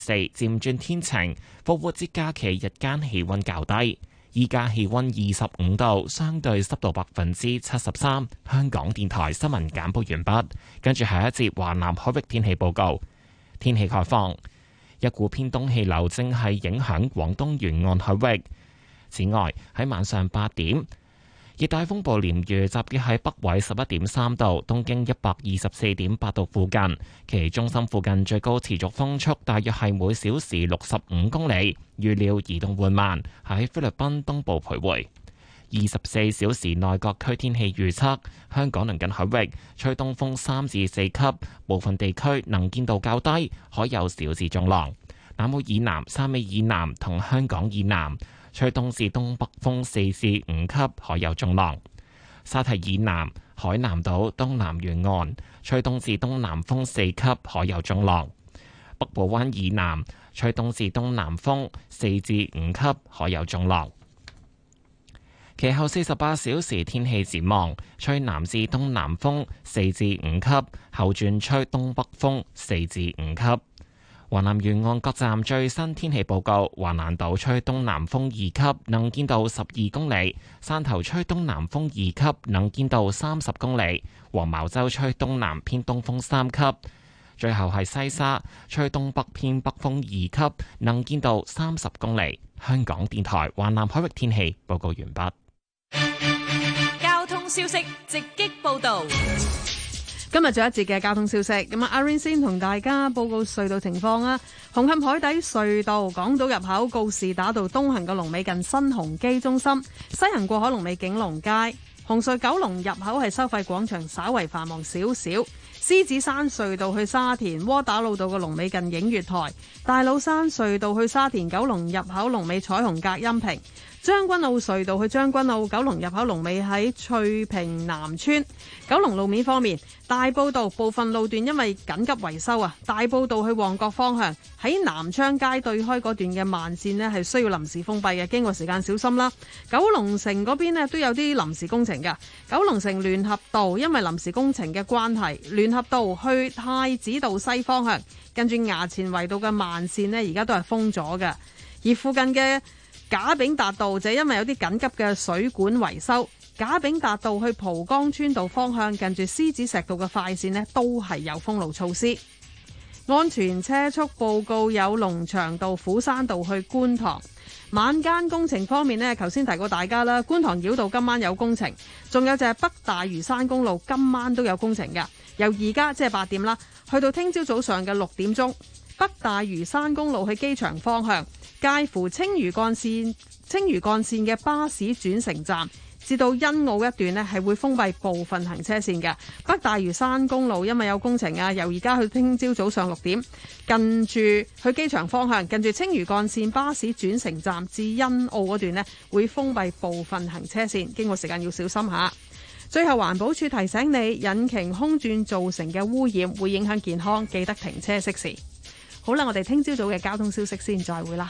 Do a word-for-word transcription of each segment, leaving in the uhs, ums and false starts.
四漸轉天晴，復活節假期日間氣溫較低。依家氣溫二十五度，相對濕度百分之七十三。香港電台新聞簡報完畢，跟住下一節華南海域天氣報告。天氣概況，一股偏東氣流正係影響廣東沿岸海域。此外，喺晚上八點，熱帶風暴鯰魚集結喺北緯十一點三度、東經一百二十四點八度附近，其中心附近最高持續風速大約係每小時六十五公里，預料移動緩慢，喺菲律賓東部徘徊。二十四小時內各區天氣預測：香港鄰近海域吹東風三至四級，部分地區能見度較低，海有小至中浪。南澳以南、汕尾以南同香港以南吹東至東北風四至五級，海有中浪。沙堤以南、海南島東南沿岸吹東至東南風四級，海有中浪。北部灣以南吹東至東南風四至五級，海有中浪。其後四十八小時天氣展望，吹南至東南風四至五級，後轉吹東北風四至五級。華南沿岸各站最新天氣報告：華南島吹東南風二級，能見度十二公里；汕頭吹東南風二級，能見度三十公里；黃茅洲吹東南偏東風三級。最後係西沙吹東北偏北風二級，能見度三十公里。香港電台華南海域天氣報告完畢。 交通消息直擊報道。 今日仲有一節嘅交通消息，咁啊，阿 Rain 先同大家報告隧道情況啊。紅磡海底隧道港島入口告士打道東行嘅龍尾近新鴻基中心，西行過海龍尾景隆街。紅隧九龍入口係收費廣場，稍為繁忙少少。獅子山隧道去沙田窩打老道嘅龍尾近映月台，大老山隧道去沙田九龍入口龍尾彩虹隔音屏。將軍澳隧道去將軍澳九龍入口龍尾喺翠屏南村。九龍路面方面，大埔道部分路段因為緊急維修啊，大埔道去旺角方向喺南昌街對開嗰段嘅慢線呢係需要臨時封閉嘅，經過時間小心啦。九龍城嗰邊呢都有啲臨時工程㗎，九龍城聯合道因為臨時工程嘅關係，聯合道去太子道西方向跟住衙前圍道嘅慢線呢而家都係封咗嘅，而附近嘅賈炳達道就因為有啲緊急嘅水管維修，賈炳達道去蒲崗村道方向近住獅子石道嘅快線呢都係有封路措施。安全車速報告有龍翔道、虎山道去觀塘。晚間工程方面呢，頭先提過大家啦，觀塘繞道今晚有工程，仲有就係北大嶼山公路今晚都有工程㗎，由而家即係八點啦，去到聽朝早上嘅六點鐘，北大嶼山公路去機場方向，介乎青嶼幹線青嶼幹線嘅巴士轉乘站至到欣澳一段呢係會封閉部分行車線嘅。北大嶼山公路因為有工程啊，由而家去聽朝早上六點，近住去機場方向，近住青嶼幹線巴士轉乘站至欣澳嗰段呢會封閉部分行車線，經過時間要小心下。最後環保署提醒你，引擎空轉造成嘅污染會影響健康，記得停車熄匙。好啦，我哋聽朝早嘅交通消息先，再會啦。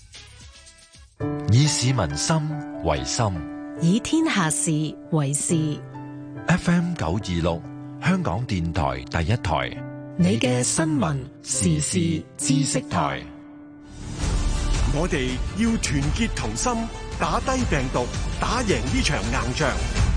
以市民心為心， 以天下事為事。 F M 九二六，香港電台第一台， 你嘅新聞時事知識台。 我哋要團結同心，打低病毒，打贏呢場硬仗。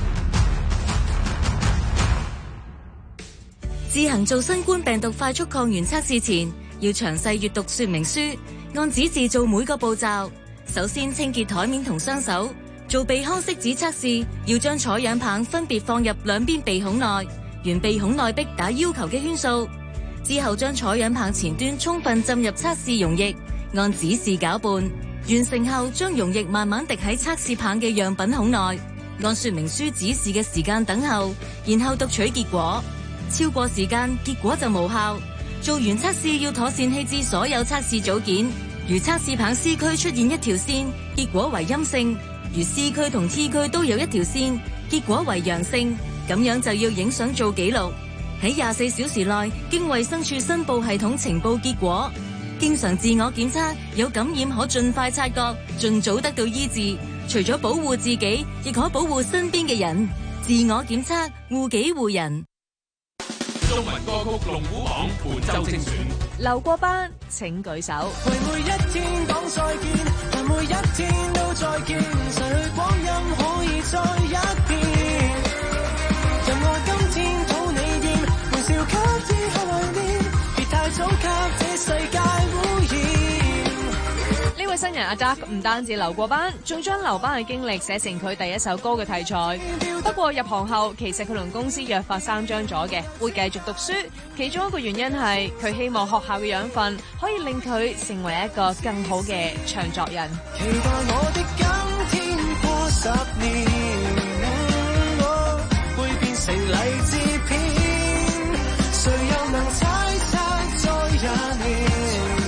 自行做新冠病毒快速抗原測試前，要詳細閱讀說明書，按指示做每個步驟。首先清潔台面同雙手。做鼻腔拭子測試，要將採樣棒分別放入兩邊鼻孔內，沿鼻孔內壁打要求嘅圈數。之後將採樣棒前端充分浸入測試溶液，按指示攪拌。完成後，將溶液慢慢滴喺測試棒嘅樣品孔內，按說明書指示嘅時間等候，然後讀取結果。超過時間，結果就無效。做完測試要妥善棄置所有測試組件。如測試棒 C 區出現一條線，結果為陰性；如 C 區同 T 區都有一條線，結果為陽性。咁樣就要影相做記錄，喺廿四小時內經衛生署申報系統呈報結果。經常自我檢測，有感染可盡快察覺，盡早得到醫治。除咗保護自己，亦可保護身邊嘅人。自我檢測，護己護人。 中文歌曲龍虎榜本周精選。 留過班請舉手。 為每一天講再見，為每一天都再見，逝去光陰可以再一遍。任我今天討你厭，微笑給以後懷念，別太早給這世界污染。 呢位新人阿 Dark 唔單止留過班，仲將留班嘅經歷寫成佢第一首歌嘅題材。不過入行後，其實佢同公司約法三章咗嘅，會繼續讀書。其中一個原因係佢希望學校嘅養分可以令佢成為一個更好嘅唱作人。 期待我的今天過十年，我會變成勵志片，誰又能猜測再廿年？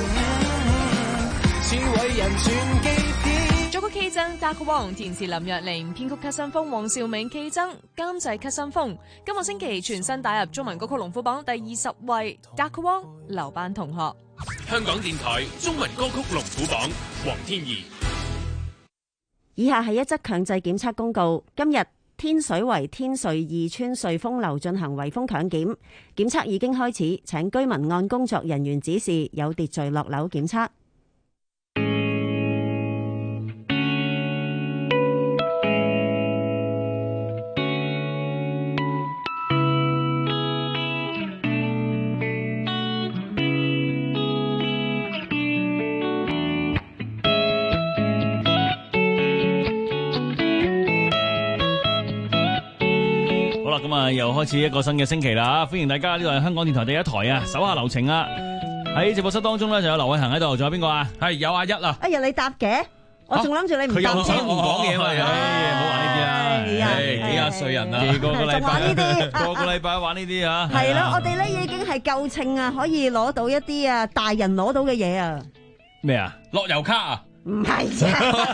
似為人傳記片。 作曲 K 曾 Dark Wong， 填詞林若寧，編曲 cut 新風黃兆銘 K 曾，監製 cut 新風。今個星期全新打入中文歌曲龍虎榜第二十位 Dark Wong 留班同學。 香港電台中文歌曲龍虎榜，黃天怡。 以下係一則強制檢測公告。今日天水圍天瑞二村瑞豐樓進行圍封強檢，檢測已經開始，請居民按工作人員指示有秩序落樓檢測。 咁啊，又開始一個新嘅星期啦！歡迎大家，呢度係香港電台第一台啊，手下留情啊！喺直播室當中咧，就有劉偉恒喺度，仲有邊個啊？係有阿一啊！ 哎呀，你答嘅，我仲諗住你唔答。 佢有車唔講嘢嘛？唉，唔好玩呢啲啊！唉，幾廿歲人啊，個個禮拜個個禮拜玩呢啲啊！ 係啦，我哋咧已經係夠稱啊，可以攞到一啲啊大人攞到嘅嘢啊！ 咩啊？樂悠卡啊？ 唔係啫，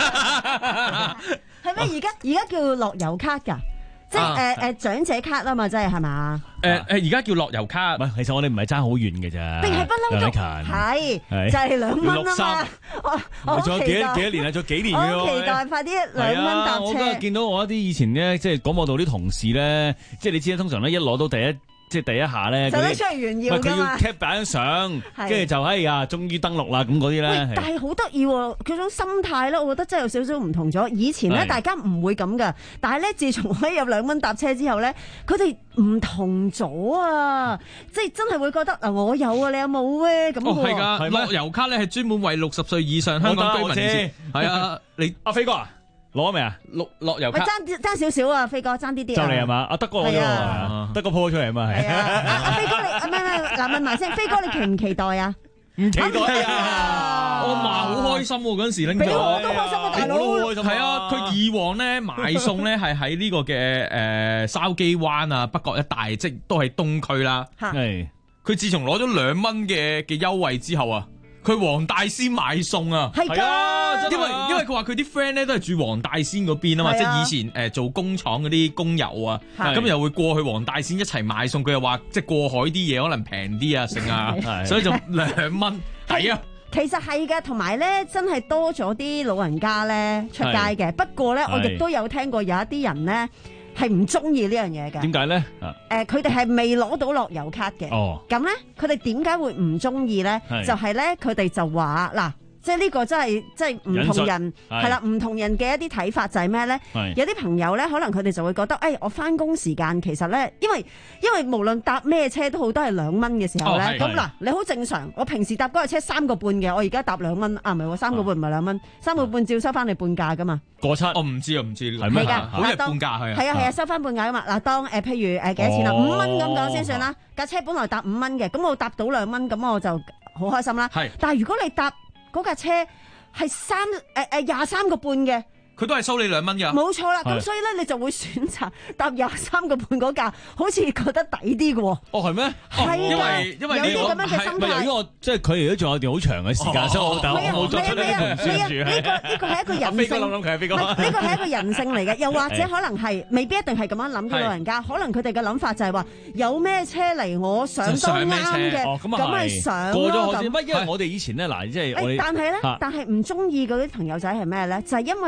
係咩？而家而家叫樂悠卡㗎？即係誒誒長者卡啊嘛，真係係嘛？ 誒誒，而家叫樂悠卡。 唔係，其實我哋唔係爭好遠嘅咋。 定係不嬲都係，就係兩蚊啊嘛。我仲有幾幾多年啊？仲有幾年嘅喎。 我期待快啲兩蚊搭車。 我今日見到我一啲以前咧，即係廣播道啲同事咧，即係你知啦，通常咧一攞到第一。即係第一下咧， 就拎出嚟炫耀㗎嘛。 佢要 cap 擺張相，跟住就哎呀，終於登錄啦咁嗰啲咧。 但係好得意喎，佢種心態咧，我覺得真係有少少唔同咗。以前咧，大家唔會咁噶，但係咧，自從可以有兩蚊搭車之後咧，佢哋唔同咗啊！即係真係會覺得啊，我有啊，你有冇咧？咁哦，係㗎，樂悠卡咧係專門為六十歲以上香港居民先。係啊，你阿飛哥啊？攞咗未啊？ 樂樂悠卡爭爭少少啊，飛哥爭啲啲就嚟係嘛？阿德哥攞咗，德哥鋪咗出嚟啊嘛係。 阿飛哥你唔係唔係嗱問埋先，飛哥你期唔期待啊？ 唔期待啊！ 我媽好開心喎，嗰陣時拎咗， 俾我都開心啊，大佬。 係啊，佢以往咧買餸咧係喺呢個嘅誒筲箕灣啊、北角一帶，即都係東區啦。 係佢自從攞咗兩蚊嘅嘅優惠之後啊。佢黃大仙買餸啊， 係啊， 因為因為佢話佢啲 friend 咧都係住黃大仙嗰邊啊嘛，即係以前誒做工廠嗰啲工友啊，咁又會過去黃大仙一齊買餸。佢又話即係過海啲嘢可能平啲啊，剩啊，所以就兩蚊抵啊。 其實係嘅，同埋咧真係多咗啲老人家咧出街嘅。不過咧，我亦都有聽過有一啲人咧。係唔中意呢樣嘢嘅？ 點解咧？ 誒，佢哋係未攞到樂悠卡嘅。 哦， 咁咧，佢哋點解會唔中意咧？就係咧，佢哋就話嗱。即係呢個真係，即係唔同人係啦，唔同人嘅一啲睇法就係咩咧？有啲朋友咧，可能佢哋就會覺得，誒、哎，我翻工時間其實咧，因為因為無論搭咩車都好，都係兩蚊嘅時候咧。咁嗱、哦，你好正常。我平時搭嗰個車三個半嘅，我而家搭兩蚊啊，唔係喎，三個半唔係兩蚊，三個半照收翻你半價噶嘛。 過七， 我唔知啊，唔知係咩？ 好似半價係啊。 係啊係啊，收翻半價噶嘛。嗱，當誒譬如誒幾多錢啊？五蚊咁講先算啦。架車本來搭五蚊嘅，咁我搭到兩蚊，咁我就好開心啦。係，但係如果你搭嗰架車，係三誒誒廿三個半嘅， 佢都係收你兩蚊㗎。 冇錯啦，咁所以咧你就會選擇搭廿三個半嗰架，好似覺得抵啲嘅喎。 哦，係咩？ 係因為因為有啲咁樣嘅心態。 由於我即係佢哋都仲有段好長嘅時間，所以我但係我冇作出呢啲同宣傳。 呢個呢個係一個人性。 諗諗佢係邊個？ 呢個係一個人性嚟嘅，又或者可能係未必一定係咁樣諗啲老人家，可能佢哋嘅諗法就係話有咩車嚟，我上都啱嘅，咁咪上過咗咯。 我先，乜因為我哋以前咧嗱，即係我哋。 但係咧，但係唔中意嗰啲朋友仔係咩咧？就係因為咧，佢哋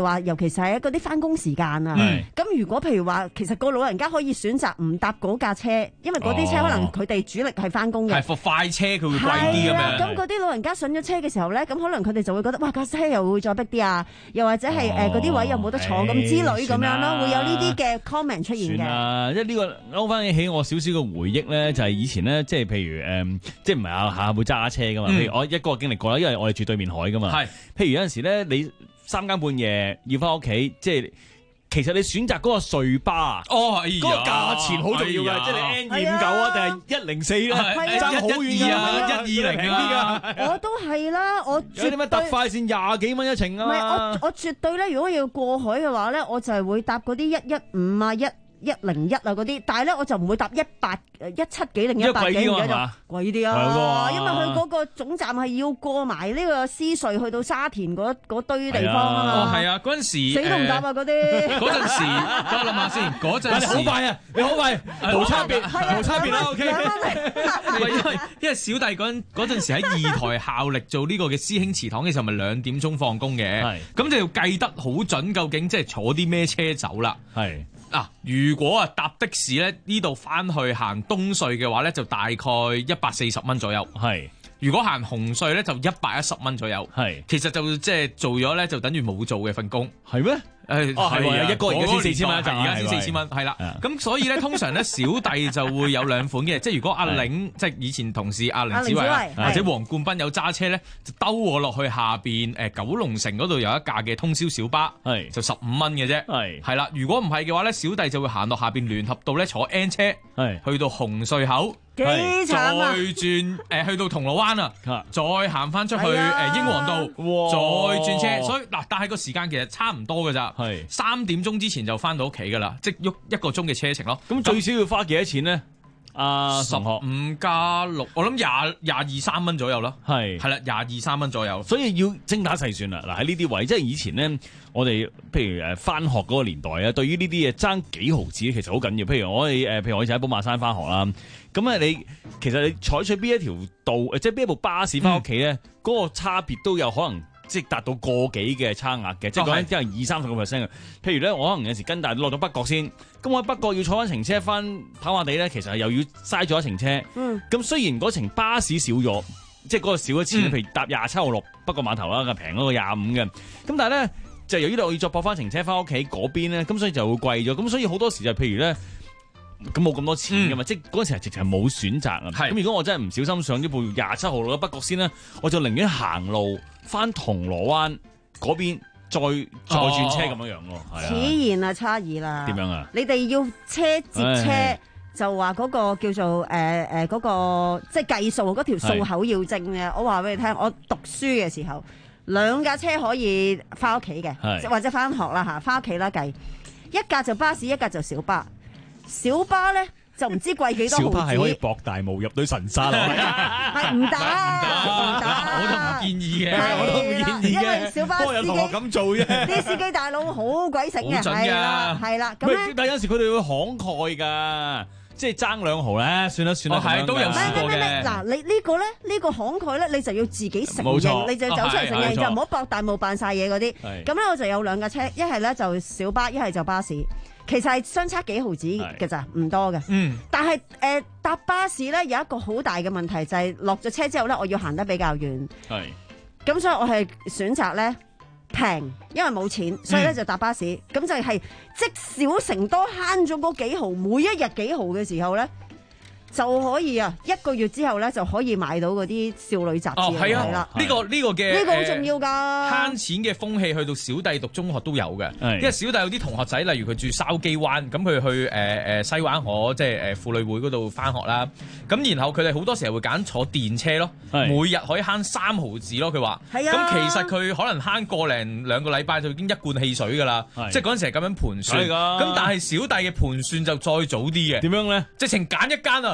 哋話，尤其是係嗰啲翻工時間啊。咁、嗯、如果譬如話，其實個老人家可以選擇唔搭嗰架車，因為嗰啲車可能佢哋主力係翻工嘅。 係、哦、快車佢會貴啲咁樣。 咁嗰啲老人家上咗車嘅時候咧，咁可能佢哋就會覺得哇，架車又會再逼啲啊，又或者係誒嗰啲位又冇得坐咁、哎、之類咁樣咯，會有呢啲嘅 comment 出現嘅。 啊，即係呢個勾翻起我少少嘅回憶咧，就係、是、以前咧，即係譬如誒、嗯，即係唔係下下會揸車噶嘛？譬如我一個經歷過啦，因為我哋住對面海噶嘛。係，譬如有陣時咧，你三更半夜要翻屋企，即係其實你選擇嗰個隧巴哦，嗰、哎、 個價錢好重要嘅，即係你 N 二五九啊，定係一零四咧，爭好遠啊，一二零啊， 我都係啦，我有啲咩特快線廿幾蚊一程啊？ 唔係我我絕對咧，如果要過海嘅話咧，我就係會搭嗰啲一一五啊一。一零一啊嗰啲，但係咧我就唔會搭一百一七幾定一百幾嘅就貴啲啊，因為佢嗰個總站係要過埋呢個獅隧去到沙田嗰堆地方啊嘛。 哦，係啊，嗰陣時死都唔搭啊嗰啲。 嗰陣時，我諗下先，嗰陣時好快啊，你好快，無差別，無差別啦 ，OK。 因為因為小弟嗰陣嗰陣時喺二台效力做呢個嘅師兄祠堂嘅時候，咪兩點鐘放工嘅，咁就要計得好準，究竟即係坐啲咩車走啦。係。啊！如果啊搭的士咧，呢度翻去行東隧嘅話咧，就大概一百四十蚊左右。係。如果行紅隧咧，就一百一十蚊左右。係。其實就即係做咗咧，就等於冇做嘅份工。係咩？誒係一個人先四千蚊，而家先四千蚊，係啦。咁所以咧，通常咧小弟就會有兩款嘅，即係如果阿玲即係以前同事阿凌子維或者黃冠斌有揸車咧，就兜我落去下邊誒九龍城嗰度有一架嘅通宵小巴，係就十五蚊嘅啫，係係啦。如果唔係嘅話咧，小弟就會行落下邊聯合道咧坐 N 車，係去到紅隧口。 幾慘啊！ 再轉誒去到銅鑼灣啊，再行翻出去誒英皇道，再轉車。所以嗱，但係個時間其實差唔多㗎咋，係三點鐘之前就翻到屋企㗎啦，即喐一個鐘嘅車程咯。 咁最少要花幾多錢咧？啊， 十五加六，我諗廿廿二三蚊左右啦。係係啦，廿二三蚊左右。 所以要精打細算啦。嗱喺呢啲位，即係以前咧，我哋譬如誒翻學嗰個年代啊，對於呢啲嘢爭幾毫子其實好緊要。譬如我哋誒，譬如我以前喺寶馬山翻學啦，咁啊你其實你採取邊一條道，即係邊一部巴士翻屋企咧，嗰、嗯、個差別都有可能。即係達到個幾嘅差額嘅，即係講緊即係二三十個 percent 嘅。譬如咧，我可能有時跟大落到北角先，咁我喺北角要坐翻程車翻跑馬地咧，其實又要嘥咗一程車。嗯。咁雖然嗰程巴士少咗，即係嗰個少咗錢，嗯、譬如搭廿七號六北角碼頭啦，平嗰個廿五嘅。咁但係咧，就由於我要再駁翻程車翻屋企嗰邊咧，咁所以就會貴咗。咁所以好多時就譬如咧。咁冇咁多錢㗎嘛，嗯、即係嗰陣時係直情係冇選擇啊。咁如果我真係唔小心上呢部廿七號路嘅北角先咧，我就寧願行路翻銅鑼灣嗰邊再再轉車咁樣樣咯。係啊， 此言啊差異啦。 點樣啊？ 你哋要車接車就話嗰個叫做誒誒嗰個即係計數嗰條數口要正嘅。我話俾你聽，我讀書嘅時候兩架車可以翻屋企嘅，或者翻學啦嚇，翻屋企啦計一架就巴士，一架就小巴。小巴咧就唔知貴幾多毫子。小巴係可以博大霧入到神沙咯， 係唔得，唔得， 我都唔建議嘅， 我都唔建議嘅。因為小巴司機有同學咁做啫， 啲司機大佬好鬼醒嘅，係啦，係啦。咁咧， 但有陣時佢哋會慷慨㗎，即係爭兩毫咧，算啦算啦。 係都有試過嘅。 嗱，你呢個咧，呢個慷慨咧，你就要自己承認，你就走出嚟承認，就唔好博大霧扮晒嘢嗰啲。咁咧我就有兩架車，一係咧就小巴，一係就巴士。其實係相差幾毫子嘅咋，唔多嘅。嗯，但係誒搭巴士咧有一個好大嘅問題，就係落咗車之後咧，我要行得比較遠。係，咁所以我係選擇咧平，因為冇錢，所以咧就搭巴士。咁、嗯、就係積少成多，慳咗嗰幾毫，每一日幾毫嘅時候咧。就可以啊！一個月之後咧，就可以買到嗰啲少女雜誌。哦，係啊， 呢、這個呢、這個嘅呢個好重要㗎。 慳錢嘅風氣去到小弟讀中學都有嘅，因為小弟有啲同學仔，例如佢住筲箕灣，咁佢去誒誒、呃、西灣河，即係誒婦女會嗰度返學啦。咁然後佢哋好多時候會揀坐電車咯，每日可以慳三毫子咯。佢話，咁、啊、其實佢可能慳個零兩個禮拜就已經一罐汽水㗎啦。即係嗰陣時係咁樣盤算。咁但係小弟嘅盤算就再早啲嘅。點樣咧？直情揀一間啊！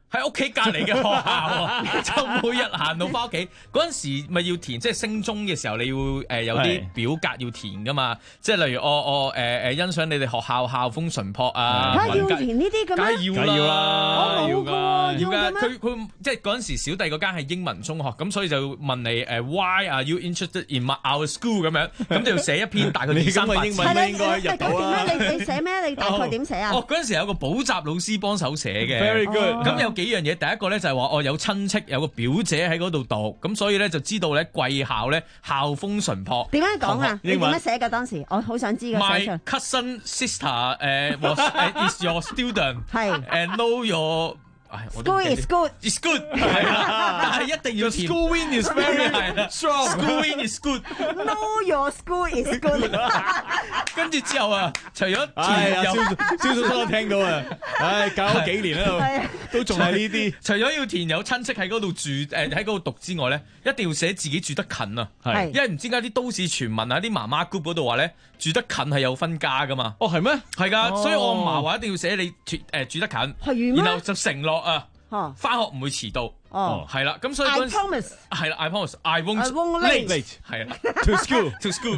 喺屋企隔離嘅學校，就每日行到翻屋企。嗰陣時咪要填，即係升中嘅時候，你要誒、呃、有啲表格要填噶嘛。即係例如我我誒誒欣賞你哋學校校風純樸啊， 梗係要填呢啲嘅咩？ 梗係要啦， 我冇㗎喎， 要㗎。 要嘅咩？ 佢佢即係嗰陣時小弟嗰間係英文中學，咁所以就問你誒 Why are you interested in our school 咁樣，咁就要寫一篇大概二三百字。 英文應該入到啦。 你你寫咩？你大概點寫啊？ 哦，嗰陣時有個補習老師幫手寫嘅。 Very good。 咁有幾樣嘢，第一個咧就係話我有親戚有個表姐喺嗰度讀，咁所以咧就知道咧貴校咧校風純樸。 點樣講啊？你點英文樣寫㗎當時？我好想知嘅寫出 My cousin sister 誒 was is your student 係 and know your school is good is good 係啦，但係一定要填 School win is very 係啦 strong。 School win is good。 know your school is good 跟住之後啊，除咗唉， 填有阿蕭蕭叔叔我聽到啊，唉，教咗幾年係啦，都仲係呢啲。 除咗要填有親戚喺嗰度住，誒喺嗰度讀之外咧，一定要寫自己住得近啊。 係因為唔知點解啲都市傳聞啊，啲媽媽 group 嗰度話咧，住得近係有分家噶嘛。 哦，係咩？ 係噶， 哦所以我阿嫲話一定要寫你住誒住得近， 係咩然後就承諾啊， 哦翻學唔會遲到。 哦係啦，咁所以 I 嗰陣時 promise 係啦，I promise I won't I won't late late 係啦 To school to school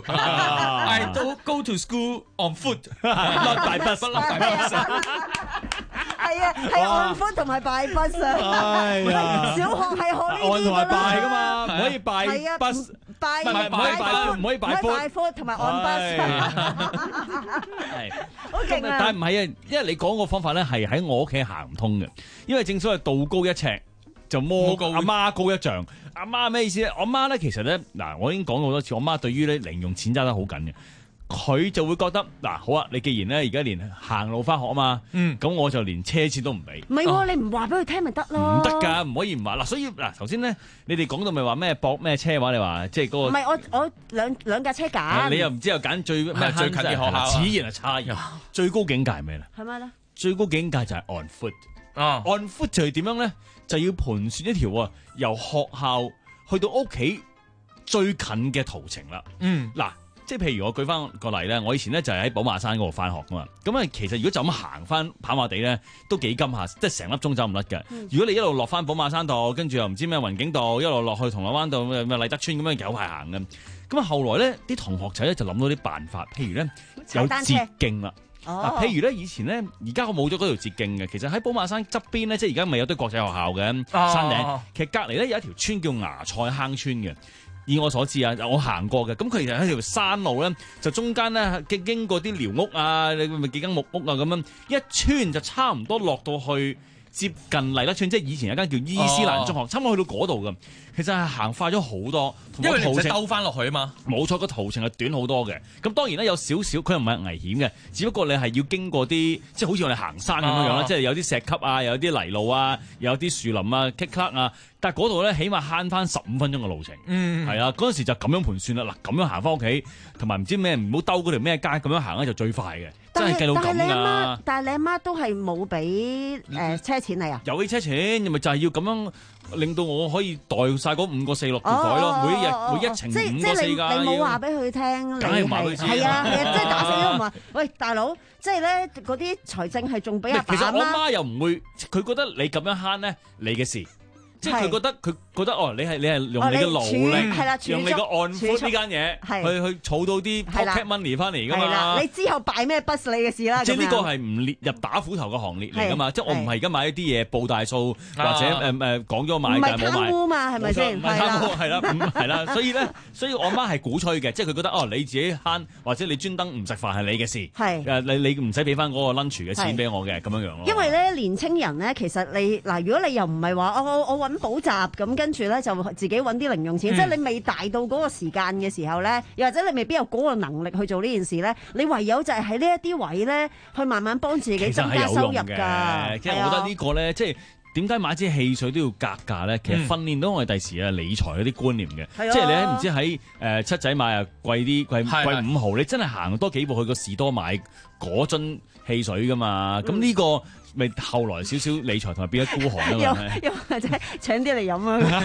I don't go to school on foot not by bus not by bus。 係啊，係按科同埋拜筆啊！ 哎呀小學係學呢啲按同埋㗎拜噶啦， 嘛，唔可以拜係啊， bus。 拜唔係唔可以拜唔可以拜拜科科同埋按筆， 係。 好勁啊！ 但係唔係啊，因為你講個方法咧係喺我屋企行唔通嘅，因為正所謂道高一尺就魔高阿媽高一丈。阿媽咩意思咧？我媽咧其實咧嗱，我已經講過好多次，我媽對於咧零用錢揸得好緊嘅。佢就會覺得嗱，好啊，你既然咧而家連行路翻學啊嘛， 嗯， 咁我就連車錢都唔俾。 唔係喎，你唔話俾佢聽咪得咯？ 唔得㗎，唔可以唔話嗱。所以嗱，頭先咧，你哋講到咪話咩搏咩車話？你話即係嗰個唔係我我兩兩架車揀， 你又唔知又揀最咩最近嘅學校啊自然係差異。最高境界係咩咧？ 係咪咧？ 最高境界就係 on foot。 啊 on foot 就係點樣咧？就要盤算一條啊，由學校去到屋企最近嘅途程啦。 嗯， 嗱。即係譬如我舉翻個例咧，我以前咧就係喺寶馬山嗰度翻學噶嘛，咁啊其實如果就咁行翻跑馬地咧，都幾金下，即係成粒鐘走唔甩嘅。 嗯、 如果你一路落翻寶馬山道，跟住又唔知咩雲景道，一路落去銅鑼灣道、咩麗德村咁樣有排行嘅。咁啊後來咧啲同學仔咧就諗到啲辦法，譬如咧有捷徑啦。嗱、 哦， 譬如咧以前咧，而家我冇咗嗰條捷徑嘅，其實喺寶馬山側邊咧，即係而家咪有堆國際學校嘅、 哦、 山頂，其實隔離咧有一條村叫芽菜坑村嘅。以我所知啊，我行過嘅，咁佢其實喺條山路咧，就中間咧經經過啲寮屋啊，你咪幾間木屋啊咁樣，一村就差唔多落到去接近麗德村，即係以前有間叫伊斯蘭中學，哦、差唔多去到嗰度嘅。其實係行快咗好多， 因為你唔使兜翻落去啊嘛。 冇錯，個途程係短好多嘅。咁當然咧有少少，佢又唔係危險嘅，只不過你係要經過啲，即係好似我哋行山咁樣樣啦，啊、即係有啲石級啊，有啲泥路啊，有啲樹林啊棘棘啊。但係嗰度咧，起碼慳翻十五分鐘嘅路程。嗯，係啊，嗰陣時就咁樣盤算啦。嗱，咁樣行翻屋企，同埋唔知咩，唔好兜嗰條咩街，咁樣行咧就最快嘅。真係計到咁㗎。 但係你阿媽都係冇俾誒車錢你啊？ 有啲車錢，咪就係要咁樣令到我可以袋晒嗰五個四六條袋咯。每一日每一程五個四㗎。 你冇話俾佢聽， 梗係話俾佢知。 係啊係啊，即係打死都唔話。喂，大佬，即係咧嗰啲財政係仲俾阿爸阿媽。 其實我媽又唔會，佢覺得你咁樣慳咧，你嘅事。即係佢覺得佢覺得哦，你係你係用你嘅勞力，用你個按款呢間嘢去去儲到啲 pocket money 翻嚟㗎嘛。 你之後擺咩 bus 你嘅事啦。 即係呢個係唔列入打斧頭嘅行列嚟㗎嘛。即係我唔係而家買一啲嘢報大數或者誒誒講咗買但係冇買。唔係貪污嘛，係咪先？ 唔係貪污係啦，係啦。所以咧，所以我媽係鼓吹嘅，即係佢覺得哦，你自己慳或者你專登唔食飯係你嘅事。係誒，你你唔使俾翻嗰個 lunch 嘅錢俾我嘅咁樣樣咯。 因為咧，年青人咧，其實你嗱，如果你又唔係話我我我揾補習咁。咁跟住咧就自己揾啲零用錢，嗯、即係你未大到嗰個時間嘅時候咧，又或者你未必有嗰個能力去做呢件事咧，你唯有就係喺呢一啲位咧，去慢慢幫自己增加收入㗎。 其實我覺得個呢個咧，即係點解買支汽水都要格價咧？其實訓練到我哋第時啊理財嗰啲觀念嘅，嗯、即係你喺唔知喺誒七仔買啊貴啲貴貴五毫，你真係行多幾步去個士多買嗰樽汽水㗎嘛？咁呢、嗯呢個。咪後來少少理財同埋變咗孤寒啊嘛， 又或者請啲嚟飲啊，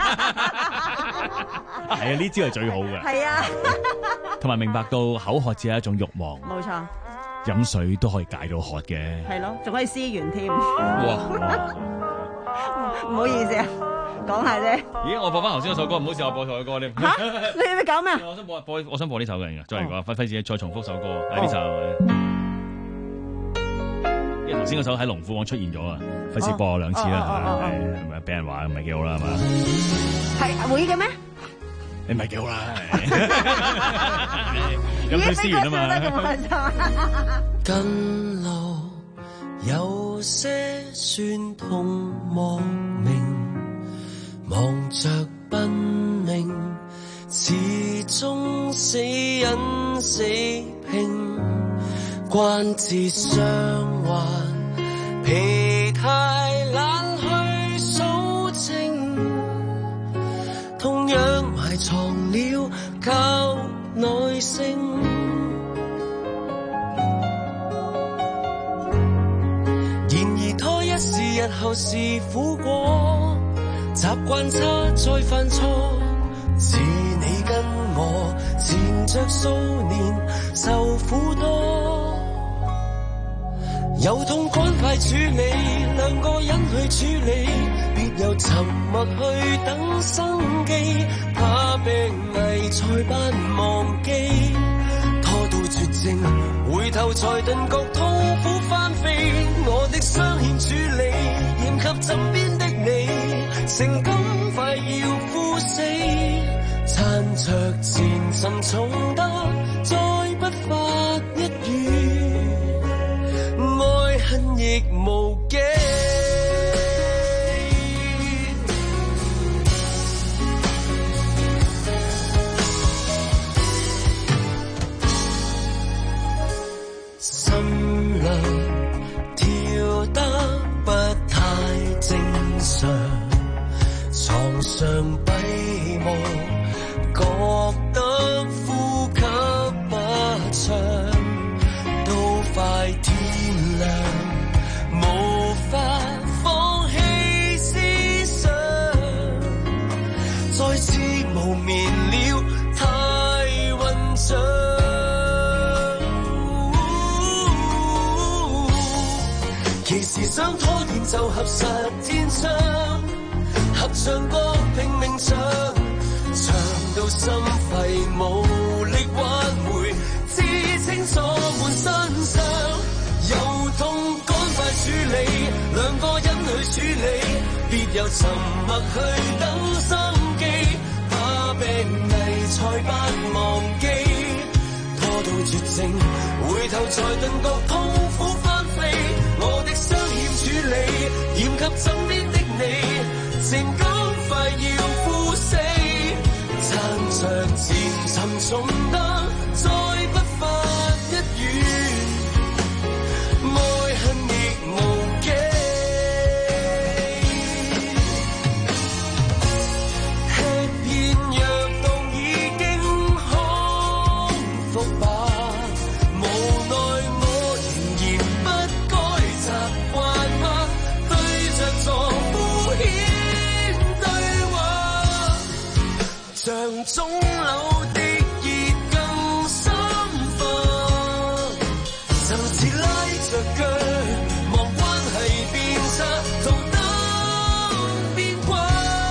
係啊，呢招係最好嘅， 係啊， 同埋明白到口渴只係一種慾望， 冇錯， 飲水都可以解到渴嘅， 係咯，仲可以思源添， 哇！ 唔好意思啊，講下啫。 咦，我播翻頭先嗰首歌，唔好意思，我播錯歌添。 嚇，你你講咩啊？ 我想播播，我想播呢首嘅，再嚟講，費費事再重複首歌，係呢首。因為頭先嗰首喺龍虎榜出現咗啊，費事播兩次啦，係咪俾人話唔係幾好啦，係嘛？ 係會嘅咩？ 你唔係幾好啦，有佢思源啊嘛。 近路有些酸痛莫名，忙着奔命，始終死忍死拼，關節傷患，疲態懶去數清，同樣埋藏了靠耐性。一時日後是苦果，習慣差再犯錯，似你跟我纏着數年，受苦多。有痛趕快處理，兩個人去處理，別又沉默去等生機，怕病危才不忘記，拖到絕症，回頭才頓覺痛苦翻飛。我的傷欠處理，驗及枕邊的你，情感快要枯死，殘着前沉重得再不發一語，愛恨亦無記。心量跳得不太正常，床上閉目，覺得呼吸不暢，都快天亮，無法放棄思想，再次無眠了，太混帳。其時想拖延就合實天窗，合唱歌拼命唱，唱到心肺無力挽回，知清楚滿身傷，有痛趕快處理，兩個人去處理，別又沉默去等生機，怕病危才不忘記，拖到絕症，回頭才頓覺痛苦翻飛。我的傷欠處理，驗及枕邊的你，情感快要枯死，撐着前沉重得再不發一語，愛恨亦無記。吃片藥當已經康復吧，無奈我仍然不該習慣嗎？對着床敷衍對話，像腫瘤的熱更深化，就似拉着腳望關係變差，圖燈變卦。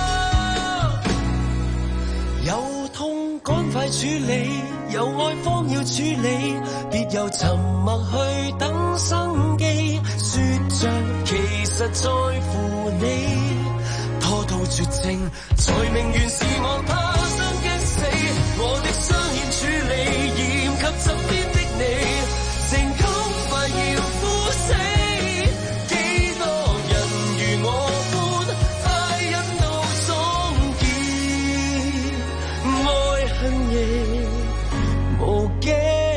有痛趕快處理，有愛方要處理，別又沉默去等生機，說着其實在乎你，拖到絕症才明原是我怕傷驚死，我的傷欠處理，驗及枕邊的你，情感快要枯死，幾多人如我般快忍到終結，愛恨亦無記。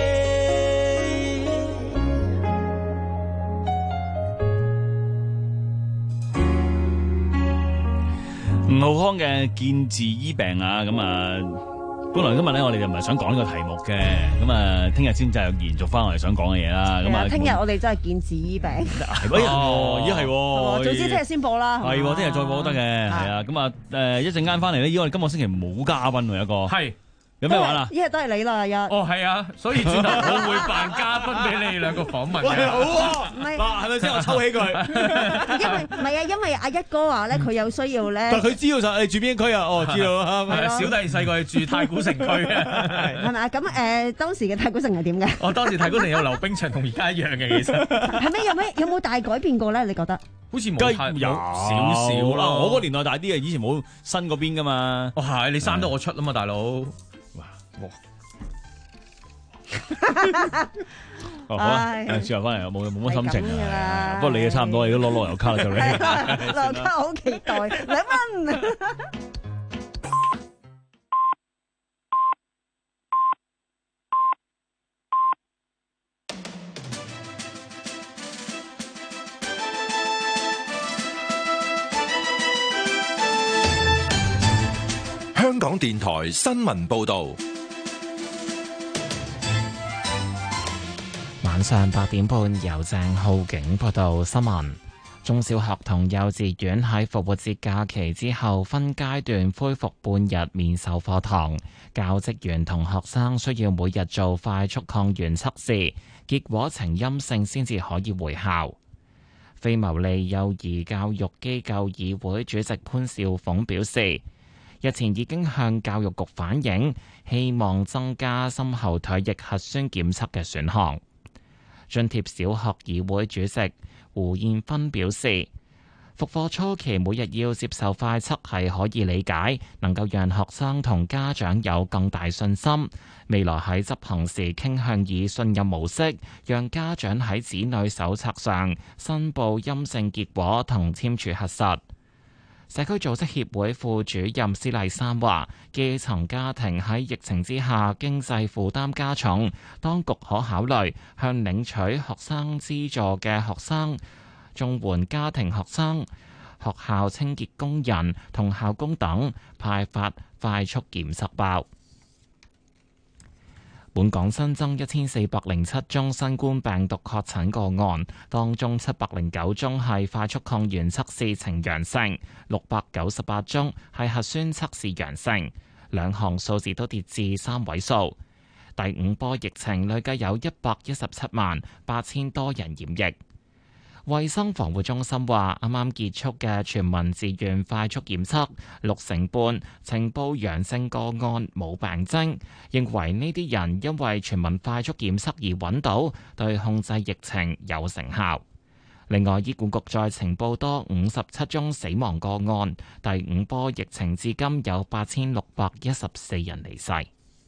吳浩康嘅見字醫病啊，咁啊，本來今日咧我哋就唔係想講呢個題目嘅，咁啊，聽日先就延續翻我哋想講嘅嘢啦。咁啊， 聽日我哋真係見字醫病。 係喎，咦係喎， 總之聽日先播啦。 係喎，聽日再播都得嘅，係啊。咁啊，誒一陣間翻嚟咧，因為我哋今個星期冇嘉賓喎，有一個係。 有咩玩啊？ 一日都係你啦，日。 哦，係啊，所以轉頭我會扮嘉賓俾你哋兩個訪問嘅。 喂，好喎， 唔係嗱，係咪先？我抽起佢。 因為唔係啊，因為阿一哥話咧，佢有需要咧。 但佢知道就你住邊區啊？哦，知道啦。 係啊，小弟細個係住太古城區嘅。 係咪啊？咁誒，當時嘅太古城係點嘅？ 我當時太古城有溜冰場，同而家一樣嘅，其實。 係咩？有咩？有冇大改變過咧？你覺得？ 好似冇太有少少啦。 我嗰個年代大啲啊，以前冇新嗰邊噶嘛。 哦，係你生得我出啊嘛，大佬。哇！ 哦，好啊，轉頭翻嚟冇冇乜心情啊。不過你嘅差唔多，你都攞樂悠卡啦，就你。 樂悠卡好期待，兩蚊。 香港電台新聞報道。 晚上八點半，由鄭浩景報道新聞。中小學同幼稚園喺復活節假期之後分階段恢復半日面授課堂，教職員同學生需要每日做快速抗原測試，結果呈陰性先至可以回校。非牟利幼兒教育機構議會主席潘兆鳳表示，日前已經向教育局反映，希望增加深喉唾液核酸檢測嘅選項。津貼小學議會主席胡燕芬表示，復課初期每日要接受快測係可以理解，能夠讓學生同家長有更大信心。未來喺執行時傾向以信任模式，讓家長喺子女手冊上申報陰性結果同簽署核實。社區組織協會副主任施麗珊話，基層家庭喺疫情之下經濟負擔加重，當局可考慮向領取學生資助嘅學生、綜援家庭學生、學校清潔工人同校工等派發快速檢測包。本港新增一千四百零七宗新冠病毒確診個案，當中七百零九宗係快速抗原測試呈陽性，六百九十八宗係核酸測試陽性，兩項數字都跌至三位數。第五波疫情累計有一百一十七萬八千多人染疫。衛生防護中心話，啱啱結束嘅全民自願快速檢測，六成半呈報陽性個案冇病徵，認為呢啲人因為全民快速檢測而揾到，對控制疫情有成效。另外，醫管局再呈報多五十七宗死亡個案，第五波疫情至今有八千六百一十四人離世。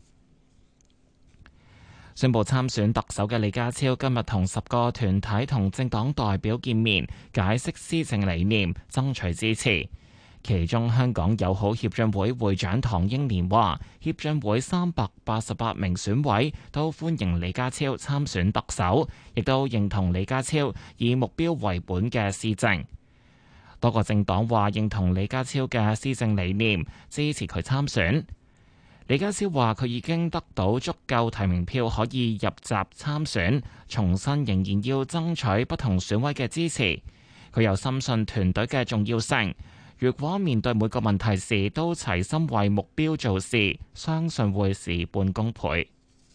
宣布參選特首嘅李家超今日同十個團體同政黨代表見面，解釋施政理念，爭取支持。其中，香港友好協進會會長唐英年話，協進會三百八十八名選委都歡迎李家超參選特首，亦都認同李家超以目標為本嘅施政。多個政黨話認同李家超嘅施政理念，支持佢參選。李家超話佢已經得到足夠提名票可以入閘參選，重申仍然要爭取不同選委嘅支持。佢又深信團隊嘅重要性，如果面對每個問題時都齊心為目標做事，相信會事半功倍。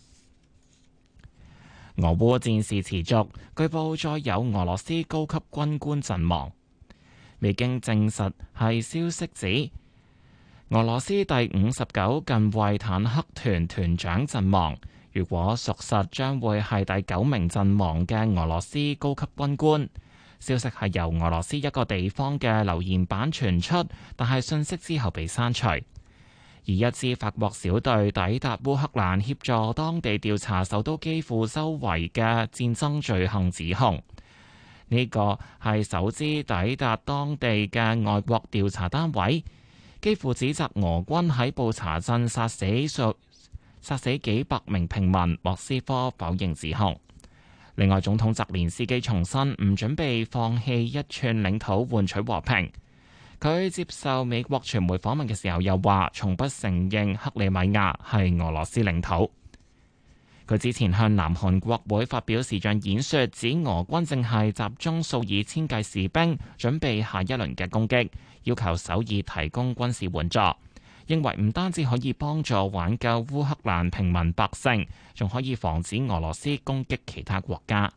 俄烏戰事持續，據報再有俄羅斯高級軍官陣亡，未經證實係消息指，俄羅斯第五十九近衛坦克團團長陣亡，如果屬實，將會係第九名陣亡嘅俄羅斯高級軍官。消息係由俄羅斯一個地方嘅留言板傳出，但係信息之後被刪除。而一支法國小隊抵達烏克蘭，協助當地調查首都基輔周圍嘅戰爭罪行指控。呢個係首支抵達當地嘅外國調查單位。基輔指責俄軍喺布查鎮殺死數殺死幾百名平民，莫斯科否認指控。另外，總統澤連斯基重申唔準備放棄一寸領土換取和平。佢接受美國傳媒訪問嘅時候又話，從不承認克里米亞係俄羅斯領土。佢之前向南韓國會發表視像演說，指俄軍正係集中數以千計士兵，準備下一輪嘅攻擊，要求首爾提供軍事援助。 認為唔單止可以幫助挽救烏克蘭平民百姓，仲可以防止俄羅斯攻擊其他國家。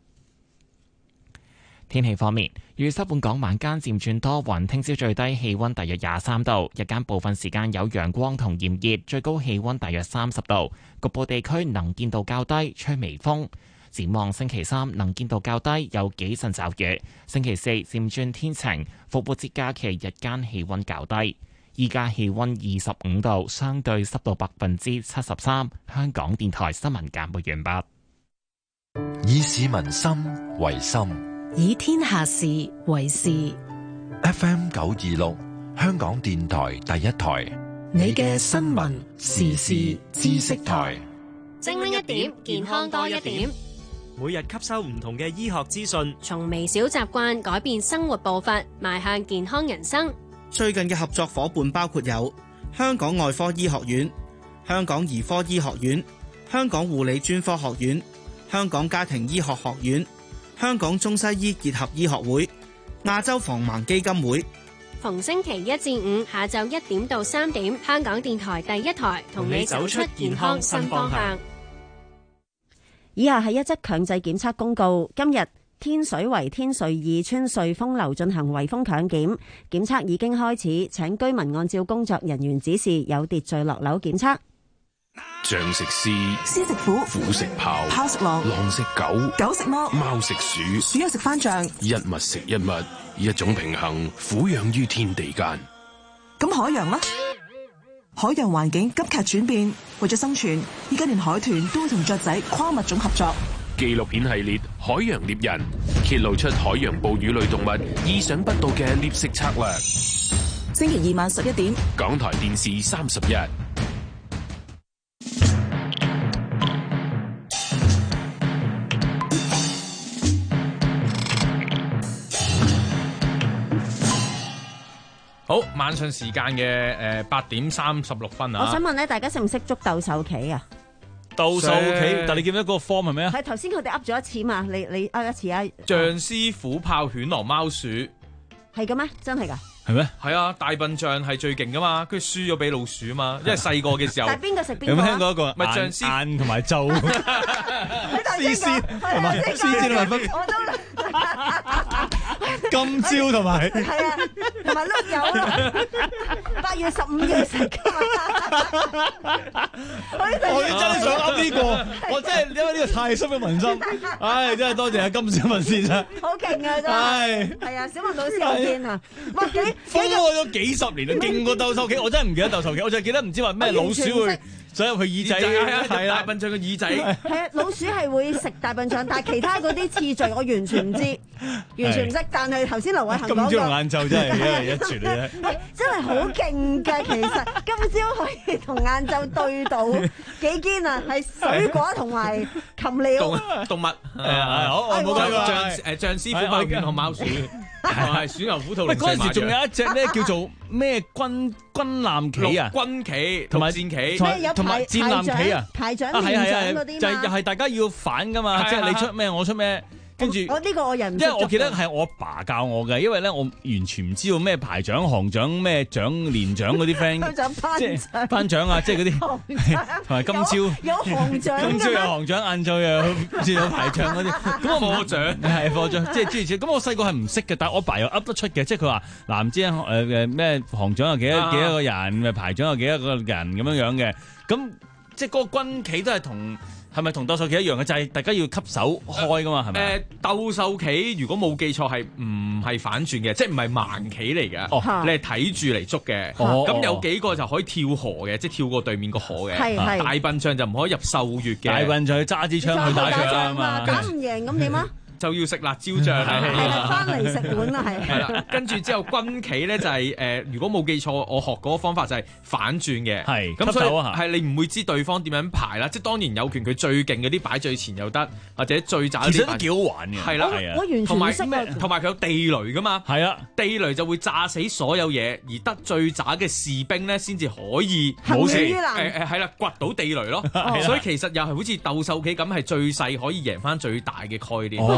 天氣方面，預測本港晚間漸轉多雲，聽朝最低氣溫大約廿三度，日間部分時間有陽光同炎熱，最高氣溫大約三十度，局部地區能見度較低，吹微風。展望星期三能見度較低，有幾陣驟雨。星期四漸轉天晴，復活節假期日間氣溫較低。依家氣溫二十五度，相對濕度百分之七十三。香港電台新聞簡報完畢。 以市民心為心， 以天下事為事。 F M 九二六，香港電台第一台， 你嘅新聞時事知識台， 精靈一點，健康多一點。 每日吸收唔同嘅醫學資訊， 從微小習慣改變生活步伐，邁向健康人生。 最近嘅合作夥伴包括有香港外科醫學院、香港兒科醫學院、香港護理專科學院、香港家庭醫學學院、香港中西醫結合醫學會、亞洲防盲基金會。 逢星期一至五下晝一點到三點，香港電台第一台同你走出健康新方向。 以下係一則強制檢測公告。今日天水圍天瑞二村瑞豐樓進行圍封強檢，檢測已經開始，請居民按照工作人員指示有秩序落樓檢測。 象食獅、 獅食虎、 虎食豹、 豹食狼、 狼食狗、 狗食貓、 貓食鼠、 鼠又食番象， 一物食一物，以一種平衡撫養於天地間。 咁海洋呢？海洋環境急劇轉變，為咗生存，依家連海豚都會同雀仔跨物種合作。 紀錄片系列《海洋獵人》揭露出海洋哺乳類動物意想不到嘅獵食策略。 星期二晚十一點， 港台電視三十一。 好，晚上時間嘅誒八點三十六分啊！ 我想問咧，大家識唔識捉鬥獸棋啊？ 鬥獸棋，但你記唔記得嗰個 form 係咩啊？ 係頭先佢哋噏咗一次嘛？你你噏一次啊？ 象獅、虎豹、犬狼、貓鼠， 係嘅咩？真係㗎？ 係咩？ 係啊，大笨象係最勁噶嘛，佢輸咗俾老鼠啊嘛，因為細個嘅時候。 但係邊個食邊個？ 有冇聽過一個？ 咪象獅雁同埋紂，獅獅同埋獅子同埋分。 我都今朝同埋係啊，同埋碌柚啊，八月十五要食㗎嘛。 我真係想噏呢個，我真係因為呢個太深嘅民心。唉，真係多謝阿金小文先生。 好勁啊！真係。係啊，小文老師好堅啊！哇，幾封咗咗幾十年啊，勁過鬥獸棋。我真係唔記得鬥獸棋，我就記得唔知話咩老鼠會想入去耳仔，係啦，大笨象嘅耳仔。 係啊，老鼠係會食大笨象，但係其他嗰啲次序我完全唔知，完全唔識。但係頭先劉偉恒講嘅， 今朝晏晝真係一人一傳嚟啫。 真係好勁㗎！其實今朝可以同晏晝對到幾堅啊！係水果同埋禽鳥動物。 係啊，好，我冇講過。 象誒象獅、虎豹、犬同貓鼠，係鼠牛虎兔龍蛇馬羊。 嗰陣時仲有一隻咧叫做咩軍軍艦棋啊， 軍棋同埋戰棋， 同埋戰艦棋啊， 排長係係係嗰啲嘛， 就係又係大家要反噶嘛，即係你出咩我出咩。跟住， 我呢個我人， 因為我記得係我阿爸教我嘅，因為咧我完全唔知道咩排長、行長、咩長、連長嗰啲 friend， 即係班長啊，即係嗰啲，同埋今朝有行長， 今朝有行長，晏晝又知有排長嗰啲，咁我課長係課長，即係諸如此類。咁我細個係唔識嘅，但係我爸又噏得出嘅，即係佢話嗱唔知誒誒咩行長有幾多幾多個人，排長有幾多個人咁樣樣嘅，咁即係嗰個軍棋都係同。係咪同鬥獸棋一樣嘅？就係、是、大家要吸手開噶嘛？係咪、呃？誒、呃，鬥獸棋如果冇記錯係唔係反轉嘅，即係唔係盲棋嚟嘅。哦，你係睇住嚟捉嘅。哦，咁有幾個就可以跳河嘅，即係跳過對面個河嘅。係係。大笨象就唔可以入獸穴嘅。大笨象去揸支槍去打仗啊嘛。 打唔贏咁點啊？ 就要食辣椒醬係翻嚟食碗啦，係。 係啦，跟住之後軍棋咧就係、是、誒、呃，如果冇記錯，我學嗰個方法就係反轉嘅。係，咁所以係你唔會知對方點樣排啦。即係當然有權佢最勁嗰啲擺最前又得，或者最渣嗰啲。其實都幾好玩嘅。係啦，係啊。我完全唔識咩，同埋佢有地雷噶嘛。係啊，地雷就會炸死所有嘢，而得最渣嘅士兵咧先至可以冇事。誒誒係啦，掘到地雷咯。所以其實又係好似鬥獸棋咁，係最細可以贏翻最大嘅概念。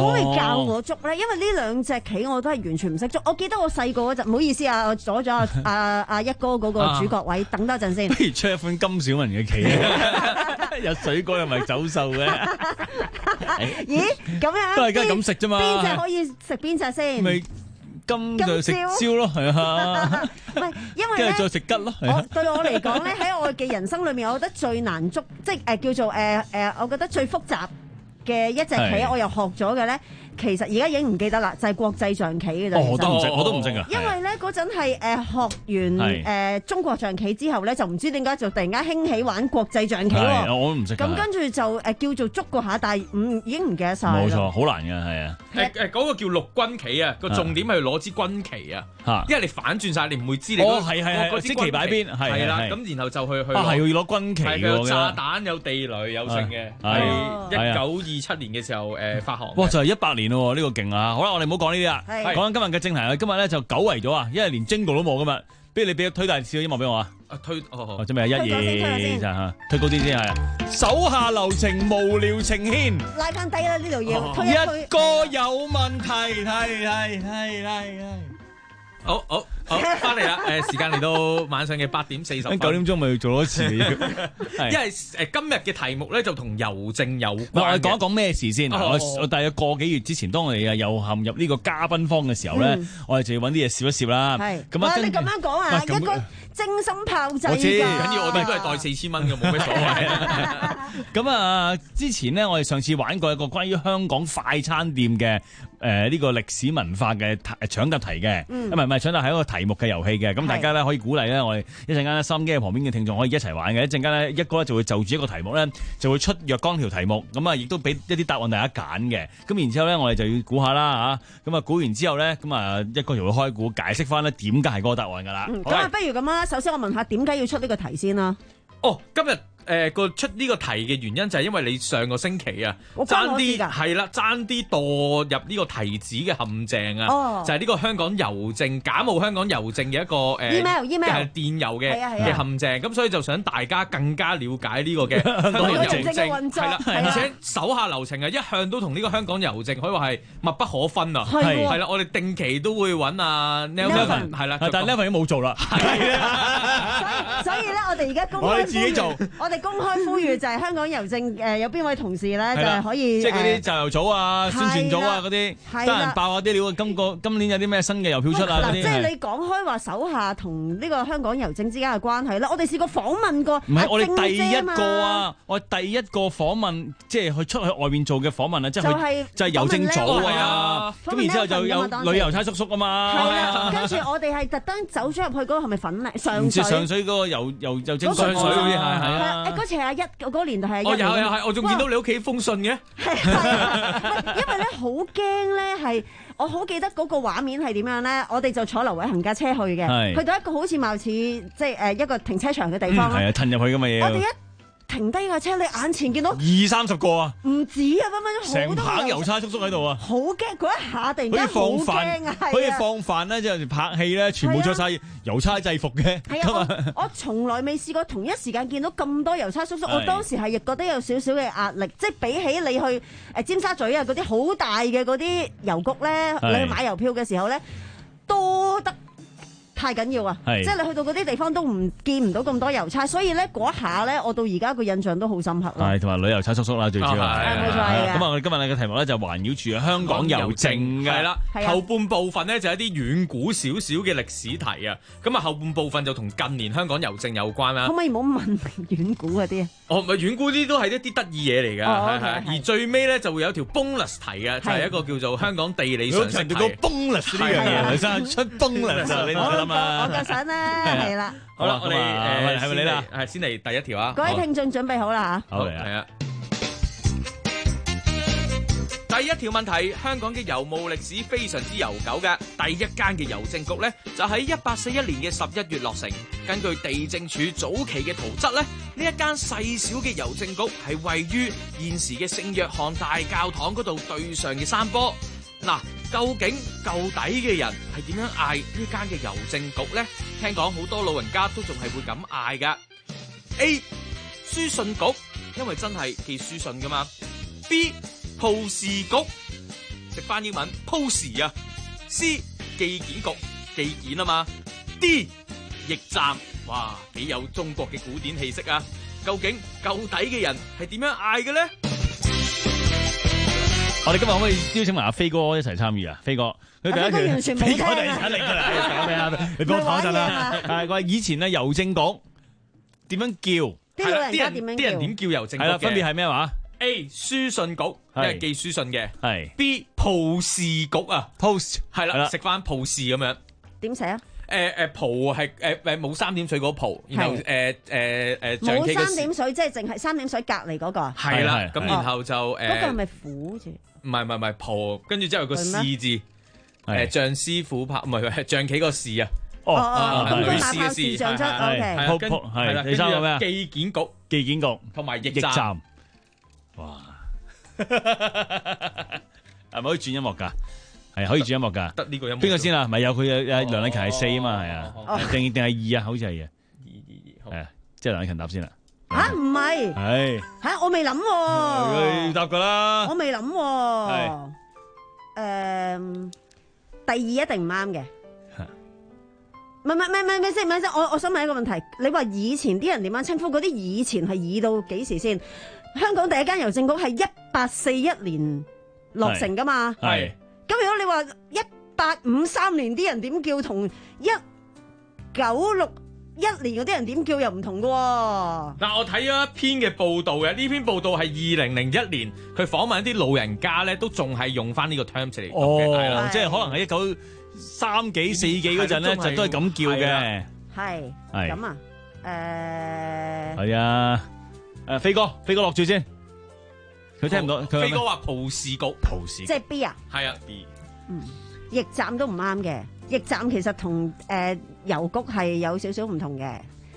可唔可以教我捉咧？因為呢兩隻棋我都係完全唔識捉。我記得我細個嗰陣，唔好意思啊，我阻咗阿阿阿一哥嗰個主角位，等多陣先。 不如出一款金小文嘅棋，有水果又咪走獸嘅。 咦？咁樣都係而家咁食啫嘛。 邊隻可以食邊隻先？ 咪金就食蕉咯，係啊。 唔係，因為咧， 跟住再食桔咯。 我對我嚟講咧，喺我嘅人生裏面，我覺得最難捉，即係誒叫做誒誒、呃，我覺得最複雜嘅一隻棋，我又學咗嘅咧。其實而家已經唔記得啦，就係、是、國際象棋嘅啫。 哦，我都唔識，我都唔識啊。 因為咧嗰陣係誒學完誒、呃、中國象棋之後咧，就唔知點解就突然間興起玩國際象棋喎。 我都唔識。咁跟住就誒、呃、叫做捉過下，但係唔已經唔記得晒。 冇錯，好難嘅，係啊。 誒誒，嗰個叫陸軍棋啊，個重點係攞支軍旗啊。 嚇！ 因為你反轉晒，你唔會知你嗰哦係係係嗰支支旗擺邊係係啦。 係咁然後就去去啊係要攞軍旗㗎。 有炸彈，有地雷，有剩嘅。係一九二七年嘅時候誒發行。 哇！就係一百年咯，呢個勁啊！好啦，我哋唔好講呢啲啦， 係講緊今日嘅正題啦。今日咧就久違咗啊，因為連 jingle 都冇今日。不如你俾推大少音樂俾我啊！ 啊推哦， 準備係一二就嚇，推高啲先係。手下留情，無聊情牽。 拉翻低啦呢度要推一推。 個有問題，係係係係係。 好好好，翻嚟啦！誒，時間嚟到晚上嘅八點四十分， 九點鐘咪要做多次。因為誒今日嘅題目咧就同郵政有關。 我哋講一講咩事先？ 哦、 我我大約個幾月之前，當我哋啊又陷入呢個嘉賓坊嘅時候咧，嗯、我哋就要揾啲嘢笑一笑啦。 係咁啊， 你咁樣講啊，一個精心炮製。 我知， 緊要我哋都係袋四千蚊嘅，冇咩所謂。 咁啊，之前咧我哋上次玩過一個關於香港快餐店嘅誒呢個歷史文化嘅搶答題嘅，唔係唔係搶答係一個題目嘅遊戲嘅。咁大家咧可以鼓勵咧，我哋一陣間咧收音機旁邊嘅聽眾可以一齊玩嘅。一陣間咧一哥咧就會就住一個題目咧就會出若干條題目，咁啊亦都俾一啲答案大家揀嘅。咁然之後咧我哋就要估下啦嚇。咁啊估完之後咧，咁啊一哥就會開估解釋翻咧點解係嗰個答案㗎啦。 咁啊、嗯，不如咁啦，首先我問下點解要出呢個題先啦？ 哦，今日。誒個、呃、出呢個題嘅原因就係因為你上個星期啊，爭啲係啦，爭啲墮入呢個提子嘅陷阱啊，哦、就係呢個香港郵政假冒香港郵政嘅一個誒、呃、 email email 係電郵嘅嘅陷阱，咁所以就想大家更加了解呢個嘅香港郵政嘅運作，係啦，而且手下留情啊，一向都同呢個香港郵政可以話係密不可分啊，係係啦，我哋定期都會揾阿 Nelvin 係啦，但係 Nelvin 已經冇做啦，係啊，所以咧我哋而家公開我哋自己做。 我哋公開呼籲就係香港郵政誒有邊位同事咧就係可以， 即係嗰啲就郵組啊、宣傳組啊嗰啲，得閒爆下啲料。今個今年有啲咩新嘅郵票出啊嗰啲。 即係你講開話手下同呢個香港郵政之間嘅關係咧，我哋試過訪問過。 唔係我哋第一個啊，我哋第一個訪問，即係去出去外邊做嘅訪問啊，即係去就係郵政組啊。咁然之後就有旅郵差叔叔啊嘛。 係啦，跟住我哋係特登走咗入去嗰個係咪粉嶺上水？ 唔知上水嗰個郵郵郵政上水嗰啲係係啊。 誒嗰次係阿一，嗰個年代係阿一。 哦，有有係，我仲見到你屋企封信嘅。 係，因為咧好驚咧，係我好記得嗰個畫面係點樣咧？我哋就坐劉偉恒架車去嘅，去到一個好似貌似即係誒一個停車場嘅地方。 係啊，褪入去㗎嘛嘢。 我哋一停低架車，你眼前見到二三十個啊， 唔止啊，分分鐘好多成棚郵差叔叔喺度啊， 好驚！嗰一下突然間好驚啊， 可以放飯咧，即係拍戲咧，全部着晒郵差制服嘅。 係啊，我我從來未試過同一時間見到咁多郵差叔叔，我當時係亦覺得有少少嘅壓力，即係比起你去誒尖沙咀啊嗰啲好大嘅嗰啲郵局咧，你去買郵票嘅時候咧，多得太緊要啊！即係你去到嗰啲地方都唔見唔到咁多郵差，所以咧嗰下咧，我到而家個印象都好深刻咯。 係同埋旅郵差叔叔啦，最主要係冇錯嘅。 咁啊，我哋今日嘅題目咧就環繞住香港郵政嘅係啦。後半部分咧就係一啲遠古少少嘅歷史題啊。咁啊後半部分就同近年香港郵政有關啦。 可唔可以唔好問遠古嗰啲啊？ 哦，唔係遠古啲都係一啲得意嘢嚟㗎，係係。而最尾咧就會有條 bonus 題嘅，就係一個叫做香港地理常識題。 bonus 呢樣嘢，真係出 bonus 啊！你諗啊？ 我嘅想咧係啦。 好啦，我哋誒係咪你啦？ 係先嚟第一條啊！ 各位聽眾準備好啦嚇。 好嚟啊！ 係啊。第一條問題，香港嘅郵務歷史非常之悠久嘅，第一間嘅郵政局呢，就喺一八四一年嘅十一月落成。根據地政署早期嘅圖則呢，呢一間細小嘅郵政局係位於現時嘅聖約翰大教堂嗰度對上嘅山坡。嗱，究竟舊底嘅人係點樣嗌呢間嘅郵政局呢？聽講好多老人家都仲係會咁嗌噶。A. 書信局，因為真係寄書信噶嘛。B. 鋪事局食翻英文 post 啊。C 寄件局寄件啊嘛。D 驛站，哇，幾有中國嘅古典氣息啊！究竟夠底嘅人係點樣嗌嘅咧？ 我哋今日可唔可以邀請埋阿飛哥一齊參與啊？飛哥，佢第一條完全冇聽啊！ 飛哥突然間嚟㗎啦，搞咩啊？你幫我講陣啦。係話以前咧郵政局點樣叫？ 啲老人家點樣叫？ 啲人點叫郵政局？ 係啦，分別係咩話 ？A 書信局，即係寄書信嘅。 係 B 報事局啊 ，post 係啦，食翻報事咁樣。 點寫啊？ 誒誒蒲係誒誒冇三點水嗰個蒲，然後誒誒誒冇三點水，即係淨係三點水隔離嗰個。 係啦，咁然後就誒嗰個係咪虎字？ 唔係唔係唔係蒲，跟住之後個士字，誒象師虎豹，唔係唔係象棋個士啊。 哦哦，女士嘅士， 象出 OK。 係啦， 第三個咩啊？ 寄件局， 寄件局同埋驛站。 站。 哇！係咪可以轉音樂㗎？係可以轉音樂㗎， 得呢個音樂。 邊個先啊？咪有佢有梁禮勤係四啊嘛，係啊，定定係二啊？好似係嘅， 二二二， 係啊，即係梁禮勤答先啦。 吓唔係？ 係吓我未諗喎。 佢答㗎啦。 我未諗喎。誒，第二一定唔啱嘅。唔係唔係唔係唔係先，唔係先。我我想問一個問題，你話以前啲人點樣稱呼嗰啲？以前係以到幾時先？香港第一間郵政局係一八四一年落成㗎嘛？ 係。 咁如果你話一八五三年啲人點叫，同一九六一年嗰啲人點叫又唔同㗎喎。 嗱，我睇咗一篇嘅報道嘅，呢篇報道係二零零一年，佢訪問一啲老人家咧，都仲係用翻呢個 terms 嚟。 哦，即係可能喺一九三幾四幾嗰陣咧，就都係咁叫嘅。 係係咁啊，誒係啊，誒飛哥，飛哥落住先。佢聽唔到， 飛哥話蒲士局， 蒲士即係 B 啊？ 係啊 B。 嗯，驛站都唔啱嘅，驛站其實同誒郵局係有少少唔同嘅。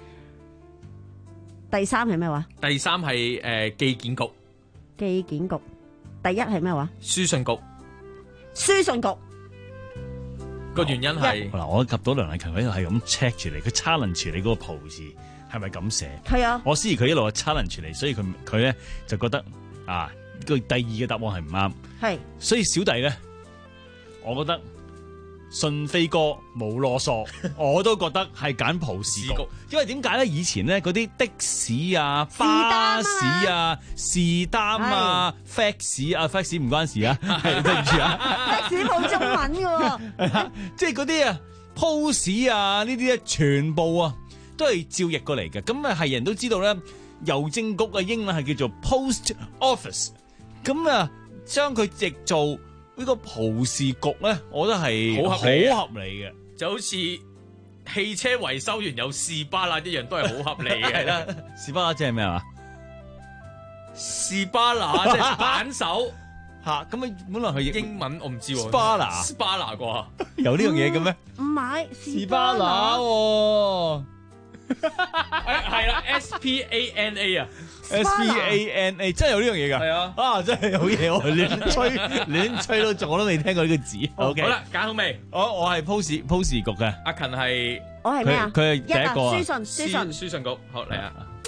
第三係咩話？ 第三係誒寄件局。 寄件局。第一係咩話？ 書信局。 書信局。 個原因係嗱，我及到梁禮勤喺度係咁 check 住你，佢 challenge 你嗰個蒲字係咪咁寫？ 係啊。 我思疑佢一路 challenge 你，所以佢佢咧就覺得。啊！個第二嘅答案係唔啱， 係， 所以小弟咧，我覺得信飛哥冇囉嗦，我都覺得係揀蒲士局，因為點解咧？以前咧嗰啲的士啊、巴士啊、士擔啊、fax 啊、fax 唔關事啊，對唔住啊 ，fax 冇中文嘅喎， 即係嗰啲啊 post 啊呢啲咧，全部啊都係照譯過嚟嘅，咁啊係人都知道咧。郵政局嘅英文係叫做 post office， 咁啊將佢譯做呢個蒲士局咧，我覺得係好合理好合理嘅， 就好似汽車維修員有士巴拿一樣，都係好合理嘅。係啦， 士巴拿即係咩話？ 士巴拿即係扳手吓，咁啊本來係英文我唔知喎。 Spana Spana 啩？ 有呢樣嘢嘅咩？ 唔係士巴拿喎。 係啦 ，S P A N A 啊 ，S P A N A 真係有呢樣嘢㗎， 係啊， 啊真係好嘢，我亂吹亂吹到仲我都未聽過呢個字。OK， 好啦，揀好未？ 我我係 post post 局嘅， 阿勤係我係咩啊？ 佢係第一個書信書信書信局，好嚟啊！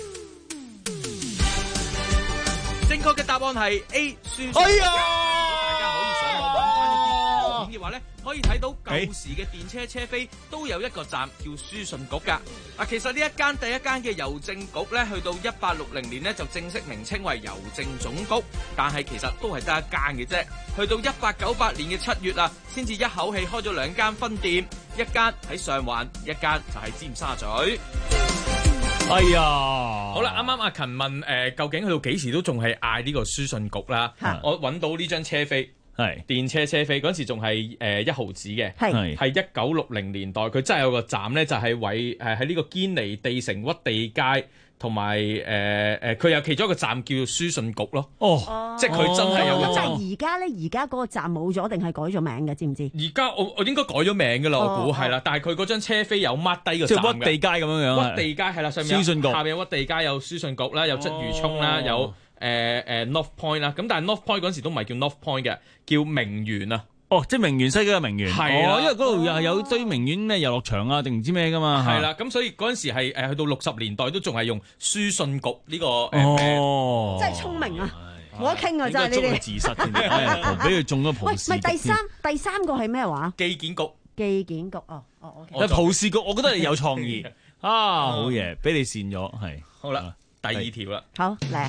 正確嘅答案係 A 書信局。哎呀，大家可以上網揾翻呢啲圖片嘅話咧。可以睇到舊時嘅電車車飛都有一個站叫書信局㗎。啊，其實呢一間第一間嘅郵政局咧，去到一八六零年咧就正式名稱為郵政總局，但係其實都係得一間嘅啫。去到一八九八年嘅七月啊，先至一口氣開咗兩間分店，一間喺上環，一間就喺尖沙咀。 哎呀， 好啦，啱啱阿勤問誒、呃，究竟去到幾時都仲係嗌呢個書信局啦？我揾到呢張車飛。係電車車飛嗰陣時仲係誒一毫子嘅，係係一九六零年代，佢真係有個站咧，就係位誒喺呢個堅尼地城屈地街，同埋誒誒佢有其中一個站叫做書信局咯。哦，即係佢真係有個站。 咁而家咧，而家嗰個站冇咗定係改咗名嘅，知唔知？ 而家我我應該改咗名噶啦，我估係啦。但係佢嗰張車飛有 mark 低個站嘅。即係屈地街咁樣樣。屈地街係啦，上面書信局，下邊有屈地街有書信局啦，有鰂魚涌啦，有。誒誒 North Point 啦，咁但係 North Point 嗰陣時都唔係叫 North Point 嘅，叫名園啊。 哦，即係名園西街嘅名園。 係啦， 因為嗰度又係有堆名園咩遊樂場啊，定唔知咩噶嘛。 係啦，咁所以嗰陣時係誒去到六十年代都仲係用書信局呢個誒。 哦， 真係聰明啊！ 冇得傾啊！真係呢啲自殺添，俾佢中咗葡氏。 喂，唔係第三第三個係咩話？ 紀檢局。 紀檢局哦哦 OK。 但葡氏局，我覺得你有創意啊，好嘢，俾你扇咗係。 好啦，第二條啦。 好嚟。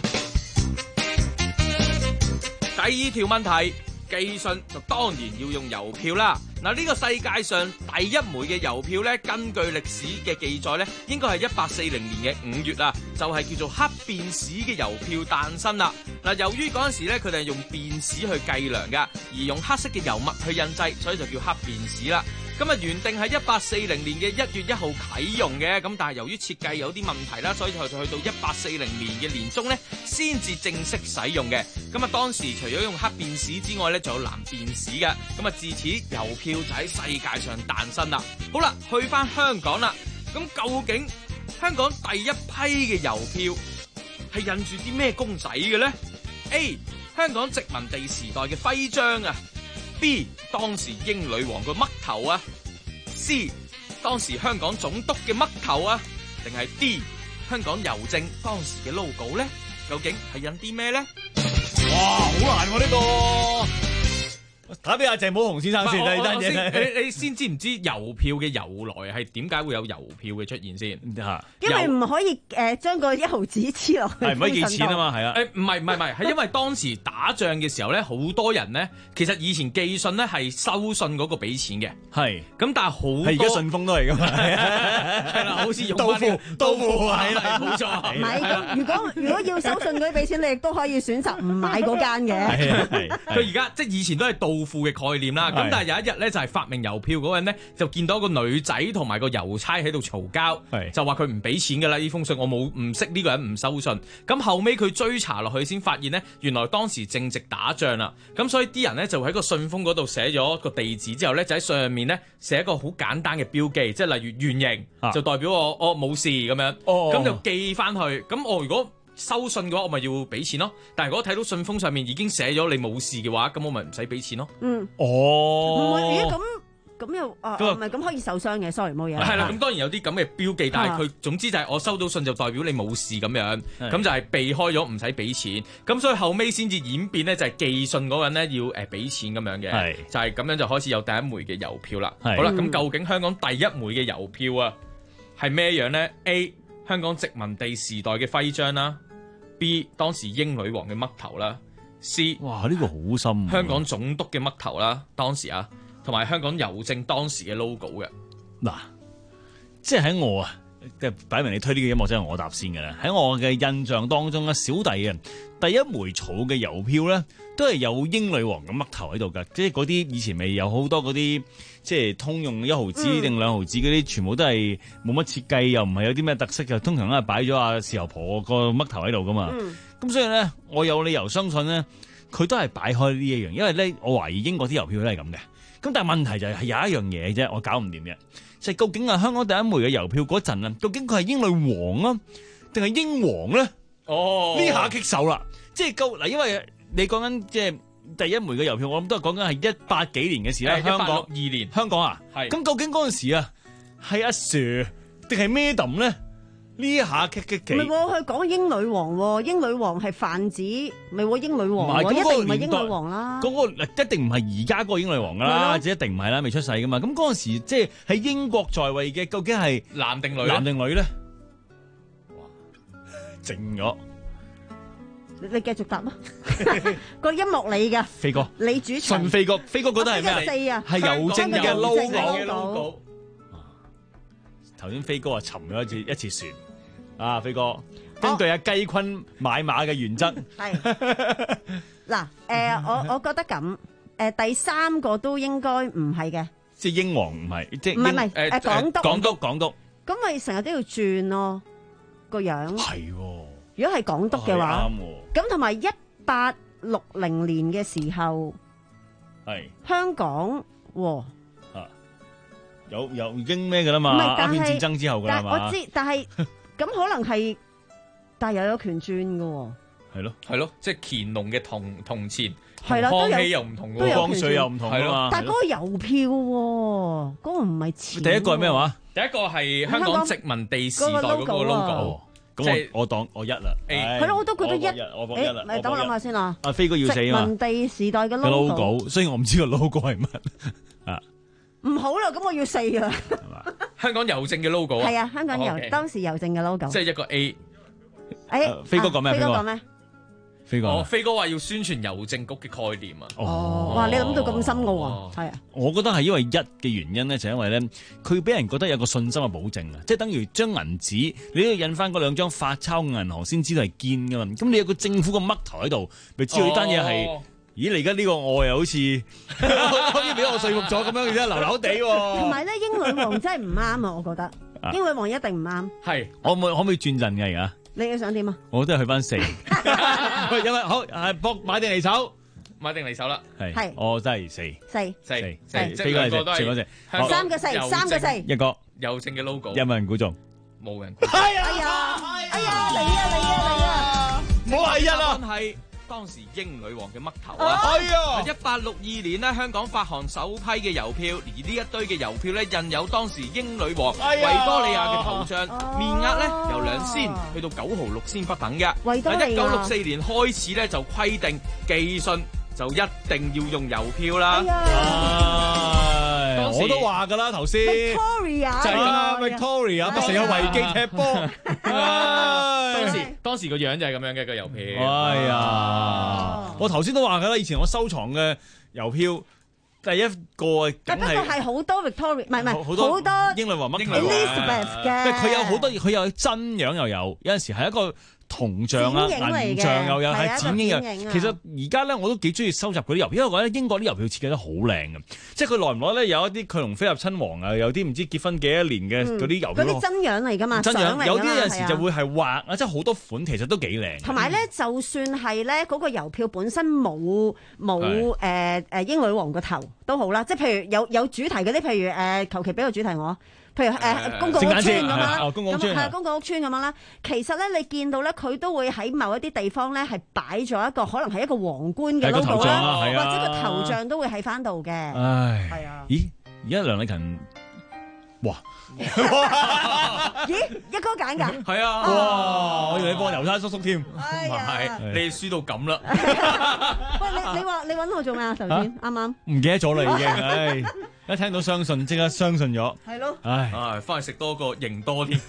第二條問題，寄信就當然要用郵票啦。嗱，呢個世界上第一枚嘅郵票咧，根據歷史嘅記載咧，應該係一八四零年嘅五月啊，就係叫做黑便士嘅郵票誕生啦。嗱，由於嗰陣時咧，佢哋係用便士去計量噶，而用黑色嘅油墨去印製，所以就叫黑便士啦。咁啊，原定係一八四零年嘅一月一號啟用嘅，咁但係由於設計有啲問題啦，所以就去到一八四零年嘅年中咧，先至正式使用嘅。咁啊，當時除咗用黑便士之外咧，仲有藍便士嘅。咁啊，自此郵票就喺世界上誕生啦。好啦，去翻香港啦。咁究竟香港第一批嘅郵票係印住啲咩公仔嘅咧 ？A. 香港殖民地時代嘅徽章啊。B. 當時英女王個嘜頭啊。C. 當時香港總督嘅嘜頭啊。定係 D. 香港郵政當時嘅 logo 咧？究竟係印啲咩咧？ 哇，好難喎呢個！打俾阿鄭寶鴻先生先，呢單嘢你你先知唔知郵票嘅由來係點解會有郵票嘅出現先？嚇， 因為唔可以誒將個一毫紙黐落去， 係唔可以寄錢啊嘛，係啊。 誒唔係唔係唔係，係因為當時打仗嘅時候咧，好多人咧，其實以前寄信咧係收信嗰個俾錢嘅， 係。 咁但係好多係而家順豐都係㗎嘛， 係啦，好似用豆腐豆腐係啦，冇錯。 唔係咁，如果如果要收信嗰啲俾錢，你亦都可以選擇唔買嗰間嘅。 佢而家即係以前都係到付嘅概念啦，咁但係有一日咧就係發明郵票嗰個人咧就見到個女仔同埋個郵差喺度嘈交，就話佢唔俾錢㗎啦，呢封信我冇唔識呢個人唔收信，咁後尾佢追查落去先發現咧，原來當時正值打仗啦，咁所以啲人咧就喺個信封嗰度寫咗個地址之後咧，就喺上面咧寫一個好簡單嘅標記，即係例如圓形、啊、就代表我我冇事咁樣，咁、哦、就寄翻去，咁我如果收信嘅話，我咪要俾錢咯。但係如果睇到信封上面已經寫咗你冇事嘅話，咁我咪唔使俾錢咯。 嗯， 哦， 唔係咦咁咁又啊唔係咁可以受傷嘅 ，sorry 冇嘢。 係啦，咁當然有啲咁嘅標記，但係佢總之就係我收到信就代表你冇事咁樣，咁就係避開咗唔使俾錢。咁所以後尾先至演變咧，就係寄信嗰個人咧要誒俾錢咁樣嘅，就係咁樣就開始有第一枚嘅郵票啦。好啦，咁究竟香港第一枚嘅郵票啊係咩樣咧 ？A. 香港殖民地時代嘅徽章啦。B. 當時英女王嘅嘜頭啦。C. 哇，呢、這個好深、啊。 香港總督嘅嘜頭啦，當時啊，同埋香港郵政當時嘅 logo 嘅。 嗱，即係喺我啊，即係擺明你推呢個音樂真係我答先嘅啦。喺我嘅印象當中咧，小弟啊第一枚儲嘅郵票咧，都係有英女王嘅嘜頭喺度㗎。即係嗰啲以前未有好多嗰啲即係通用一毫紙定兩毫紙嗰啲，全部都係冇乜設計，又唔係有啲咩特色嘅，通常都係擺咗阿事頭婆個嘜頭喺度噶嘛。咁、嗯、所以咧，我有理由相信咧，佢都係擺開呢一樣，因為咧，我懷疑英國啲郵票都係咁嘅。咁但係問題就係有一樣嘢啫，我搞唔掂嘅，就係、是、究竟啊香港第一枚嘅郵票嗰陣啊，究竟佢係英女王啊，定係英皇咧？哦，呢下棘手啦，即係夠嗱，因為你講緊即係第一枚嘅郵票，我諗都係講緊係一八幾年嘅事啦。香港二年， 香港啊，係咁究竟嗰陣時啊，係阿 Sir 定係 Madam 咧？呢下棘棘奇， 唔係喎，佢講英女王喎，英女王係泛指，唔係喎，英女王喎，一定唔係英女王啦。 嗰、嗰個一定唔係而家嗰個英女王噶啦，或者一定唔係啦，未出世噶嘛。咁嗰陣時即係喺英國在位嘅，究竟係男定女？ 男定女咧？哇，靜咗。 你你繼續答啊！個音樂你㗎， 飛哥， 你主持。 順飛哥，飛哥覺得係咩？ 四啊， 係郵政嘅 logo。 logo。 頭先飛哥啊，沉咗一次一次船。啊，飛哥，根據阿雞坤買馬嘅原則， 係嗱，誒，我我覺得咁，誒、呃，第三個都應該唔係嘅， 即係英皇唔係，即係唔係唔係，誒、呃，港督， 港督，港督， 咁咪成日都要轉咯個樣， 係， 如果係港督嘅話，咁同埋一八六零年嘅時候，係香港，喎。 有有已經咩噶啦嘛？鴉片戰爭之後噶啦嘛？ 我知，但係咁可能係，但係又有權轉噶。 係咯， 係咯，即係乾隆嘅銅銅錢， 係啦， 康熙又唔同， 光緒又唔同啊嘛。 但係嗰個郵票，嗰、嗰個唔係錢。 第一個係咩話？ 第一個係香港殖民地時代嗰個 logo。 咁我我當我一啦。 係咯，我都覺得一。 我我一啦。 誒，等我諗下先啊。 阿飛哥要死啊嘛！ 殖民地時代嘅 logo，所以我唔知個 logo 係乜啊。 唔好啦，咁我要四啊。 香港郵政嘅 logo 啊。 係啊，香港郵當時郵政嘅 logo。 即係一個 A。 誒， 飛哥講咩？ 飛哥講咩？ 飛哥， 哦，飛哥話要宣傳郵政局嘅概念啊！ 哦，哇，你諗到咁深奧啊？係啊， 我覺得係因為一嘅原因咧，就係因為咧，佢俾人覺得有個信心嘅保證啊，即係等於張銀紙，你都要印翻嗰兩張發鈔銀行先知道係堅噶嘛。咁你有個政府個嘜頭喺度，咪知道呢單嘢係？咦，你而家呢個我又好似好似俾我說服咗咁樣，而家流流地喎。 同埋咧，英女王真係唔啱啊！我覺得英女王一定唔啱。 係，我可唔可可唔可以轉陣嘅而家？ 你想點啊？ 我都係去翻四，因為好係搏買定離手， 買定離手啦。 係，我真係四， 四四四，飛哥係四，全部四， 三個四，三個四， 一個郵政嘅 logo， 有冇人估中？ 冇人估中。 哎呀，哎呀，哎呀，嚟啊嚟啊嚟啊！ 冇係一啦，係當時英女王嘅嘜頭啊！ 係啊！ 一八六二年呢，香港發行首批嘅郵票，而呢一堆嘅郵票咧印有當時英女王維多利亞嘅頭像，面額咧由兩仙去到九毫六仙不等嘅。 維多利亞。 一九六四年開始咧就規定寄信就一定要用郵票啦。 唉，我都話㗎啦頭先。 Victoria 就係啦 ，Victoria 不成有維基踢波。 當時當時個樣就係咁樣嘅個郵票。 哎呀，我頭先都話㗎啦，以前我收藏嘅郵票。第一個梗係， 不過係好多 Victoria，唔係唔係好多好多英女王乜 Elizabeth 嘅。 佢有好多，佢有真樣又有，有陣時係一個銅像啊、銀像又有，係剪影嘅。其實而家咧我都幾中意收集嗰啲郵票，因為我覺得英國啲郵票設計得好靚嘅，即係佢耐唔耐咧有一啲佢同菲臘親王啊，有啲唔知結婚幾多年嘅嗰啲郵票。 嗰啲真樣嚟㗎嘛， 真樣有啲有陣時就會係畫啊，即係好多款，其實都幾靚。 同埋咧，就算係咧嗰個郵票本身冇冇誒誒英女王個頭都好啦，即係譬如有有主題嗰啲，譬如誒求其俾個主題我。譬如誒公共屋邨咁樣啦，咁係公共屋邨咁樣啦。其實咧，你見到咧，佢都會喺某一啲地方咧，係擺咗一個可能係一個皇冠嘅 logo 啦，或者個頭像都會喺翻度嘅。 唉， 係啊。 咦？而家梁禮勤，哇！ 咦？一哥揀㗎？ 係啊！ 哇！我以為你幫郵差叔叔添， 唔係你輸到咁啦。 喂，你你話你揾我做咩啊？頭先啱啱唔記得咗啦，已經。唉，一聽到相信，即刻相信咗。 係咯。 唉， 唉，翻去食多個型多添。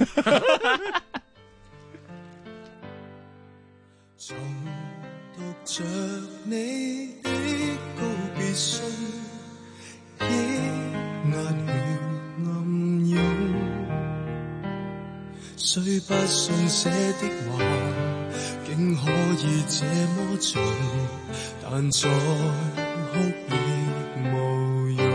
重讀着你的告別信，抑壓了暗湧，雖不信寫的話，竟可以這麼重，但再哭亦無用。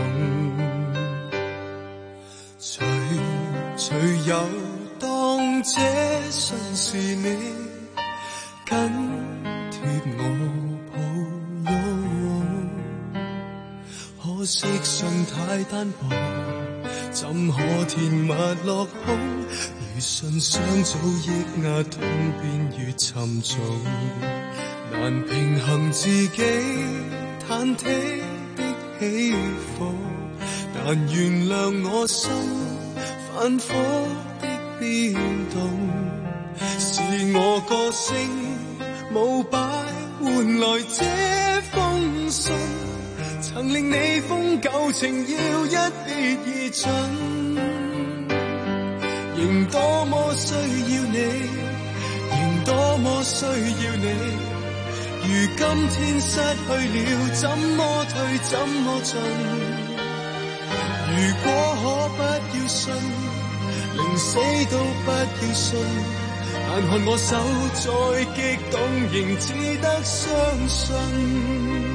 隨隨有當這信是你緊貼我抱擁，可惜信太單薄，怎可填密落空？如信想早抑壓痛便越沉重，難平衡自己忐忑的起伏，但原諒我心反覆的變動，是我個性冇擺換來這封信，曾令你封舊情要一別而盡，仍多麼需要你，仍多麼需要你，如今天失去了，怎麼退怎麼進，如果可不要信，寧死都不要信，但看我手再激動，仍只得相信。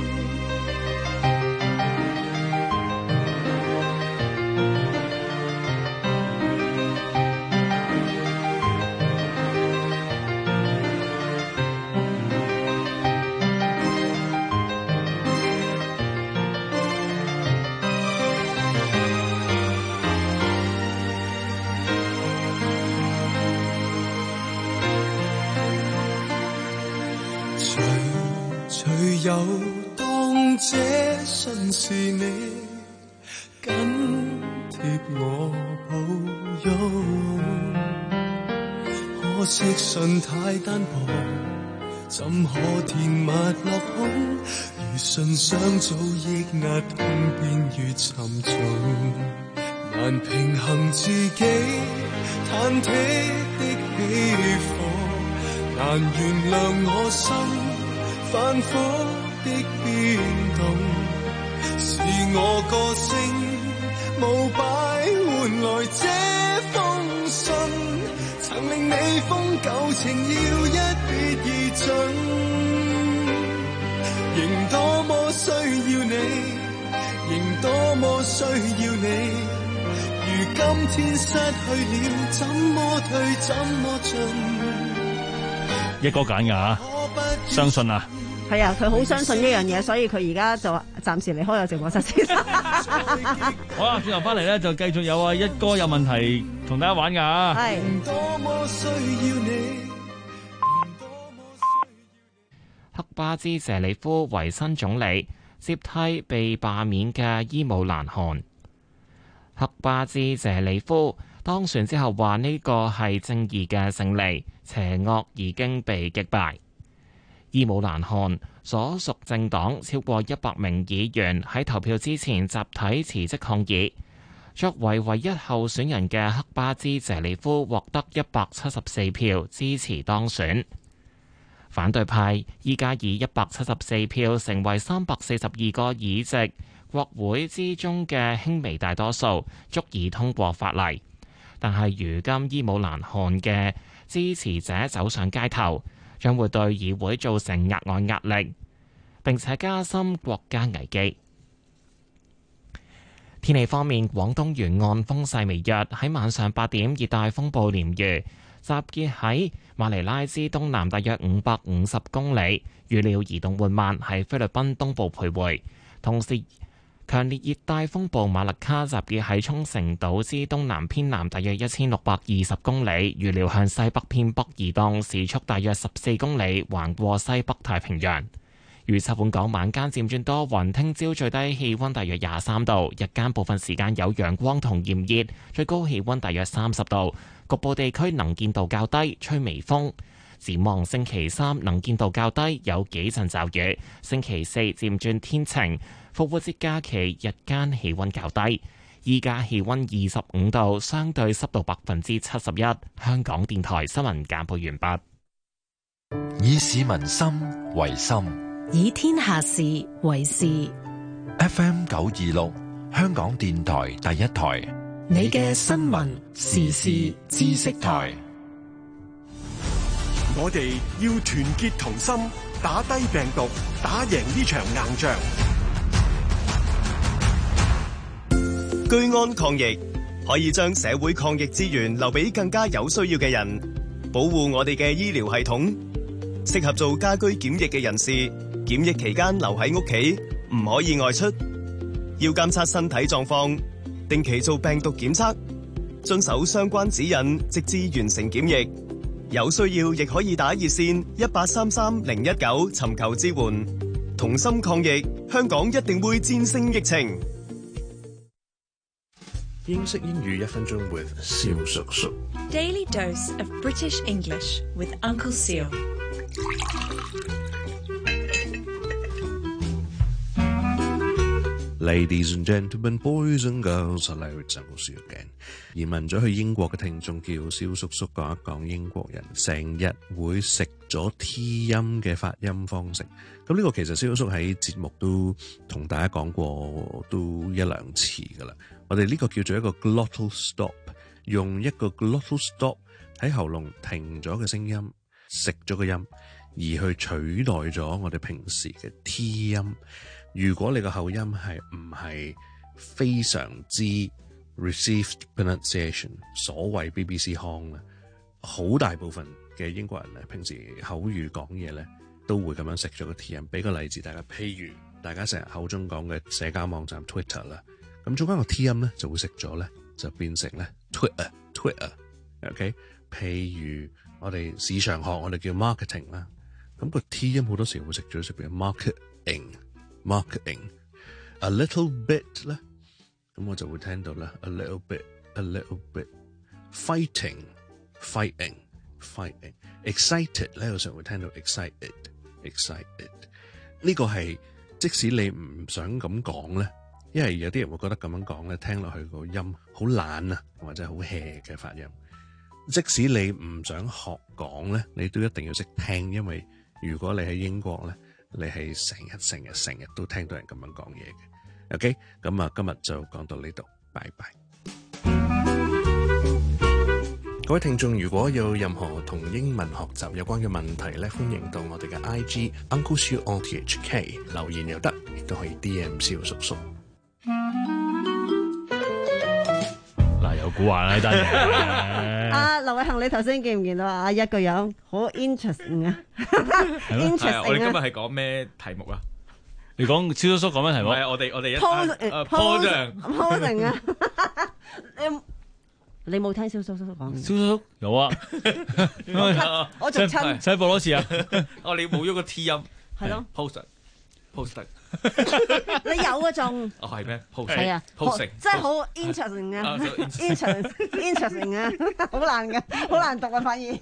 有當這信是你緊貼我抱擁，可可惜信太單薄，怎可填密落空？如信想早抑壓痛便越沉重，難平衡自己忐忑的起伏，難原諒我心反覆的變動，是我個性無擺換來這封信，曾令你封舊情要一別而盡，仍多麼需要你，仍多麼需要你，如今天失去了，怎麼退怎麼進。 一哥揀㗎嚇，相信啊！ 係啊，佢好相信一樣嘢，所以佢而家就暫時離開個直播室先。 好啦，轉頭翻嚟咧就繼續有啊一哥有問題同大家玩㗎嚇。 係。 克巴茲謝里夫為新總理，接替被罷免嘅伊姆蘭汗。克巴茲謝里夫當選之後話呢個係正義嘅勝利，邪惡已經被擊敗。伊姆蘭汗所屬政黨超過一百名議員喺投票之前集體辭職抗議。作為唯一候選人嘅克巴茲謝里夫獲得一百七十四票支持當選。反對派依家以一百七十四票成為三百四十二個議席，國會之中嘅輕微大多數足以通過法例。但係如今伊姆蘭汗嘅支持者走上街頭，將會對議會造成額外壓力，並且加深國家危機。天氣方面，廣東沿岸風勢微弱，喺晚上八點，熱帶風暴鯰魚集結喺馬尼拉之東南大約五百五十公里，預料移動緩慢，喺菲律賓東部徘徊。同時，強烈熱帶風暴馬勒卡集結喺沖繩島之東南偏南大約一千六百二十公里，預料向西北偏北移動，時速大約十四公里，橫過西北太平洋。預測本港晚間漸轉多雲，聽朝最低氣溫大約廿三度，日間部分時間有陽光同炎熱，最高氣溫大約三十度，局部地區能見度較低，吹微風。展望星期三能見度較低，有幾陣驟雨。星期四漸轉天晴，復活節假期日間氣溫較低。依家氣溫二十五度，相對濕度百分之七十一。香港電台新聞簡報完畢。 以市民心為心， 以天下事為事。 F M 九二六，香港電台第一台， 你嘅新聞時事知識台。 我哋要團結同心，打低病毒，打贏呢場硬仗。 居安抗疫，可以將社會抗疫資源留俾更加有需要嘅人，保護我哋嘅醫療系統。適合做家居檢疫嘅人士，檢疫期間留喺屋企，唔可以外出。要監測身體狀況，定期做病毒檢測，遵守相關指引，直至完成檢疫。有需要亦可以打熱線一八三三零一九尋求支援。同心抗疫，香港一定會戰勝疫情。 英式英語一分鐘 with 蕭叔叔。 Daily dose of British English with Uncle Seal。 Ladies and gentlemen, boys and girls, hello, it's Uncle Seal again。移民咗去英國嘅聽眾叫蕭叔叔，講一講英國人成日會食咗 T 音嘅發音方式。咁呢個其實蕭叔叔喺節目都同大家講過都一兩次噶啦。我哋呢個叫做一個 glottal stop， 用一個 glottal stop 喺喉嚨停咗嘅聲音，食咗個音，而去取代咗我哋平時嘅 T 音。如果你個口音係唔係非常之 received pronunciation， 所謂 B B C 腔咧，好大部分嘅英國人咧，平時口語講嘢咧，都會咁樣食咗個 T 音。俾個例子大家，譬如大家成日口中講嘅社交網站 Twitter 啦，咁中間個 T 音咧就會食咗咧，就變成咧 Twitter Twitter。OK， 譬如我哋市場學我哋叫 marketing 啦，咁個 T 音好多時會食咗，食變 marketing marketing。A little bit 咧，咁我就會聽到啦 a little bit a little bit fighting fighting fighting。excited 咧，有時候會聽到 excited，excited。呢個係即使你唔想咁講咧，因為有啲人會覺得咁樣講咧，聽落去個音好懶啊，或者好 hea 嘅發音。即使你唔想學講咧，你都一定要識聽，因為如果你喺英國咧，你係成日成日成日都聽到人咁樣講嘢嘅。OK， 咁啊，今日就講到呢度，拜拜。各位聽眾，如果有任何同英文學習有關嘅問題咧，歡迎到我哋嘅 I G Uncle Siu O T H K 留言又得，亦都可以 D M 蕭叔叔。 嗱，有古話啦呢單嘢。 阿劉偉恒，你頭先見唔見到啊？阿一個樣好 interesting 啊 ，interesting 啊！ 我哋今日係講咩題目啊？ 你講蕭叔叔講咩題目？ 唔係，我哋我哋一 posing 啊！你你冇聽蕭叔叔講？ 蕭叔叔有啊， 我做親， 使播多次啊！ 哦，你冇咗個 T 音， 係咯 ，poster，poster， 你有啊仲？ 哦係咩？ 係啊 ，posing， 真係好 interesting 啊 ，interesting，interesting 啊，好難嘅，好難讀啊，發現。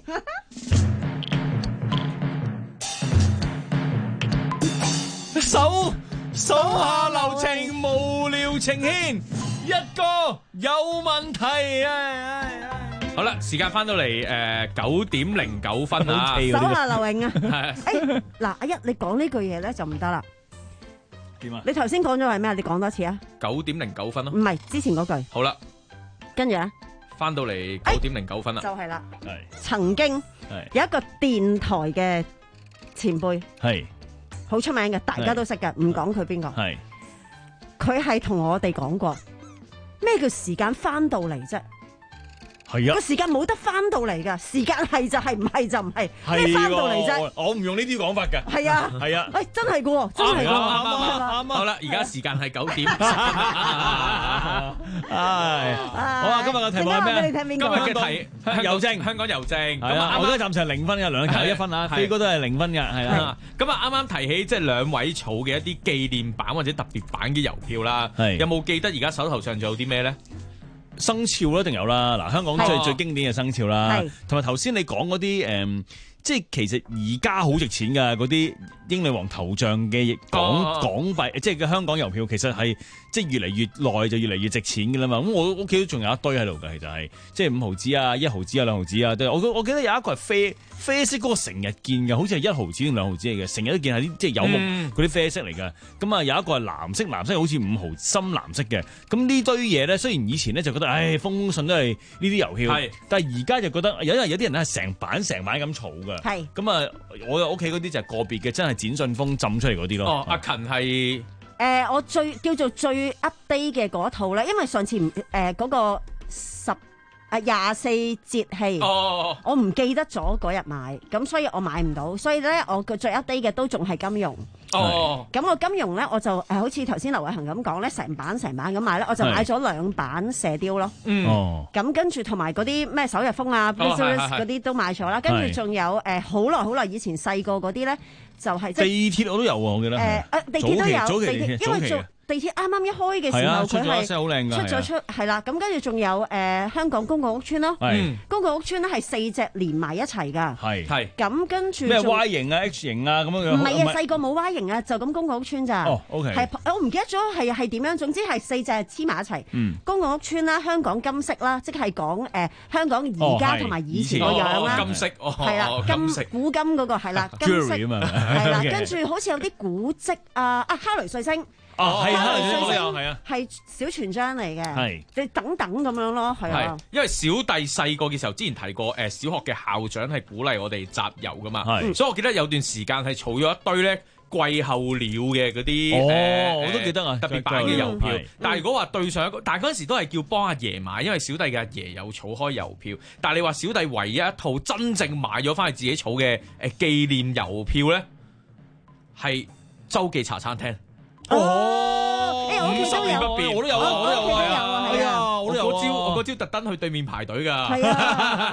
手手下留情，無聊情牽，一個有問題啊！好啦，時間翻到嚟誒九點零九分啊！ 手下留情啊！誒嗱，阿一你講呢句嘢咧就唔得啦。 點啊？ 你頭先講咗係咩？你講多次啊！ 九點零九分咯。 唔係之前嗰句。 好啦， 跟住咧， 翻到嚟九點零九分啦。 就係啦。 係。 曾經有一個電台嘅前輩。 係。 好出名嘅，大家都識嘅，唔講佢邊個。 係， 佢係同我哋講過咩叫時間翻到嚟啫？ 係啊， 個時間冇得翻到嚟噶，時間係就係，唔係就唔係，咩翻到嚟啫？ 我唔用呢啲講法㗎。 係啊， 係啊， 喂，真係㗎，真係㗎， 啱啱好啦，而家時間係九點。 唉，好啊，今日嘅題目係咩？ 今日嘅題郵政，香港郵政。 係啊，我而家暫時係零分嘅，梁球一分啊，飛哥都係零分嘅，係啦。 咁啊，啱啱提起即係兩位儲嘅一啲紀念版或者特別版嘅郵票啦，有冇記得而家手頭上仲有啲咩咧？ 生肖一定有啦，嗱，香港最最經典嘅生肖啦，同埋頭先你講嗰啲誒，即係其實而家好值錢㗎嗰啲英女王頭像嘅港、哦、港幣，即係嘅香港郵票，其實係即係越嚟越耐就越嚟越值錢㗎啦嘛。咁我屋企都仲有一堆喺度㗎，其實係即係五毫紙啊、一毫紙啊、兩毫紙啊，都我我記得有一個係啡啡色嗰個成日見嘅，好似係一毫紙定兩毫紙嚟嘅，成日都見係啲即係有木嗰啲啡色嚟嘅。咁啊有一個係藍色，藍色好似五毫深藍色嘅。咁呢堆嘢咧，雖然以前咧就覺得唉封封信都係呢啲郵票，但係而家就覺得有因為有啲人咧係成版成版咁儲㗎。係咁啊，我屋企嗰啲就係個別嘅，真係剪信封浸出嚟嗰啲咯。 哦，阿勤係誒我最叫做最 update 嘅嗰套咧，因為上次誒嗰、呃嗰個十啊廿四節氣，哦、我唔記得咗嗰日買，咁所以我買唔到，所以咧我個最 update 嘅都仲係金庸。哦，咁我金庸咧我就誒、呃、好似頭先劉偉恒咁講咧，成版成版咁買咧，我就買咗兩版射雕咯。嗯，哦，咁跟住同埋嗰啲咩首日風啊、嗰啲都買咗啦，跟住仲有誒好耐好耐以前細個嗰啲咧，就係、是、 地鐵我都有喎，我記得。誒、呃、地鐵都有，地鐵因為做地鐵啱啱一開嘅時候，佢係出咗出係啦，咁跟住仲有誒、呃、香港公共屋邨咯，公共屋邨咧係四隻連埋一齊㗎，係係咁跟住咩 Y 型啊 H 型啊咁樣樣， 唔係啊，細個冇 Y 型啊，就咁公共屋邨咋， 哦 OK， 係我唔記得咗係係點樣，總之係四隻黐埋一齊，嗯、公共屋邨啦，香港金色啦，即係講誒、呃、香港而家同埋以前個樣啦、 哦，金色係啦，金色古金嗰、嗰個係啦，金色係啦，跟住好似有啲古蹟啊啊哈雷彗星。 哦，係哈雷彗星有，係啊， 係小全章嚟嘅，係你等等咁樣咯，係啊。 因為小弟細個嘅時候，之前提過，誒，小學嘅校長係鼓勵我哋集郵噶嘛，係，所以我記得有段時間係儲咗一堆咧季候鳥嘅嗰啲， 哦，我都記得啊， 特別版嘅郵票。但係如果話對上一個，但係嗰陣時都係叫幫阿爺買，因為小弟嘅阿爺有儲開郵票。但係你話小弟唯一一套真正買咗翻去自己儲嘅誒紀念郵票咧，係洲記茶餐廳。哦，五十年不變，我都有啊，我都有啊，係啊，我都有。嗰朝我嗰朝特登去對面排隊㗎。係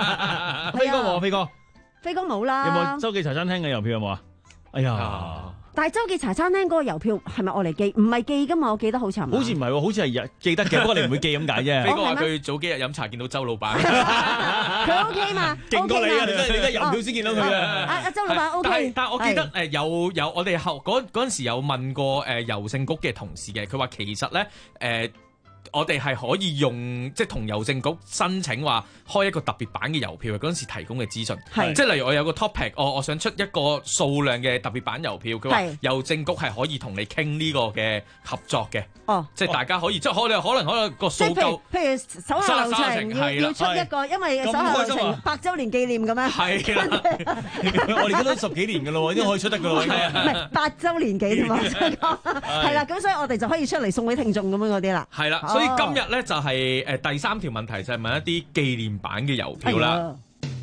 啊， 飛哥冇，飛哥， 飛哥冇啦。 有冇洲記茶餐廳嘅郵票有冇啊？哎呀， 但係周記茶餐廳嗰個郵票係咪我嚟寄？唔係寄㗎嘛，我記得好似係咪？ 好似唔係喎，好似係記得嘅，不過你唔會記咁解啫。 飛哥話佢早幾日飲茶見到周老闆， 佢 OK 嘛？ 勁過你啊！你都你都郵票先見到佢啊！ 阿阿周老闆 OK。 但係但係我記得誒有有我哋後嗰嗰陣時有問過誒郵政局嘅同事嘅，佢話其實咧誒。我哋係可以用即係同郵政局申請話開一個特別版嘅郵票，嗰陣時提供嘅資訊，即係例如我有個 topic，我我想出一個數量嘅特別版郵票，佢話郵政局係可以同你傾呢個嘅合作嘅， 哦， 即係大家可以即係可能可能可能個數夠， 譬如手下留情要要出一個，因為手下留情百週年紀念咁樣， 係啦，我哋都十幾年㗎咯，已經可以出得㗎咯， 唔係八週年紀念啊，係啦，咁所以我哋就可以出嚟送俾聽眾咁樣嗰啲啦， 係啦，所以今日咧就係誒第三條問題就係問一啲紀念版嘅郵票啦。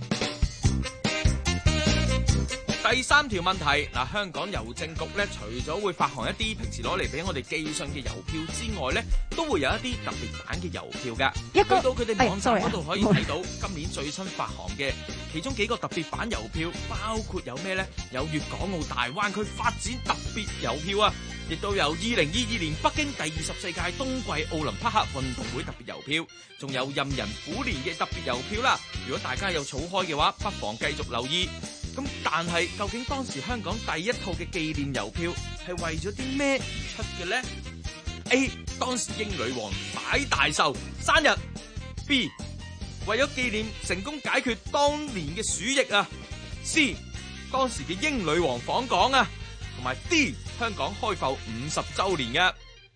第三條問題嗱，香港郵政局咧除咗會發行一啲平時攞嚟俾我哋寄信嘅郵票之外咧，都會有一啲特別版嘅郵票㗎。去到佢哋網站嗰度可以睇到今年最新發行嘅其中幾個特別版郵票，包括有咩咧？有粵港澳大灣區發展特別郵票啊！亦都有二零二二年北京第二十四屆冬季奧林匹克運動會特別郵票，仲有任人虎年嘅特別郵票啦。如果大家有儲開嘅話，不妨繼續留意。咁但係究竟當時香港第一套嘅紀念郵票係為咗啲咩而出嘅呢？ A. 當時英女王擺大壽生日。 B. 為咗紀念成功解決當年嘅鼠疫啊。 C. 當時嘅英女王訪港啊。同埋 D. 香港開埠五十週年嘅。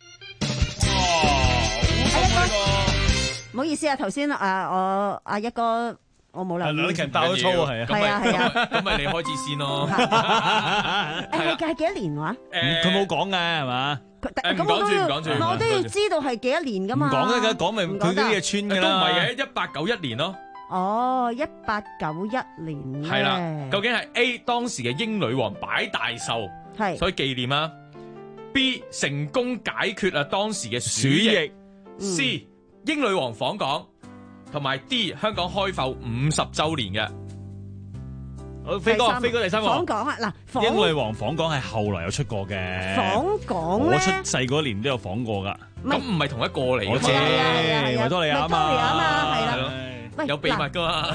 唔好意思啊，頭先誒我阿一哥我冇留意。 兩啲人爆咗粗啊，係啊， 係啊係啊， 咁咪你開始先咯。 誒係係幾多年話？ 佢冇講嘅係嘛？ 咁我都要，我都要知道係幾多年噶嘛？ 唔講嘅，講咪佢啲嘢穿㗎啦。 都唔係嘅，一八九一年咯。 哦，一八九一年係啦，究竟係 A 當時嘅英女王擺大壽，係所以紀念啊。B 成功解決啊當時嘅鼠疫。C 英女王訪港，同埋 D 香港開埠五十週年嘅。 好，飛哥，飛哥第三個。 訪港啊，嗱， 英女王訪港係後來有出過嘅。 訪港咧， 我出世嗰年都有訪過㗎。 咁唔係同一個嚟嘅。 我知，維多利亞啊嘛， 係啦。 有秘密噶嘛？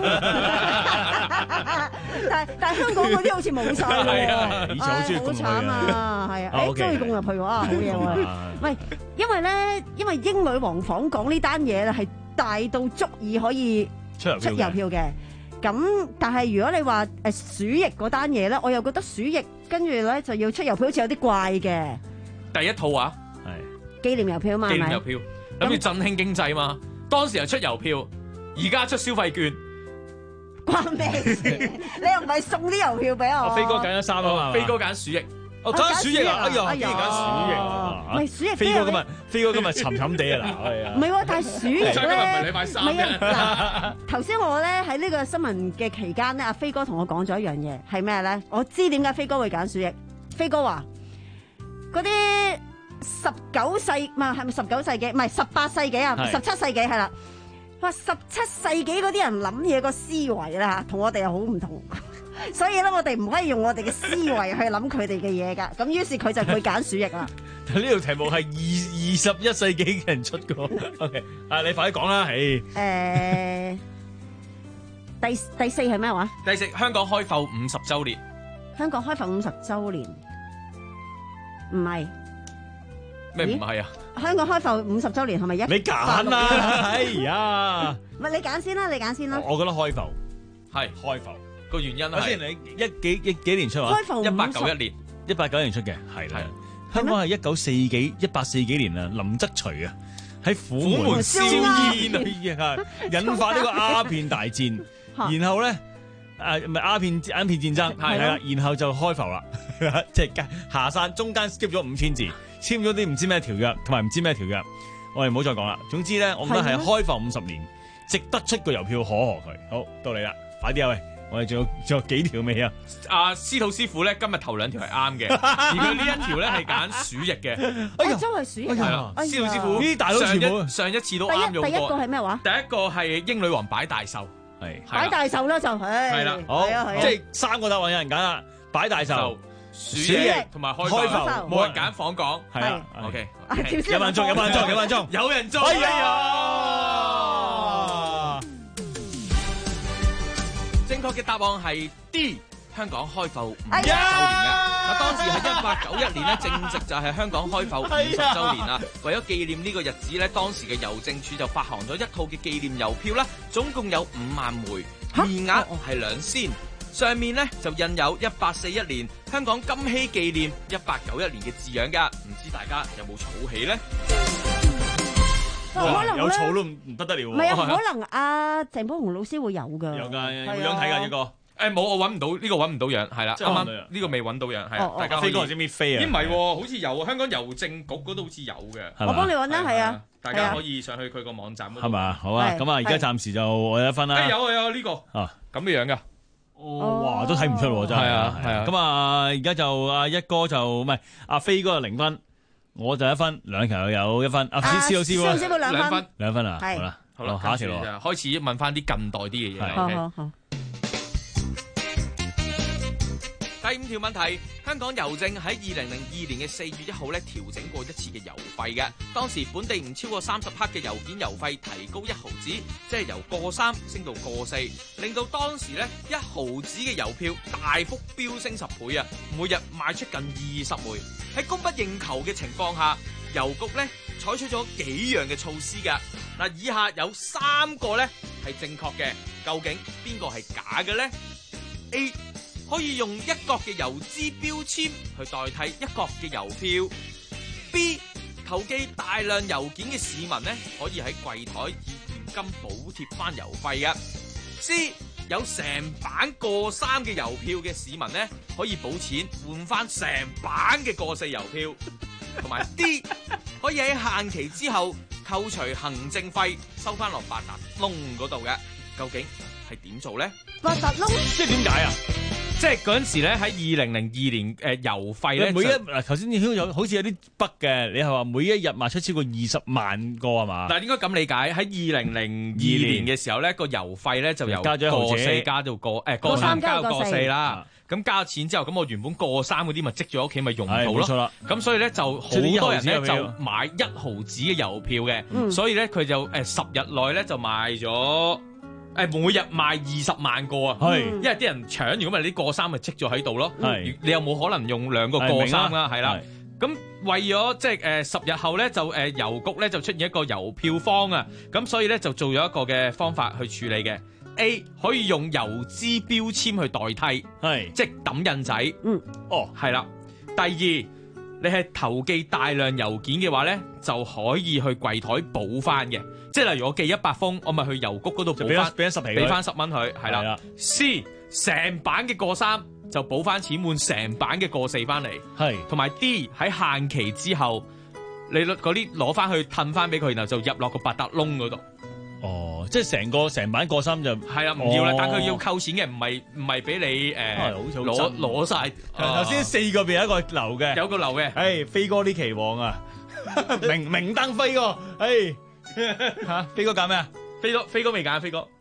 但係但係香港嗰啲好似冇晒喎， 以前好中意好慘啊，係啊，誒中意供入去喎，好嘢喎！喂，因為咧，因為英女王訪港呢單嘢咧係大到足以可以出郵票嘅。咁但係如果你話誒鼠疫嗰單嘢咧，我又覺得鼠疫跟住咧就要出郵票，好似有啲怪嘅。 第一套啊， 係紀念郵票嘛， 紀念郵票諗住振興經濟嘛，當時又出郵票。而家出消費券， 關咩事？你又唔係送啲郵票俾我？ 飛哥揀咗三啊嘛， 飛哥揀鼠疫， 哦揀鼠疫啊！哎呀，竟然揀鼠疫啊！ 唔係鼠疫， 飛哥今日飛哥今日沉沉地啊嗱，係啊！ 唔係喎，但係鼠疫咧， 今日唔係禮拜三嘅。 嗱，頭先我咧喺呢個新聞嘅期間咧，阿飛哥同我講咗一樣嘢，係咩咧？我知點解飛哥會揀鼠疫。飛哥話嗰啲十九世唔係係咪十九世紀？唔係十八世紀啊，十七世紀係啦。哇！十七世紀嗰啲人諗嘢個思維啦嚇，同我哋又好唔同，所以咧我哋唔可以用我哋嘅思維去諗佢哋嘅嘢㗎。咁於是佢就會揀鼠疫啦。 呢條題目係二二十一世紀嘅人出嘅。OK， 啊你快啲講啦，誒。 誒，第第四係咩話？ 第四香港開埠五十週年。 香港開埠五十週年，唔係。 咩唔係啊？ 香港開埠五十週年係咪一？ 你揀啦，哎呀！ 唔係你揀先啦，你揀先啦。 我覺得開埠係開埠個原因係。 先你一幾一幾年出啊？ 開埠一八九一年， 一八九一年出嘅係啦。香港係一九四幾一八四幾年啊，林則徐啊喺虎門燒煙啊，引發呢個鴉片大戰，然後咧誒唔係鴉片鴉片戰爭係啦，然後就開埠啦，即係下山中間 skip 咗五千字。簽咗啲唔知咩條約，同埋唔知咩條約，我哋唔好再講啦。總之咧，我覺得係開埠五十年，值得出個郵票可賀佢。好，到你啦，快啲啊喂！我哋仲有仲有幾條未啊？ 阿司徒師傅咧，今日頭兩條係啱嘅，而佢呢一條咧係揀鼠疫嘅。 哎呀，真係鼠疫啊！司徒師傅， 呢大佬全部上一次都啱用過。 第一個係咩話？ 第一個係英女王擺大壽， 係擺大壽啦就係。 係啦， 好，即係三個答案有人揀啦，擺大壽。 鼠疫同埋開開埠， 埠冇人揀訪港。 係啊 ，OK， 有人中，有人中，有人中， 有人中。 哎呀！ 正確嘅答案係 D， 香港開埠五十週年嘅。嗱，當時喺一八九一年咧，正值就係香港開埠五十週年啦。為咗紀念呢個日子咧，當時嘅郵政署就發行咗一套嘅紀念郵票啦，總共有五萬枚，面額係兩仙。上面咧就印有一八四一年香港金禧紀念一八九一年嘅字樣㗎，唔知大家有冇儲起咧？ 可能有儲都唔唔得得了喎。 唔係啊，可能阿鄭寶鴻老師會有㗎。 有㗎，有樣睇㗎呢個。 誒冇，我揾唔到呢個揾唔到樣，係啦，啱啱呢個未揾到樣，係啊，大家飛哥知唔知飛啊？ 咦唔係喎，好似有香港郵政局嗰度好似有嘅。 我幫你揾啦，係啊， 大家可以上去佢個網站嗰度。 係嘛？好啊，咁啊，而家暫時就我有一分啦。 誒有啊有呢個啊咁嘅樣㗎。 哦，哇，都睇唔出喎，真係。 係啊係啊。 咁啊，而家就阿一哥就唔係阿飛哥就零分，我就一分，兩球有一分。阿施老師施老師兩分， 兩分啊， 係好啦， 好啦， 下一條開始問翻啲近代啲嘅嘢。 好好好。 第五條問題，香港郵政喺二零零二年嘅四月一號咧調整過一次嘅郵費嘅，當時本地唔超過三十克嘅郵件郵費提高一毫子，即係由個三升到個四，令到當時咧一毫子嘅郵票大幅飆升十倍啊！每日賣出近二十枚，喺供不應求嘅情況下，郵局咧採取咗幾樣嘅措施㗎。嗱，以下有三個咧係正確嘅，究竟邊個係假嘅咧 ？A 可以用一角嘅郵資標籤去代替一角嘅郵票。B 投寄大量郵件嘅市民呢，可以喺櫃台以現金補貼翻郵費嘅。C 有成版個三嘅郵票嘅市民呢，可以補錢換翻成版嘅個四郵票。同埋 D 可以喺限期之後扣除行政費收翻落八達窿嗰度嘅。究竟係點做呢？ 八達窿即係點解啊？即係嗰陣時咧，喺二零零二年誒郵費咧， 每一嗱頭先你有好似有啲北嘅，你係話每一日賣出超過二十萬個係嘛？ 但係應該咁理解，喺二零零二年嘅時候咧，個郵費咧就由加咗一毫子， 個四加到個誒個三加到個四啦。咁加咗錢之後，咁我原本個三嗰啲咪積咗屋企咪用唔到咯。冇錯啦。咁所以咧就好多人咧就買一毫子嘅郵票嘅，所以咧佢就誒十日內咧就賣咗。誒每日賣二十萬個啊，係，因為啲人搶，如果咪啲過三咪積咗喺度咯，係，你又冇可能用兩個過三啦，係啦，咁為咗即係誒十日後咧就誒郵局咧就出現一個郵票荒啊，咁所以咧就做咗一個嘅方法去處理嘅 ，A 可以用郵資標籤去代替，係，即係抌印仔，嗯，哦，係啦，第二你係投寄大量郵件嘅話咧，就可以去櫃台補翻嘅。即係例如我寄一百封，我咪去郵局嗰度補翻，俾翻十皮，俾翻十蚊佢，係啦。C 成版嘅個三就補翻錢換成版嘅個四翻嚟，係。同埋 D 喺限期之後，你嗰啲攞翻去褪翻俾佢，然後就入落個八達窿嗰度。 哦，即係成個成版個三就係啦，唔要啦，但佢要扣錢嘅，唔係唔係俾你誒攞攞晒。 頭先四個邊有一個流嘅， 有個流嘅。 誒，飛哥啲期望啊，明明燈飛哥，誒。吓，飛哥揀咩啊？ 飛哥，飛哥未揀，飛哥，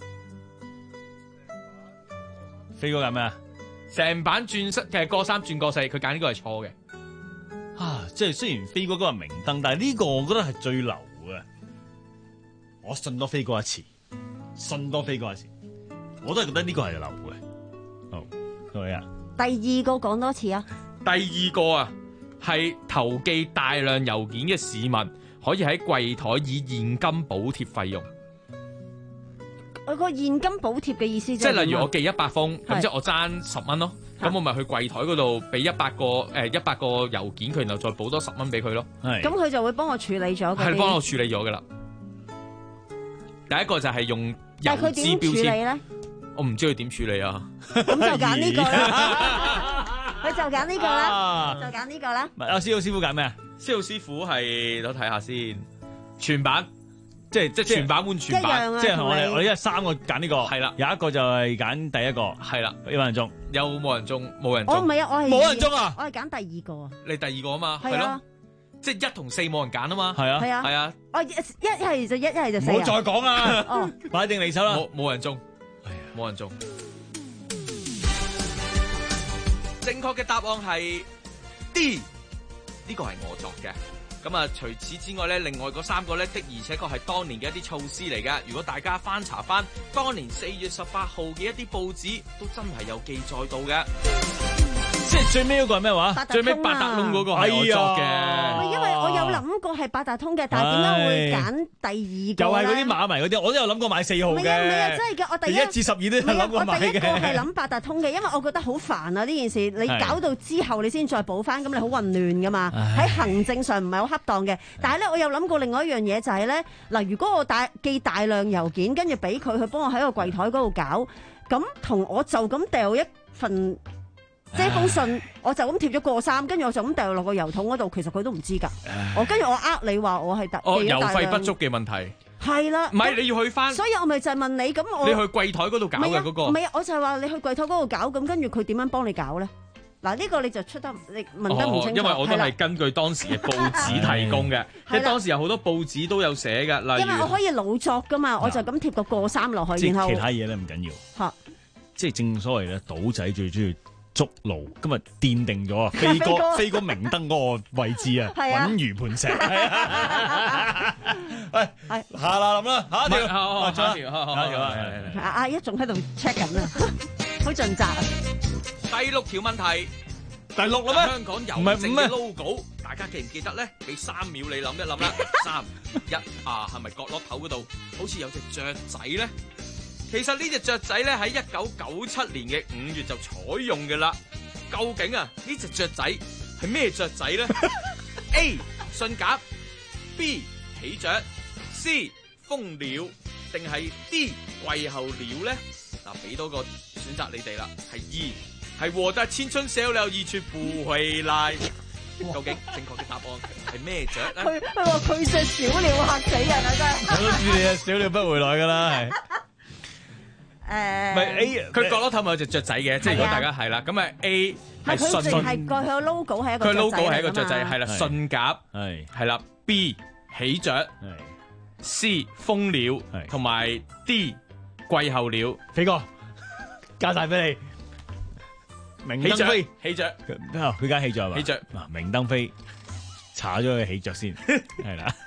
飛哥揀咩啊？ 成版轉色嘅過三轉過四，佢揀呢個係錯嘅。 啊，即係雖然飛哥嗰個係明燈，但係呢個我覺得係最流嘅。我信多飛哥一次，信多飛哥一次，我都係覺得呢個係流嘅。好，各位啊， 第二個講多次啊。 第二個啊，係投寄大量郵件嘅市民。可以喺櫃台以現金補貼費用。 我個現金補貼嘅意思即係例如我寄一百封，咁即係我爭十蚊咯。咁我咪去櫃台嗰度俾一百個誒一百個郵件佢，然後再補多十蚊俾佢咯。係。咁佢就會幫我處理咗。 係幫我處理咗噶啦。第一個就係用郵資標籤。處理咧？我唔知佢點處理啊。 咁就揀呢個啦。佢就揀呢個啦，就揀呢個啦。 阿施老師傅揀咩啊？ 施老師傅係我睇下先，全版，即係即係全版換全版， 即係我哋我哋一三個揀呢個，係啦，有一個就係揀第一個， 係啦， 有冇人中？ 有冇人中？冇人中。 我唔係啊，我係冇人中啊！ 我係揀第二個啊。 你第二個啊嘛，係咯，即係一同四冇人揀啊嘛， 係啊， 係啊， 係啊。 我一係就一，一係就四。 唔好再講啦，哦，擺定離手啦。 冇冇人中，冇人中。 正確嘅答案係 D， 呢個係我作嘅。咁啊，除此之外咧，另外嗰三個咧的而且確係當年嘅一啲措施嚟㗎。如果大家翻查翻當年四月十八號嘅一啲報紙，都真係有記載到嘅。 即係最尾嗰個係咩話？ 最尾八達通嗰個係我作嘅。 因為我有諗過係八達通嘅，但係點解會揀第二個？ 又係嗰啲馬迷嗰啲，我都有諗過買四號嘅。 唔係啊，唔係啊，真係嘅，我第一一至十二都有諗過買嘅。 我第一個係諗八達通嘅，因為我覺得好煩啊呢件事，你搞到之後你先再補翻，咁你好混亂噶嘛。喺行政上唔係好恰當嘅。但係咧，我有諗過另外一樣嘢就係咧，嗱，如果我大寄大量郵件，跟住俾佢去幫我喺個櫃台嗰度搞，咁同我就咁掉一份。即係封信，我就咁貼咗過三，跟住我就咁掉落個郵筒嗰度，其實佢都唔知㗎。我跟住我呃你話我係特哦郵費不足嘅問題。 係啦， 唔係你要去翻。 所以我咪就係問你咁我。 你去櫃台嗰度搞嘅嗰個。 唔係啊，我就係話你去櫃台嗰度搞，咁跟住佢點樣幫你搞咧？嗱呢個你就出得你問得唔清楚。 因為我都係根據當時嘅報紙提供嘅，即係當時有好多報紙都有寫嘅，例如。 因為我可以老作㗎嘛，我就咁貼個過三落去，然後。 其他嘢咧唔緊要。嚇！即係正所謂咧，賭仔最中意。捉路，今日奠定咗啊！飛哥飛哥明燈嗰個位置啊，穩如磐石。喂，下啦諗啦，下一條，下一條，下一條啊！ 阿阿一仲喺度 check 緊啊，好盡責啊！ 第六條問題， 第六啦咩？ 香港郵政嘅 logo，大家記唔記得咧？俾三秒你諗一諗啦，三一啊，係咪角落頭嗰度好似有隻雀仔咧？其實呢隻雀仔咧喺一九九七年嘅五月就採用嘅啦。究竟啊呢隻雀仔係咩雀仔咧 ？A. 信鴿 B. 喜鵲 C. 蜂鳥定係 D. 季候鳥咧？嗱，俾多個選擇你哋啦，係 E， 係我的青春小鳥一去不回來。究竟正確嘅答案係咩雀咧？ 佢佢話佢隻小鳥嚇死人啊！真係。 我都知你啊，小鳥不回來噶啦，係。 誒， 唔係 A， 佢角落頭咪有隻雀仔嘅，即係如果大家係啦，咁啊 A 係信， 佢淨係個佢 logo 係一個， 佢 logo 係一個雀仔，係啦，信鴿係係啦 ，B 喜鵲係 C 蜂鳥係同埋 D 季候鳥， 飛哥加晒俾你，明燈飛喜鵲， 佢加喜鵲係嘛？ 喜鵲嗱，明燈飛查咗佢喜鵲先，係啦，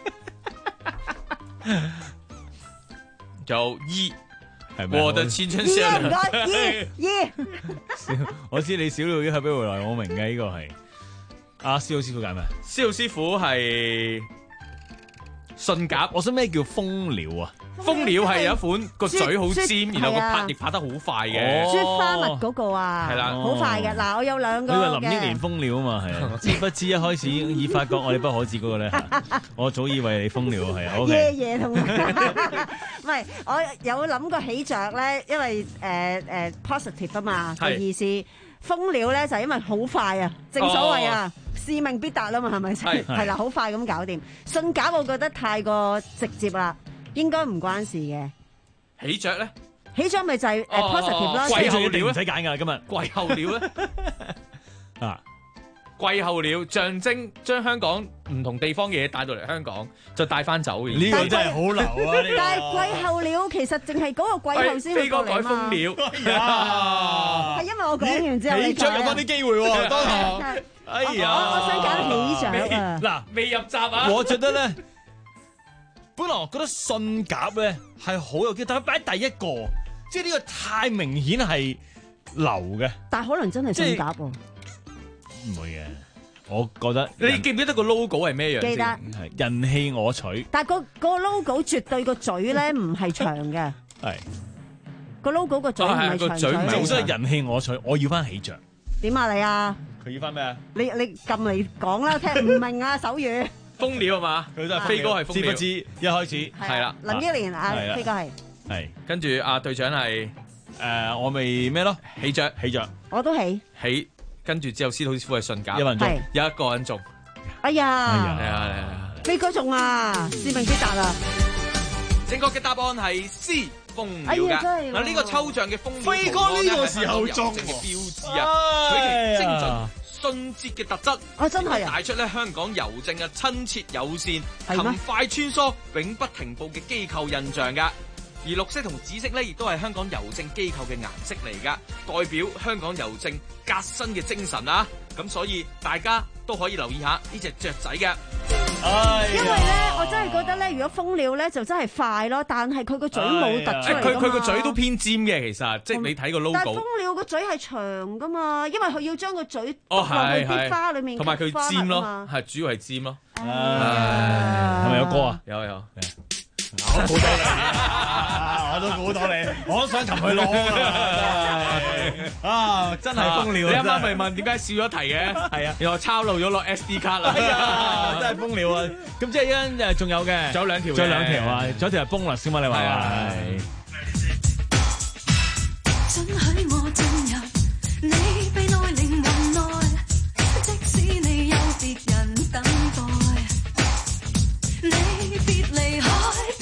就 E。 我的青春小鳥， 二二， 我知你小鳥一去不回來，我明嘅呢個係阿蕭師傅揀咩？ 蕭師傅係信鴿。 我想咩叫蜂鳥啊？ 蜂鳥係有一款個嘴好尖，然後個拍翼拍得好快嘅。 啜花蜜嗰個啊， 係啦， 好快嘅。嗱，我有兩個嘅。 呢個林憶蓮蜂鳥啊嘛，係啊。知不知一開始已發覺我哋不可知嗰個咧？我早以為你蜂鳥係啊。 夜夜同，唔係我有諗過喜鵲咧，因為誒誒 positive 啊嘛嘅意思。蜂鳥咧就係因為好快啊，正所謂啊，使命必達啦嘛，係咪先？係啦，好快咁搞掂。信鴿我覺得太過直接啦。應該唔關事嘅。 喜鵲咧？ 喜鵲咪就係誒 positive 啦。 季候鳥唔使揀噶，今日。 季候鳥咧？ 啊， 季候鳥象徵將香港唔同地方嘅嘢帶到嚟香港，就帶翻走嘅。 呢個真係好流啊！呢個。 但係季候鳥其實淨係嗰個季候先會過嚟嘛。 飛哥改蜂鳥。 係因為我講完之後， 喜鵲有翻啲機會喎，當堂。哎呀！ 我想揀喜鵲啊。 嗱， 未入閘啊！ 我覺得咧。本來我覺得信鴿咧係好有機會，但係擺第一個，即係呢個太明顯係流嘅。 但係可能真係信鴿喎。 唔會嘅，我覺得。 你記唔記得個 logo 係咩樣先？ 記得。 係人棄我取。 但係個個 logo 絕對個嘴咧唔係長嘅。 係。 個 logo 個嘴唔係長嘴。 正所謂人棄我取，我要翻喜鵲。 點啊你啊？ 佢要翻咩啊？ 你你撳嚟講啦，聽唔明啊手語。 蜂鳥係嘛？ 佢都係飛哥係蜂鳥， 知不知一開始係啦。 林憶蓮啊，飛哥係係， 跟住阿隊長係誒，我未咩咯？ 喜鵲， 喜鵲， 我都喜喜，跟住之後司徒師傅係信鴿， 一人中， 有一個人中。 哎呀， 係啊係啊， 飛哥中啊，使命必達啊！ 正確嘅答案係 C 蜂鳥㗎。嗱呢個抽象嘅蜂鳥， 飛哥呢個時候中嘅標誌啊，佢其精準。迅捷嘅特質， 啊真係啊， 帶出咧香港郵政嘅親切友善、勤快穿梭、永不停步嘅機構印象噶。 而綠色同紫色咧，亦都係香港郵政機構嘅顏色嚟㗎，代表香港郵政革新嘅精神啊！咁所以大家都可以留意下呢隻雀仔嘅。 哎、 因為咧，我真係覺得咧，如果蜂鳥咧就真係快咯，但係佢個嘴冇突出嚟㗎嘛。 佢佢個嘴都偏尖嘅，其實即係你睇個 logo。 但係蜂鳥個嘴係長㗎嘛，因為佢要將個嘴哦落去啲花裡面， 同埋佢尖咯，係主要係尖咯。 係咪有歌啊？ 有有。 我估到你，我都估到你，我都想尋佢攞啊！真係蜂鳥， 你啱啱咪問點解笑咗題嘅？係啊，原來抄漏咗落 S D 卡啦！ 哎呀，真係蜂鳥啊！咁即係一陣誒，仲有嘅， 仲有兩條， 仲有兩條啊！仲有條係 bonus 先嘛？你話係。 准許我進入你被內靈魂內，即使你有別人等待，你別離開。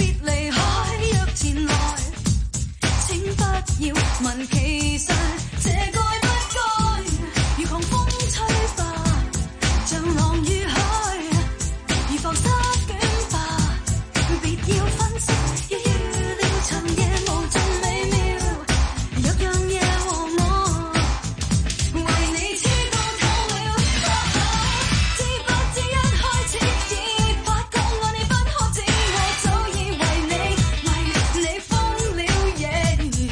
要問其實這該不該，如狂風吹吧，像浪於海，如浮沙捲吧，別要分析，要預料長夜無盡美妙，有樣嘢和我為你痴過透了，知不知一開始已發覺愛你不可止，我早已為你為你瘋了夜。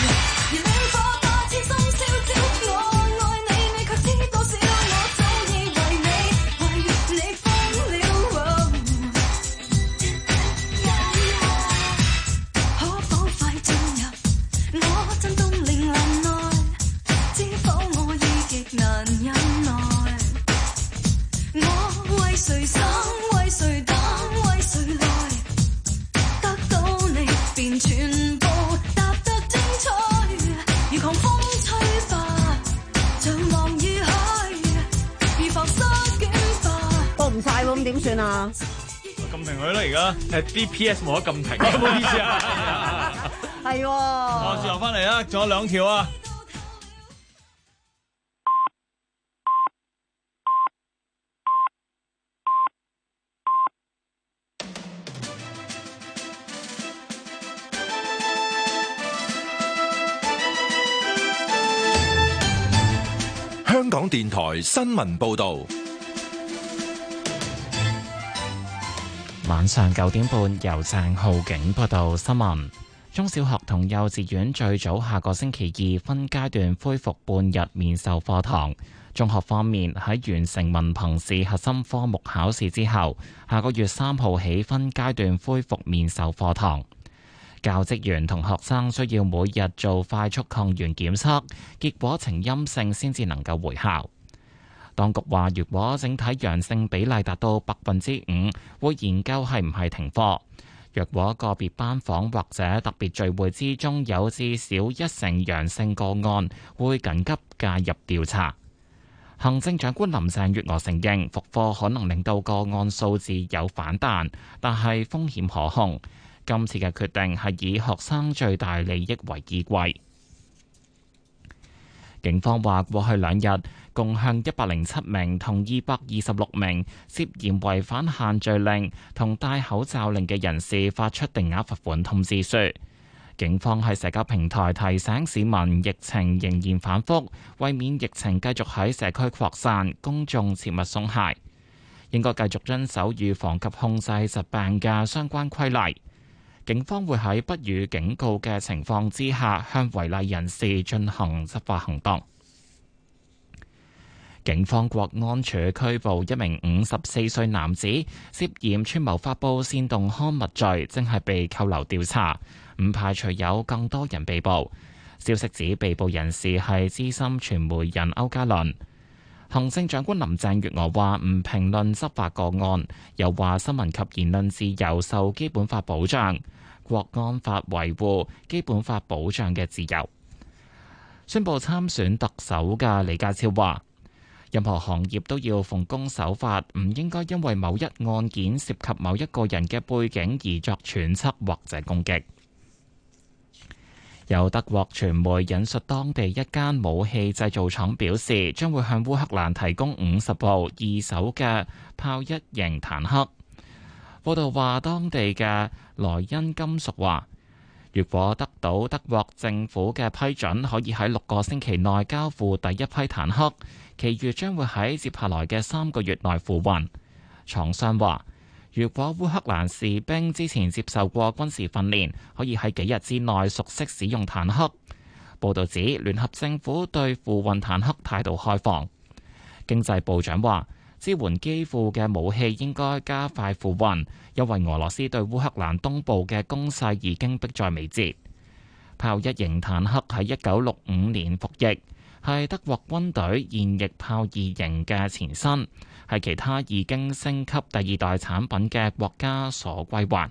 點算啊？ 撳停佢啦！而家誒 D P S 冇得撳停，唔好意思啊。 係喎。 我轉頭翻嚟啦，仲有兩條啊！ 香港電台新聞報導。 晚上九點半，由鄭浩景報道新聞。中小學同幼稚園最早下個星期二分階段恢復半日面授課堂。中學方面喺完成文憑試核心科目考試之後，下個月三號起分階段恢復面授課堂。教職員同學生需要每日做快速抗原檢測，結果呈陰性先至能夠回校。當局話，如果整體陽性比例達到百分之五，會研究係唔係停課。若果個別班房或者特別聚會之中有至少一成陽性個案，會緊急介入調查。行政長官林鄭月娥承認復課可能令到個案數字有反彈，但係風險可控。今次嘅決定係以學生最大利益為依歸。警方話，過去兩日共向一百零七名同二百二十六名涉嫌違反限聚令同戴口罩令嘅人士發出定額罰款通知書。警方喺社交平台提醒市民，疫情仍然反覆，為免疫情繼續喺社區擴散，公眾切勿鬆懈，應該繼續遵守預防及控制疾病嘅相關規例。警方會喺不予警告嘅情況之下，向違例人士進行執法行動。警方國安處拘捕一名五十四歲男子，涉嫌串謀發布煽動刊物罪，正係被扣留調查，唔排除有更多人被捕。消息指被捕人士係資深傳媒人歐嘉倫。行政長官林鄭月娥話唔評論執法個案，又話新聞及言論自由受基本法保障，國安法維護基本法保障嘅自由。宣布參選特首嘅李家超話，任何行業都要奉公守法，唔應該因為某一案件涉及某一個人嘅背景而作揣測或者攻擊。有德國傳媒引述當地一間武器製造廠表示，將會向烏克蘭提供五十部二手嘅豹一型坦克。報道話，當地嘅萊茵金屬話， 如果得到德國政府嘅批准，可以喺六個星期內交付第一批坦克，其餘將會喺接下來嘅三個月內付運。廠商話，如果烏克蘭士兵之前接受過軍事訓練，可以喺幾日之內熟悉使用坦克。報導指，聯合政府對付運坦克態度開放。經濟部長話，支援基輔嘅武器應該加快付運，因為俄羅斯對烏克蘭東部嘅攻勢已經迫在眉睫。豹一型坦克喺一九六五年服役，係德國軍隊現役豹二型嘅前身，係其他已經升級第二代產品嘅國家所歸還。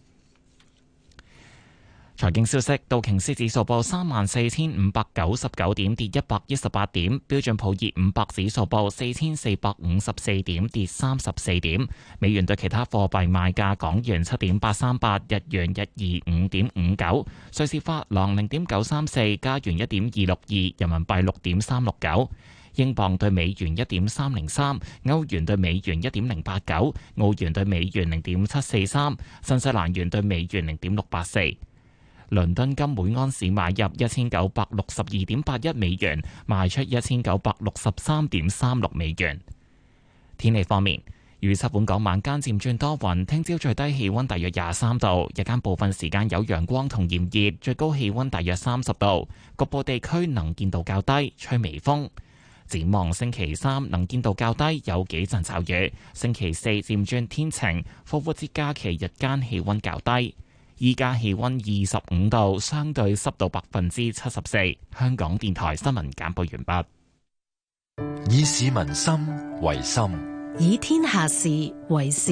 財經消息，道瓊斯指數報三萬四千五百九十九點，跌一百一十八點；標準普爾五百指數報四千四百五十四點，跌三十四點。美元對其他貨幣賣價：港元七點八三八，日元一二五點五九，瑞士法郎零點九三四，加元一點二六二，人民幣六點三六九。英鎊對美元一點三零三，歐元對美元一點零八九，澳元對美元零點七四三，新西蘭元對美元零點六八四。倫敦金每安士買入一千九百六十二點八一美元，賣出一千九百六十三點三六美元。天氣方面，預測本港晚間漸轉多雲，聽朝最低氣溫大約廿三度，日間部分時間有陽光同炎熱，最高氣溫大約三十度，局部地區能見度較低，吹微風。展望星期三能見度較低，有幾陣驟雨。星期四漸轉天晴，復活節假期日間氣溫較低。依家氣溫二十五度，相對濕度百分之七十四。香港電台新聞簡報完畢。以市民心為心， 以天下事為事。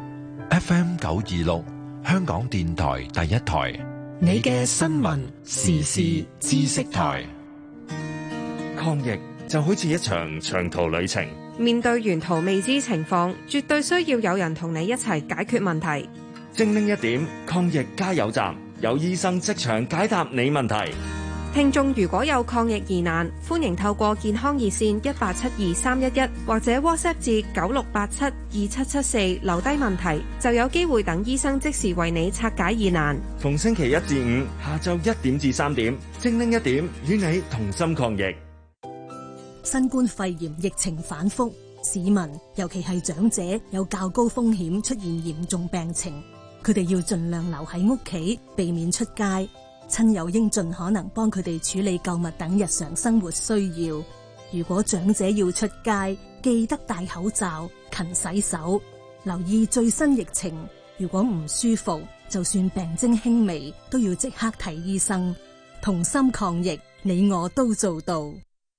F M 九二六，香港電台第一台， 你嘅新聞時事知識台。 抗疫就好似一場長途旅程， 面對沿途未知情況，絕對需要有人同你一齊解決問題。 精靈一點，抗疫加油站，有醫生即場解答你問題。 聽眾如果有抗疫疑難，歡迎透過健康熱線一八七二三一一或者 WhatsApp 至九六八七二七七四留低問題，就有機會等醫生即時為你拆解疑難。 逢星期一至五下晝一點至三點，精靈一點，與你同心抗疫。 新冠肺炎疫情反覆，市民尤其係長者有較高風險出現嚴重病情。佢哋要盡量留喺屋企，避免出街。親友應盡可能幫佢哋處理購物等日常生活需要。如果長者要出街，記得戴口罩、勤洗手，留意最新疫情。如果唔舒服，就算病徵輕微，都要即刻睇醫生。同心抗疫，你我都做到。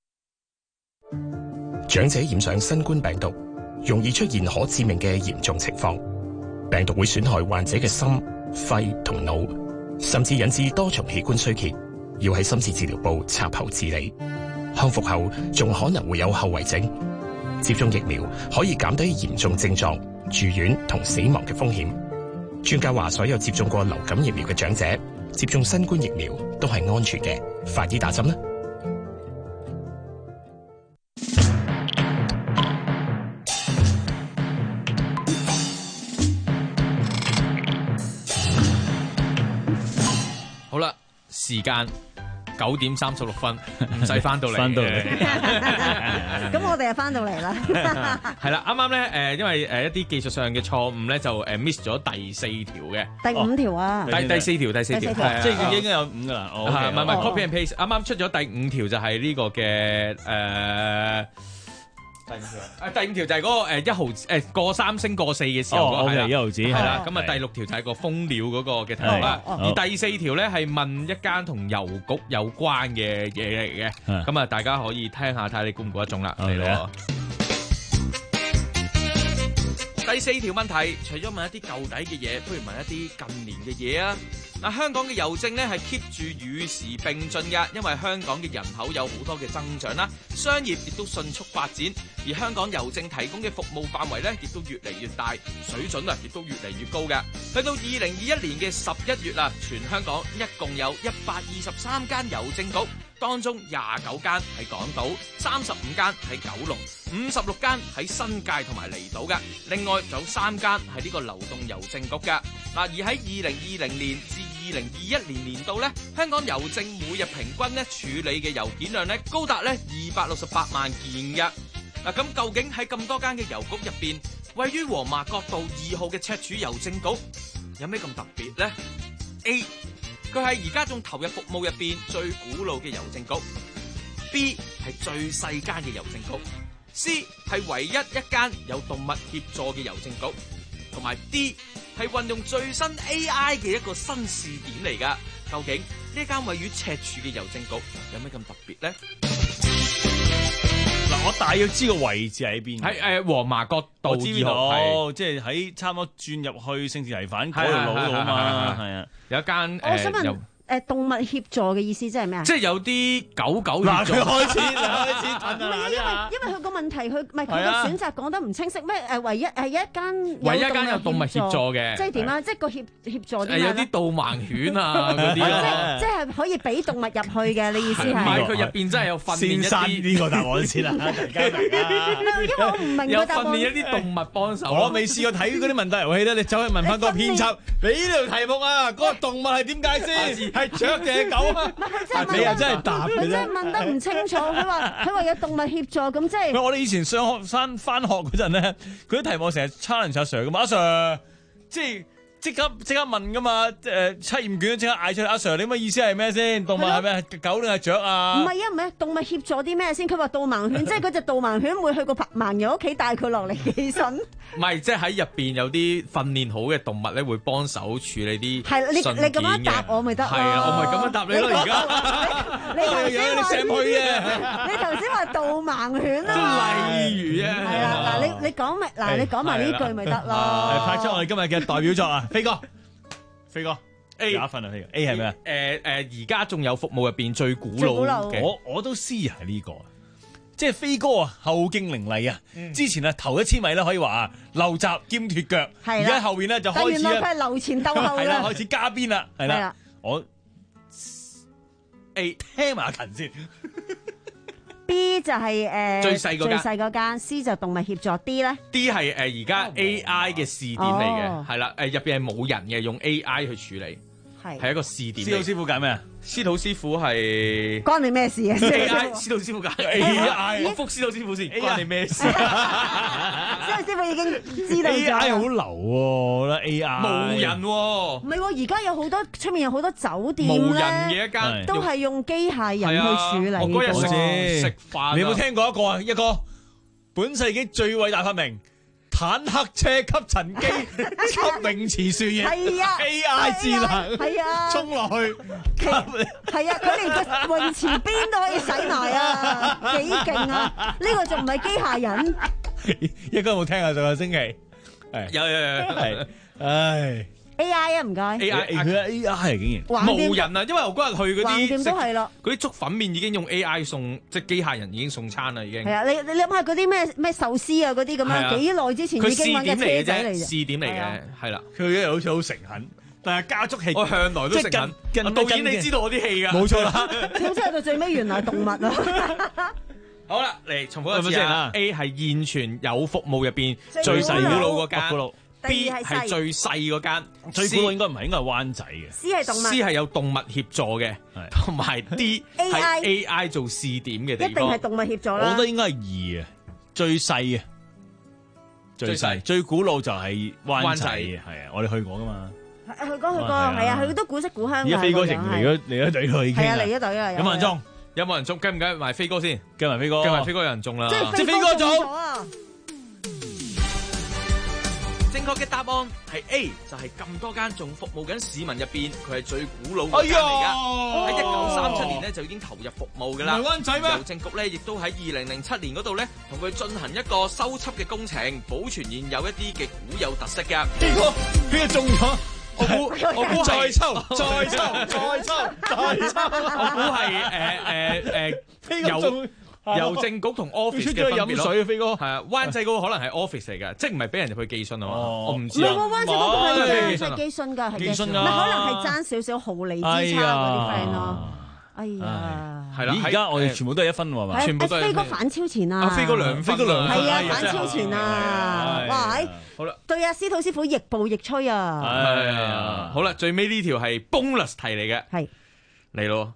長者染上新冠病毒，容易出現可致命嘅嚴重情況。病毒會損害患者嘅心、肺同腦，甚至引致多重器官衰竭，要喺深切治療部插喉治理。康復後仲可能會有後遺症。接種疫苗可以減低嚴重症狀、住院同死亡嘅風險。專家話，所有接種過流感疫苗嘅長者接種新冠疫苗都係安全嘅。快啲打針啦！ 好啦，時間九點三十六分，唔使翻到嚟。翻到嚟， 咁我哋就翻到嚟啦。 係啦，啱啱咧誒，因為誒一啲技術上嘅錯誤咧，就誒 miss 咗第四條嘅。 第五條啊！ 第第四條，第四條， 即係已經有五噶啦。 唔係唔係 copy and paste，啱啱出咗第五條就係呢個嘅誒。第五條，誒第五條就係嗰個誒一毫誒過三升過四嘅時候嗰個係啦， 一毫子係啦。咁啊第六條就係個蜂鳥嗰個嘅題目啦。而第四條咧係問一間同郵局有關嘅嘢嚟嘅。咁啊大家可以聽下睇下你估唔估得中啦。嚟咯。第四條問題，除咗問一啲舊底嘅嘢，不如問一啲近年嘅嘢啊！嗱，香港嘅郵政咧係 keep 住與時並進㗎，因為香港嘅人口有好多嘅增長啦，商業亦都迅速發展，而香港郵政提供嘅服務範圍咧亦都越嚟越大，水準啊亦都越嚟越高嘅。去到二零二一年嘅十一月啊，全香港一共有一百二十三間郵政局。當中廿九間係港島，三十五間係九龍，五十六間喺新界同埋離島嘅，另外仲有三間係呢個流動郵政局嘅。 嗱，而喺二零二零年至二零二一年年度咧，香港郵政每日平均咧處理嘅郵件量咧高達咧二百六十八萬件嘅。嗱，咁究竟喺咁多間嘅郵局入邊，位於黃麻角道二號嘅赤柱郵政局有咩咁特別呢？ A， 佢係而家仲投入服務入邊最古老嘅郵政局。B 係最細間嘅郵政局。C 係唯一一間有動物協助嘅郵政局。同埋 D 係運用最新 A I 嘅一個新試點嚟噶。究竟呢間位於赤柱嘅郵政局有咩咁特別呢？ 嗱，我大約知個位置喺邊， 喺誒黃麻角道我知邊度， 係即係喺差唔多轉入去聖士提反嗰條路度啊嘛，係啊， 有一間我想問誒有誒動物協助嘅意思即係咩啊？ 即係有啲狗狗嗱， 協助佢開始開始唔褪啦， 係因為因為佢個問題，佢唔係佢個係啊選擇講得唔清晰咩？誒，唯一係一間唯一一間有動物協助嘅即係點啊？即係個協協助啲誒有啲導盲犬啊嗰啲咯， 即係可以俾動物入去嘅，你意思唔係係？ 佢入邊真係有訓練一先生啲呢個答案先啦，大家明啊？ 因為我唔明有個答案。 訓練一啲動物幫手。 我未試過睇嗰啲問答遊戲咧，你走去問翻個編輯，你呢條題目啊，嗰個動物係點解先？係雀定係狗啊？你又真係答嘅佢真係啫。 問得唔清楚。佢話佢話有動物協助，咁即係喂，我哋以前上學生翻學嗰陣咧，佢啲題目成日 challenge 阿 Sir 噶嘛，阿 Sir 即係即刻即刻問噶嘛，誒測驗卷即刻嗌出嚟，阿 Sir 你乜意思係咩先？動物係咩？狗定係雀啊？ 唔係啊，唔係動物協助啲咩先？佢話導盲犬，即係嗰隻導盲犬會去個盲人屋企帶佢落嚟寄信。 唔係，即係喺入邊有啲訓練好嘅動物咧，會幫手處理啲係你信你咁樣件嘅答我咪得咯？ 係啊，我咪咁樣答你咯，而家。 你頭先話你寫佢嘅， 你頭先話導盲犬啊即嘛？ 係例如啊， 係啦，嗱你你講咪嗱你講埋呢句咪得係咯？ 派出我哋今日嘅代表作啊，飛哥，飛哥 A 打分啊，飛哥 A 係咩啊？ 誒誒，而家仲有服務入邊最古最古老老嘅， 我我都知係呢個，即係飛哥啊，後勁凌厲啊！之前啊頭一千米咧可以話啊漏閘兼脫腳， 係啦而家後邊咧就但開始咧原來佢係留前鬥後係啦， 嘅。 開始加邊啦，係啦係啦， 我 A 聽埋阿勤先。 B 就係誒最細嗰間最細嗰間，C 就動物協助，D 咧 D 係誒而家 A I 嘅試點嚟哦嘅，係啦，誒入邊係冇人嘅，用 A I 去處理， 係係一個試點嚟。 司徒師傅揀咩啊？ 司徒師傅係關你咩事啊 A I，司徒師傅揀 A I， 咦我覆司徒師傅先，關你咩事？ 因為師傅已經知道 A I 好咗。 流喎，我覺得 A I 冇人喎， 唔係喎，而家有好多出面有好多酒店冇人咧， 嘅一間， 都係用機械人係啊去處理我嗰日嘅食喎。 食飯啊， 你有冇聽過一個啊？一個本世紀最偉大發明坦克車吸塵機吸泳池樹葉， 係啊 A I 智能， 係啊衝落去吸係啊，佢連個泳池邊都可以洗埋啊，幾勁啊！呢個仲唔係機械人？ 一哥有冇聽啊？上個星期係有有有有係，唉 A I 啊，唔該。 A I 佢 A I 竟然橫掂冇人啊，因為我嗰日去嗰橫掂啲都係咯。 嗰啲粥粉麵已經用 A I 送，即係機械人已經送餐啦，已經。 係啊，你你諗下嗰啲咩咩壽司啊嗰啲咁係啊樣，幾耐之前佢已經揾試點嚟嘅啫， 嘅車仔嚟啫。 試點嚟係啊嘅，係啦。 佢一日好似好誠懇，但係加速器我向來都即係誠懇近近導演你知道我啲戲㗎， 冇錯啦。 點知去到最尾原來係動物啊！ 好啦，嚟重複一次係咪先啊啊 ！A 係現存有服務入邊最最細古老古老嗰古老間，B 第二係細係最細嗰間， 最古老應該唔係，應該係灣仔嘅。 C 係動物， C 係有動物協助嘅，同埋 D 係 A I A I 做試點嘅地一定係方。 動物協助啦我覺得。應該係二啊，最細嘅，最最細細最古老就係灣灣仔仔嘅，係啊，我哋去過噶嘛。 去過去過， 係啊係啊，佢都古色古香㗎。 而家飛哥成個樣係嚟咗嚟咗隊去已經係啊， 啦嚟咗隊啊！ 有冇人中？ 有冇人中？跟唔跟埋飛哥先？ 跟埋飛哥， 跟埋飛哥有人中啦！ 即係即係飛哥哥中組咗啊！ 正確嘅答案係 A，就係咁多間仲服務緊市民入邊，佢係最古老哎嗰間嚟㗎。喺一九三七年咧就已經投入服務㗎啦。 唔係灣仔咩郵政局咧亦都喺二零零七年嗰度咧同佢進行一個修葺嘅工程，保存現有一啲嘅古有特色㗎。 飛哥，飛哥中咗。 我估我估再係抽，再抽，再抽，再抽。 我估係誒誒誒飛哥中郵郵政局同 office 出咗去嘅分別咯。 飲水啊，飛哥。 係啊，灣仔嗰個可能係 office 嚟嘅，即係唔係俾人入去寄信啊嘛？ 哦我唔知啊。 唔係喎，灣仔嗰個係唔係真係寄信㗎，係嘅寄信唔係啊可能係爭少少毫厘之差哎嗰啲 friend 呀咯。 哎呀， 係啦，而家我哋全部都係一分喎嘛，全部都係飛哥反超前啊！ 飛哥兩飛哥兩分， 係啊，反超前啊！哇， 好啦， 對阿司徒師傅亦步亦趨啊！ 係啊，好啦，最尾呢條係 bonus 題嚟嘅， 係嚟咯。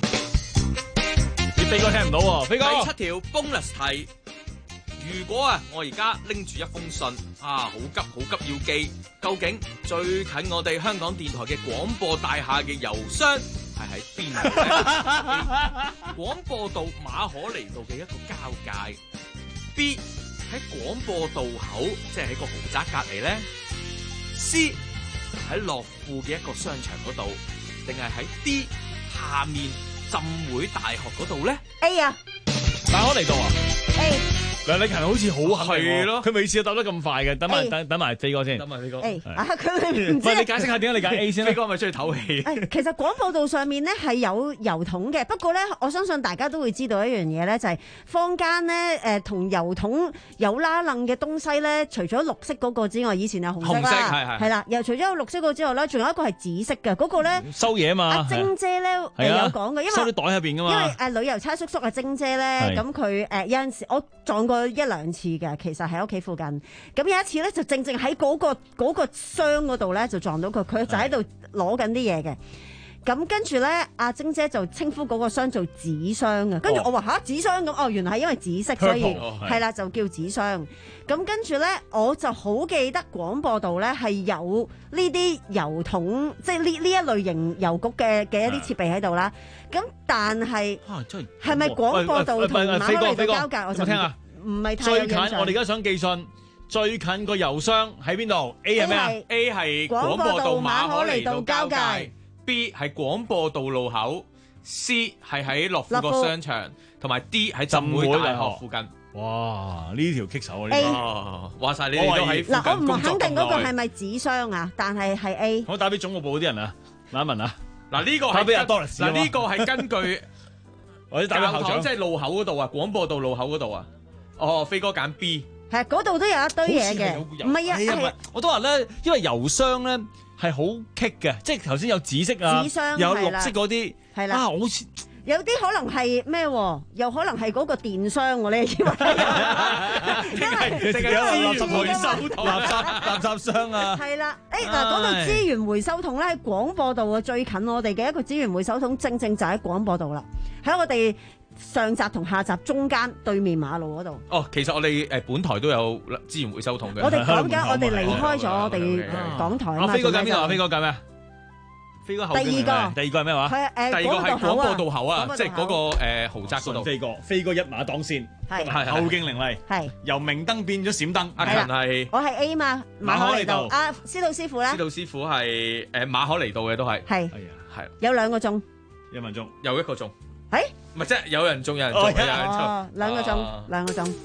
你飛哥聽唔到喎，飛哥。 第七條 bonus 題。如果啊，我而家拎住一封信啊，好急好急要寄，究竟最近我哋香港電台嘅廣播大廈嘅郵箱係喺邊度呢？廣播道馬可尼道嘅一個交界。B 喺廣播道口，即係喺個豪宅隔離呢。C 喺樂富嘅一個商場嗰度，定係喺 D 下面浸會大學嗰度呢？ A 啊， 馬可尼道啊 A。 梁禮勤好似好肯定喎，佢未試過答得咁快嘅，等埋 A 等等埋飛哥先， 等埋飛哥。 誒啊，佢唔知。 喂，你解釋下點解你揀 A 先咧？飛哥係咪中意唞氣？ 誒，其實廣播道上面咧係有郵筒嘅，不過咧，我相信大家都會知道一樣嘢咧，就係坊間咧誒同郵筒有拉楞嘅東西咧，除咗綠色嗰個之外，以前係紅色啦， 係係係啦，又除咗有綠色嗰個之外咧，仲有一個係紫色嘅，嗰個咧收嘢嘛。 阿晶姐咧誒有講嘅，因為收啲袋入邊噶嘛。 因為誒旅遊差叔叔阿晶姐咧，咁佢誒有陣時我撞過一兩次。嘅，其實喺屋企附近。咁有一次咧，就正正喺嗰、嗰個嗰個箱嗰度咧，就撞到佢，佢就喺度攞緊啲嘢嘅。咁跟住咧，阿晶姐就稱呼嗰個箱做紙箱啊。跟住我話吓紙箱咁，哦，原來係因為紫色，所以係啦，就叫紙箱。咁跟住咧，我就好記得廣播道咧係有呢啲郵筒，即係呢呢一類型郵局嘅嘅一啲設備喺度啦。咁但係係咪廣播道同馬可尼道交界？我就聽啊。唔係太最近，我哋而家想寄信，最近個郵箱喺邊度 ？A 係咩啊 ？A 係廣播道馬可尼道交界 ，B 係廣播道路口 ，C 係喺樂富個商場，同埋 D 喺浸會大學附近。哇！呢條棘手啊！呢個話晒你哋都喺附近工作咁耐。 嗱，我唔肯定嗰個係咪紙箱啊，但係係 A。 我打俾總務部嗰啲人啊，問一問啊。 嗱呢個係俾阿多利斯。 嗱呢個係根據或者打俾校長， 即係路口嗰度啊，廣播道路口嗰度啊。哦，飛哥揀 B， 係嗰度都有一堆嘢嘅，唔係啊，係我都話咧，因為郵箱咧係好棘嘅，即係頭先有紫色啊， 紙箱有綠色嗰啲， 係啦， 啊，好似有啲可能係咩？又可能係嗰個電箱喎，你以為？ 因為淨係有垃圾回收桶、垃圾垃圾箱啊， 係啦，誒嗱，講到資源回收桶咧，喺廣播道啊，最近我哋嘅一個資源回收桶，正正就喺廣播道啦，喺我哋上集同下集中間對面馬路嗰度。 哦，其實我哋誒本台都有資源回收桶嘅。 我哋講緊，我哋離開咗我哋港台啊嘛。 飛哥揀邊度啊？飛哥揀咩啊？飛哥後邊。第二個， 第二個係咩話？ 係誒， 第二個係廣播道口啊，即係嗰個誒豪宅嗰度。 飛哥，飛哥一馬當先， 係後勁凌厲， 係由明燈變咗閃燈。 阿勤係我係 A 嘛，馬可尼道。阿司徒師傅咧？ 司徒師傅係誒馬可尼道嘅都係。 係。 係。 有兩個鐘。 一分鐘。 有一個鐘。 誒， 唔係即係有人中有人中，有人中， 兩個鐘，兩個鐘。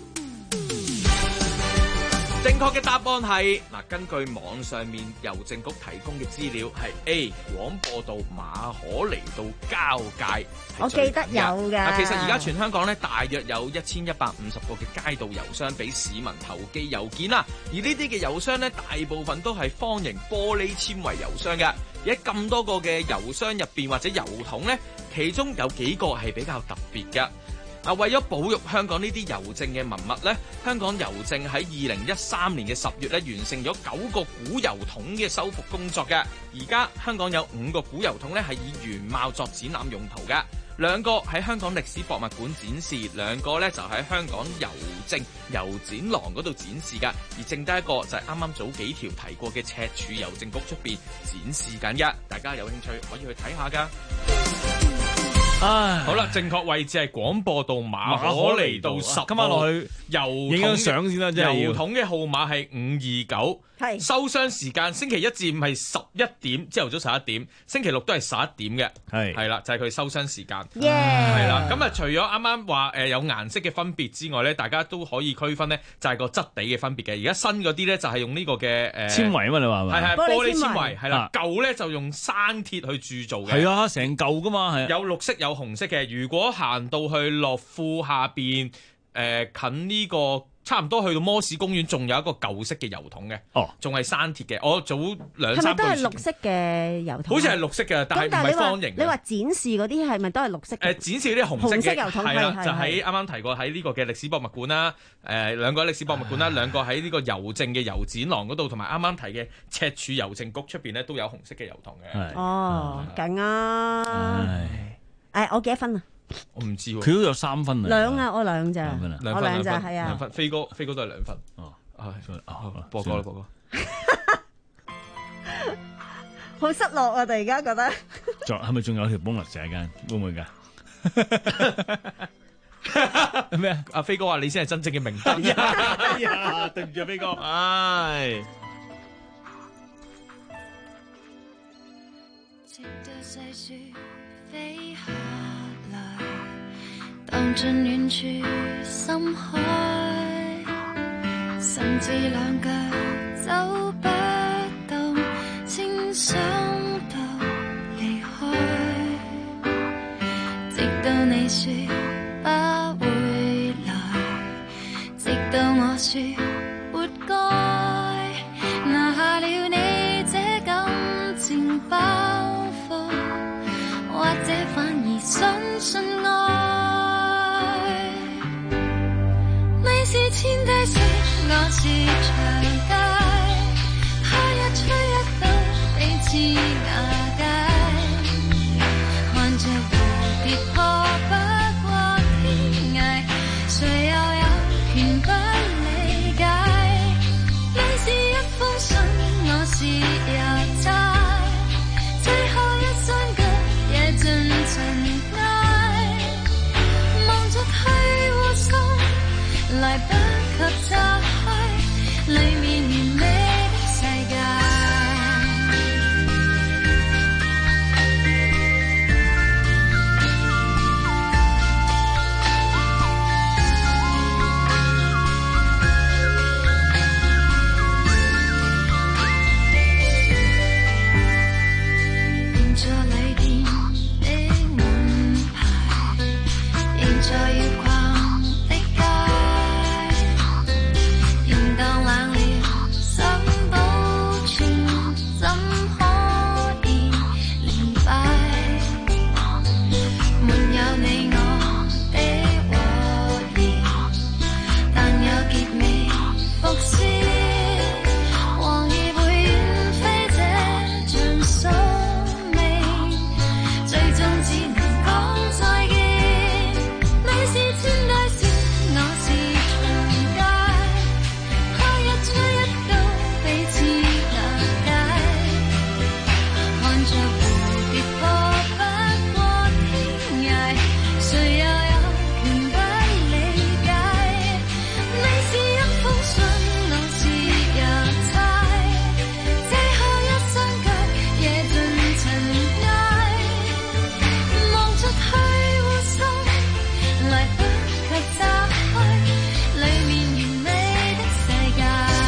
正確嘅答案係嗱，根據網上面郵政局提供嘅資料係 A 廣播道馬可尼道交界。 我記得有㗎。 其實而家全香港咧，大約有一千一百五十個嘅街道郵箱俾市民投寄郵件啦。而呢啲嘅郵箱咧，大部分都係方形玻璃纖維郵箱嘅。而喺咁多個嘅郵箱入邊或者郵筒咧，其中有幾個係比較特別嘅。啊，為咗保育香港呢啲郵政嘅文物咧，香港郵政喺二零一三年嘅十月咧，完成咗九個古郵筒嘅修復工作嘅。而家香港有五個古郵筒咧係以原貌作展覽用途嘅，兩個喺香港歷史博物館展示，兩個咧就喺香港郵政郵展廊嗰度展示㗎。而剩低一個就係啱啱早幾條提過嘅赤柱郵政局出邊展示緊嘅，大家有興趣可以去睇下㗎。唉，好啦，正確位置係廣播道馬可尼道十，今晚落去郵影張相先啦，真係要。 郵筒嘅號碼係五二九，係收箱時間星期一至五係十一點，朝頭早十一點，星期六都係十一點嘅，係係啦，就係佢收箱時間，係啦。咁啊，除咗啱啱話誒有顏色嘅分別之外咧，大家都可以區分咧，就係個質地嘅分別嘅。而家新嗰啲咧就係用呢個嘅誒纖維啊嘛，你話係咪？係係玻璃纖維，係啦。舊咧就用生鐵去鑄造嘅， 係啊，成舊噶嘛，係。 有綠色有紅色嘅。如果行到去樂富下邊誒、呃、近呢個差唔多去到摩士公園，仲有一個舊式嘅油桶嘅， 哦， 仲係山鐵嘅。我早兩係咪都三個月係綠色嘅油桶？ 好似係綠色嘅，但係唔但係你話係方形嘅。 你話展示嗰啲係咪都係綠色嘅？ 誒、展示嗰啲紅色紅色嘅油桶係啦， 係就喺啱啱提過喺呢個嘅歷史博物館啦，誒、兩個喺歷史博物館啦，兩個喺呢個郵政嘅郵展廊嗰度，同埋啱啱提嘅赤柱郵政局出邊咧都有紅色嘅油桶嘅。 哦，勁啊！誒，我幾多分啊？ 我唔知喎， 佢都有三分啊， 兩啊，我兩咋， 兩分啊， 我兩咋，係啊， 兩分，飛哥飛哥都係兩分。 哦， 係，播歌啦，播歌。 好失落啊！突然間覺得， 仲係咪仲有條 bonus 陣間？會唔會㗎？ 咩啊？阿飛哥話你先係真正嘅明燈。 哎呀，對唔住啊，飛哥，唉。 直到細雪飛下來，蕩進遠處深海，甚至兩腳走不動，請想到離開，直到你說不會來，直到我說活該，拿下了你這感情包袱，或者反而相信愛。你是千低雪，我是長街，他一吹一倒，彼此瓦解，看着蝴蝶破不過天涯，誰又有權不理解？你是一封信，我是郵差，最後一雙腳也盡塵埃，望着去互送，來不及拆開裡面完美的世界。現在旅店的門牌，現在要逛的街，現當冷了，想保存，怎可以連敗？沒有你我的和諧，但有結尾伏線，黃葉會遠飛這場宿命，最終只能講再見。你是千代雪，我是長街，他一吹一倒，彼此瓦解，看着蝴蝶破不過天涯，誰又有權不理解？你是一封信，我是郵差，最後一雙腳也盡塵埃，望着去互送，來不及拆開裡面完美的世界。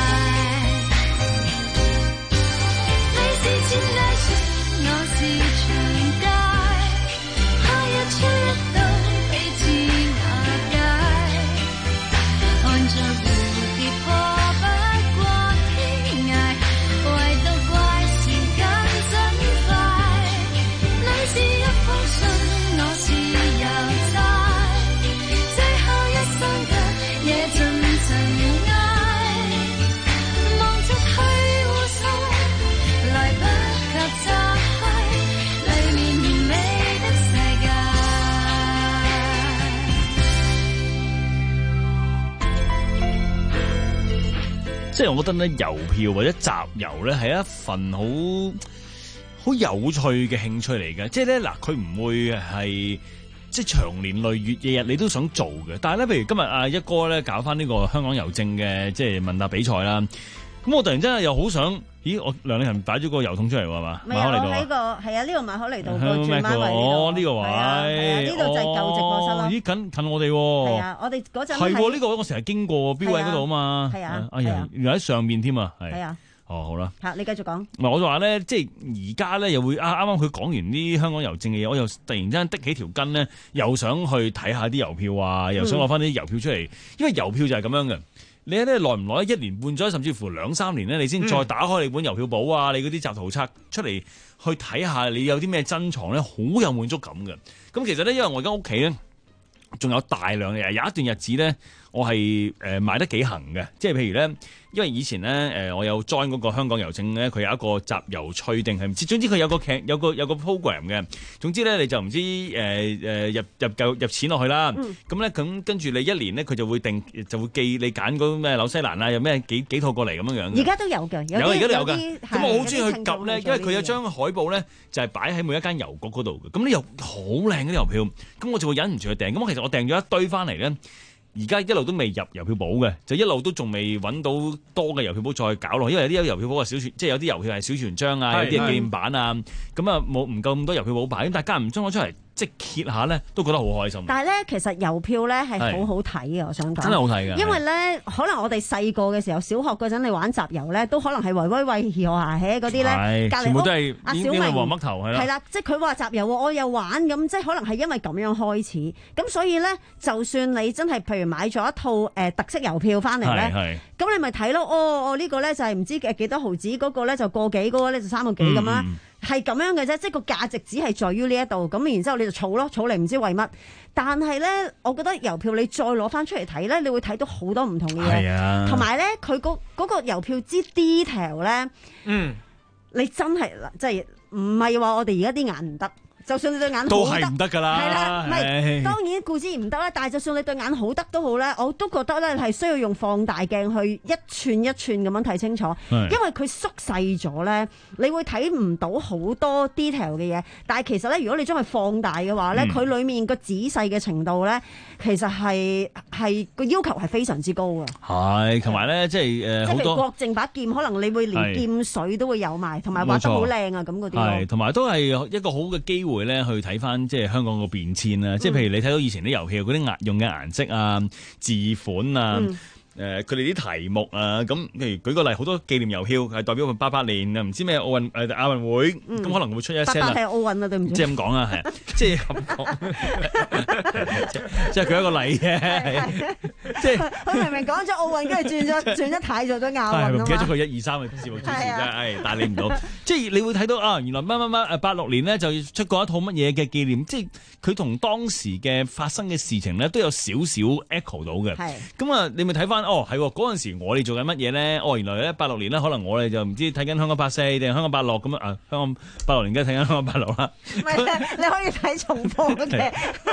你是千低雪，我是長街，他一吹一倒，彼此瓦解，看着蝴蝶破不過天涯，唯獨怪時間真快。你是一封信，我是郵差，最後一雙腳也盡塵埃，望着去互送，來不及拆開裡面完美的世界。 即係我覺得咧，郵票或者集郵咧係一份好好有趣嘅興趣嚟嘅。即係咧嗱，佢唔會係即係長年累月日日你都想做嘅。但係咧，譬如今日阿一哥咧搞翻呢個香港郵政嘅即係問答比賽啦。咁我突然之間又好想，咦？我梁禮勤擺咗個郵筒出嚟喎，係嘛？ 咪我馬可尼喺道個係啊，呢個馬可尼道個啊轉彎位哦，呢個位， 係啊，係啊，呢度就係舊直播室咯。 哦咦，近近我哋喎。 係啊，我哋嗰陣係喎，呢個位我成日經過標位嗰度啊嘛。 係啊哎呀，原來喺上面添啊。 係啊。 哦，好啦。 嚇，你繼續講。 唔係，我就話咧，即係而家咧又會啊，啱啱佢講完啲香港郵政嘅嘢，我又突然之間的起條筋咧，又想去睇下啲郵票啊，又想攞翻啲郵票出嚟，因為郵票就係咁樣嘅。 你咧耐唔耐一年半載，甚至乎兩三年咧，你先再打開你本郵票簿啊，你嗰啲集圖冊出嚟去睇下，你有啲咩珍藏咧，好有滿足感嘅。咁其實咧，因為我而家屋企咧，仲有大量嘅，有一段日子咧，我係誒買得幾行嘅，即係譬如咧，因為以前咧誒我有 join 嗰個香港郵政咧，佢有一個集郵趣定係唔知，總之佢有個劇有個有個 program 嘅，總之咧你就唔知誒誒入入夠入錢落去啦，咁咧咁跟住你一年咧佢就會定就會寄你揀嗰咩紐西蘭啊，有咩幾幾套過嚟咁樣樣嘅。 而家都有嘅， 有而家都有嘅。咁我好中意去及及咧，因為佢有張海報咧，就係擺喺每一間郵局嗰度嘅。咁啲郵好靚嗰啲郵票，咁我就會忍唔住去訂。咁我其實我訂咗一堆翻嚟咧。而家一路都未入郵票簿嘅，就一路都仲未揾到多嘅郵票簿再搞落，因為有啲郵票簿係小傳，即係有啲郵票係小傳章啊，有啲紀念版啊，咁啊冇唔夠咁多郵票簿擺，咁但係間唔中攞出嚟即係揭下咧，都覺得好開心。 但係咧，其實郵票咧係好好睇嘅，我想講。 真係好睇㗎。 因為咧，可能我哋細個嘅時候，小學嗰陣你玩集郵咧，都可能係維威惠兒下起嗰啲咧，隔離屋全部都係阿小明黃嘜頭係啦。 係啦，即係佢話集郵喎，我又玩咁，即係可能係因為咁樣開始。咁所以咧，就算你真係譬如買咗一套誒、呃、特色郵票翻嚟咧，咁你咪睇咯。哦哦，呢、呢個咧就係唔知誒幾多毫子，嗰、嗰個咧就個幾，嗰、嗰個咧就三個幾咁啦。嗯係咁樣嘅啫，即係個價值只係在於呢一度，咁然之後你就儲咯，儲嚟唔知為乜。但係咧，我覺得郵票你再攞翻出嚟睇咧，你會睇到好多唔同嘅嘢，同埋咧佢嗰嗰個郵票之 detail 咧，嗯，你真係即係唔係話我哋而家啲眼唔得。就算你對眼好得都係唔得㗎啦， 係啦，唔係當然固之唔得啦。但係就算你對眼好得都好咧，我都覺得咧係需要用放大鏡去一寸一寸咁樣睇清楚，因為佢縮細咗咧，你會睇唔到好多 detail 嘅嘢。但係其實咧，如果你將佢放大嘅話咧，佢、嗯、裡面個仔細嘅程度咧，其實係係個要求係非常之高嘅。 係，同埋咧即係誒好多，即係譬如國政把劍，可能你會連劍水都會有埋，同埋畫得好靚啊咁嗰啲。 係，同埋都係一個好嘅機會。會咧去睇翻即係香港個變遷啦，即係譬如你睇到以前啲郵票嗰啲顏用嘅顏色啊、字款啊。嗯誒佢哋啲題目啊，咁譬如舉個例，好多紀念郵票係代表八八年啊，唔知咩奧運誒亞運會，咁、嗯、可能會出一聲啦。八八係奧運啊，對唔住。即係咁講啊，係，即係咁講，即係舉一個例嘅，即係佢明明講咗奧運，跟住轉咗轉咗睇咗咗亞運啊嘛。唔記得咗佢一二三嘅節目主持啫，係帶你唔到。即係你會睇到啊，原來乜乜乜誒八六年咧就出過一套乜嘢嘅紀念，即係佢同當時嘅發生嘅事情咧都有少少 echo 到嘅。係。咁啊，你咪睇翻。哦，係喎！嗰陣時我哋做緊乜嘢咧？哦，原來咧八六年咧，可能我哋就唔知睇緊香港八四定係香港八六咁啊！香港八六年梗係睇緊香港八六啦。唔係， 你可以睇重播嘅，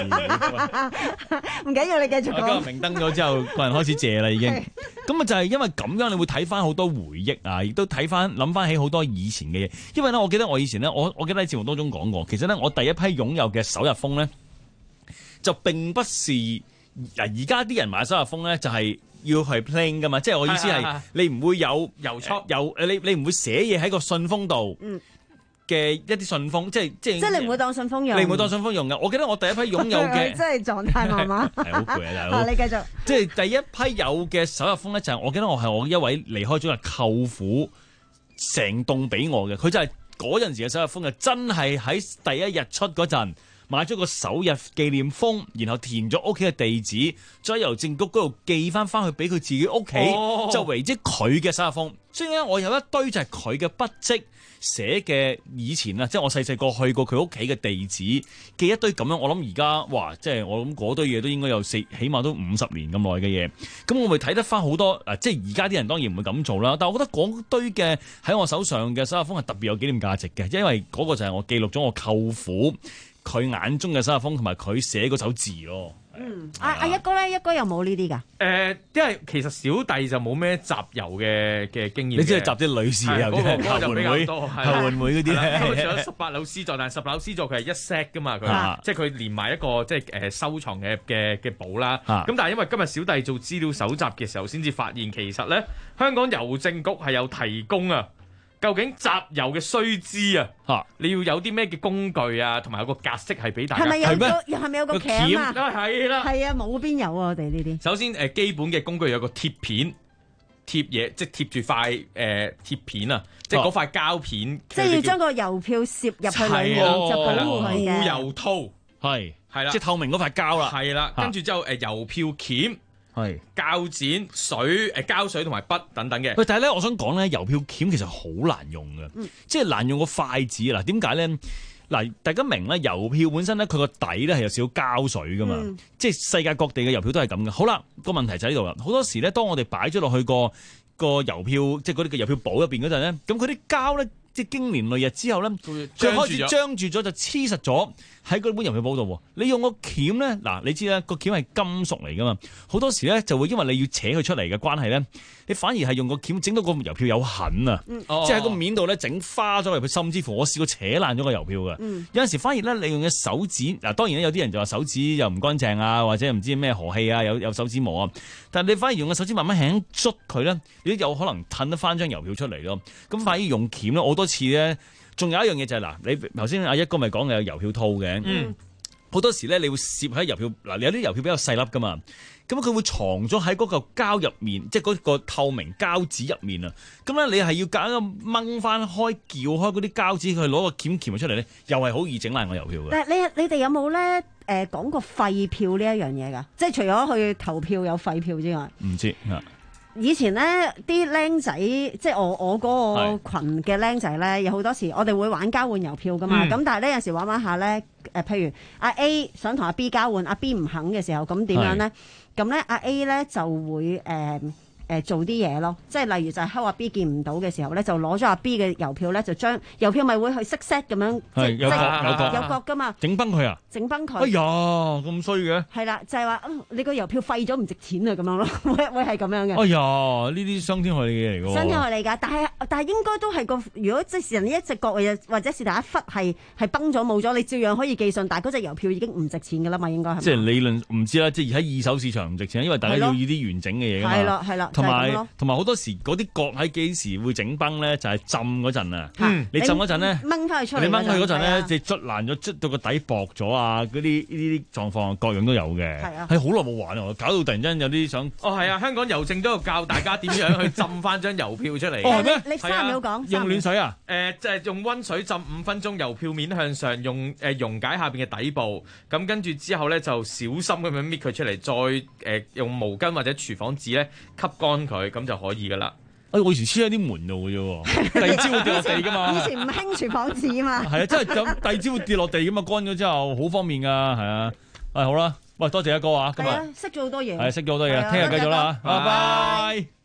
唔緊要，你繼續講。 今日明燈咗之後，個人開始謝啦，已經。咁啊，就係因為咁樣，你會睇翻好多回憶啊，亦都睇翻諗翻起好多以前嘅嘢。因為咧，我記得我以前咧，我我記得喺節目當中講過，其實咧，我第一批擁有嘅首日封咧，就並不是而家啲人買首日封咧，就係、是。要係 plain 噶嘛，即係我意思係你唔會有郵戳，有誒你你唔會寫嘢喺個信封度嘅一啲信封，即係即係。即係你唔會當信封用。你唔會當信封用㗎。我記得我第一批擁有嘅， 即係狀態麻麻。 係好攰啊，大佬。 你繼續。 即係第一批有嘅首日封咧，就係我記得我係我一位離開咗嘅舅父成棟俾我嘅，佢就係嗰陣時嘅首日封嘅，真係喺第一日出嗰陣。買咗個首日紀念封，然後填咗屋企嘅地址，再由郵政局嗰度寄翻翻去俾佢自己屋企，哦、就為之佢嘅首日封。所以咧，我有一堆就係佢嘅筆跡寫嘅以前啊，即係我細細個去過佢屋企嘅地址，寄一堆咁樣。我諗而家哇，即係我諗嗰堆嘢都應該有四，起碼都五十年咁耐嘅嘢。咁我咪睇得翻好多啊！即係而家啲人當然唔會咁做啦，但係我覺得嗰堆嘅喺我手上嘅首日封係特別有紀念價值嘅，因為嗰個就係我記錄咗我舅父佢眼中嘅首日封同埋佢寫嗰首字咯。 嗯，阿阿一哥咧，一哥有冇呢啲㗎？ 誒，因為其實小弟就冇咩集郵嘅嘅經驗。 你只係集啲女士嘅郵啫，後援會、後援會嗰啲咧。 因為仲有十八樓 C 座，但係十八樓 C 座佢係一 set 㗎嘛，佢即係佢連埋一個即係誒收藏嘅嘅嘅簿啦。咁但係因為今日小弟做資料搜集嘅時候，先至發現其實咧香港郵政局係有提供啊。究竟集郵嘅須知啊，嚇你要有啲咩嘅工具啊，同埋有個格式係俾大家。 係咪有個？係咪有個鉗啊？ 係啦， 係啊，冇邊有啊！我哋呢啲。 首先誒，基本嘅工具有個貼片貼嘢，即係貼住塊誒貼片啊，即係嗰塊膠片。 即係要將個郵票攝入去裏面，就保護佢嘅。 護郵套係係啦， 即係透明嗰塊膠啦。 係啦，跟住之後誒郵票鉗。 係膠剪、水誒膠水同埋筆等等嘅。 喂，但係咧，我想講咧，郵票鉗其實好難用嘅， 嗯、 即係難用個筷子嗱。點解咧？嗱，大家明咧，郵票本身咧，佢個底咧係有少少膠水噶嘛，嗯、即係世界各地嘅郵票都係咁嘅。好啦，個問題就喺呢度啦。好多時咧，當我哋擺咗落去個個郵票，即係嗰啲嘅郵票簿入邊嗰陣咧，咁佢啲膠咧，即係經年累日之後咧，佢開始張住咗，就黐實咗喺嗰本郵票簿度。你用個鉗咧，嗱，你知啦，個鉗係金屬嚟噶嘛，好多時咧就會因為你要扯佢出嚟嘅關係咧，你反而係用個鉗整到個郵票有痕啊，嗯、即係喺個面度咧整花咗入去，甚至乎我試過扯爛咗個郵票嘅。嗯、有陣時反而咧，你用嘅手指，嗱，當然咧有啲人就話手指又唔乾淨啊，或者唔知咩和氣啊，有有手指毛啊，但係你反而用個手指慢慢輕輕捽佢咧，你都有可能褪得翻張郵票出嚟咯。咁反而用鉗咧，好多次咧，仲有一樣嘢就係、是、嗱，你頭先阿一哥咪講嘅有郵票套嘅，好、嗯、多時咧你會攝喺郵票，嗱，你有啲郵票比較細粒噶嘛。咁佢會藏咗喺嗰個膠入面，即係嗰個透明膠紙入面啊！咁咧，你係要夾硬掹翻開、撬開嗰啲膠紙，去攞個鉗鉗佢出嚟咧，又係好易整爛個郵票嘅。 但係你你哋有冇咧誒講過廢票呢一樣嘢㗎？即係除咗去投票有廢票之外， 唔知啊。 以前咧啲僆仔，即係我我嗰個羣嘅僆仔咧，有好多時我哋會玩交換郵票㗎嘛。咁、嗯、但係咧有時玩玩下咧，誒譬如阿 A 想同阿 B 交換，阿 B 唔肯嘅時候，咁點樣咧？咁咧阿 A 咧就會誒。呃誒做啲嘢咯，即係例如就係喺阿 B 見唔到嘅時候咧，就攞咗阿 B 嘅郵票咧，就將郵票咪會去識 set 咁樣，即係有角有角有角噶嘛， 整崩佢啊！ 整崩佢！ 哎呀，咁衰嘅！ 係啦，就係話你個郵票廢咗唔值錢啊，咁樣咯，會會係咁樣嘅。 哎呀，呢啲傷天害理嘅嘢嚟㗎。傷天害理㗎，但係但係應該都係個，如果即係人一隻角或者是但一忽係係崩咗冇咗，你照樣可以寄信，但係嗰隻郵票已經唔值錢㗎啦嘛，應該係。 即係理論唔知啦，即係喺二手市場唔值錢，因為大家要要啲完整嘅嘢㗎嘛。 係啦係啦， 同埋同埋好多時嗰啲角喺幾時會整崩咧？就係浸嗰陣啊！你浸嗰陣咧， 掹翻佢出嚟， 你掹佢嗰陣咧，即係捽爛咗，捽到個底薄咗啊！嗰啲呢啲狀況各樣都有嘅。係啊，係好耐冇玩啊！搞到突然間有啲想哦，係啊！香港郵政都有教大家點樣去浸翻張郵票出嚟。 哦，係咩？ 你三秒講， 用暖水啊？ 誒，即係用溫水浸五分鐘，郵票面向上，用誒溶解下邊嘅底部。咁跟住之後咧，就小心咁樣搣佢出嚟，再誒用毛巾或者廚房紙咧吸乾佢，咁就可以噶啦。 哎，我以前黐喺啲門度嘅啫，第二朝會跌落地噶嘛。 以前唔興廚房紙啊嘛。係啊，真係咁，第二朝會跌落地噶嘛，乾咗之後好方便噶，係啊。誒好啦，喂，多謝一哥啊，今日識咗好多嘢。 係識咗好多嘢，聽日繼續啦嚇，拜拜。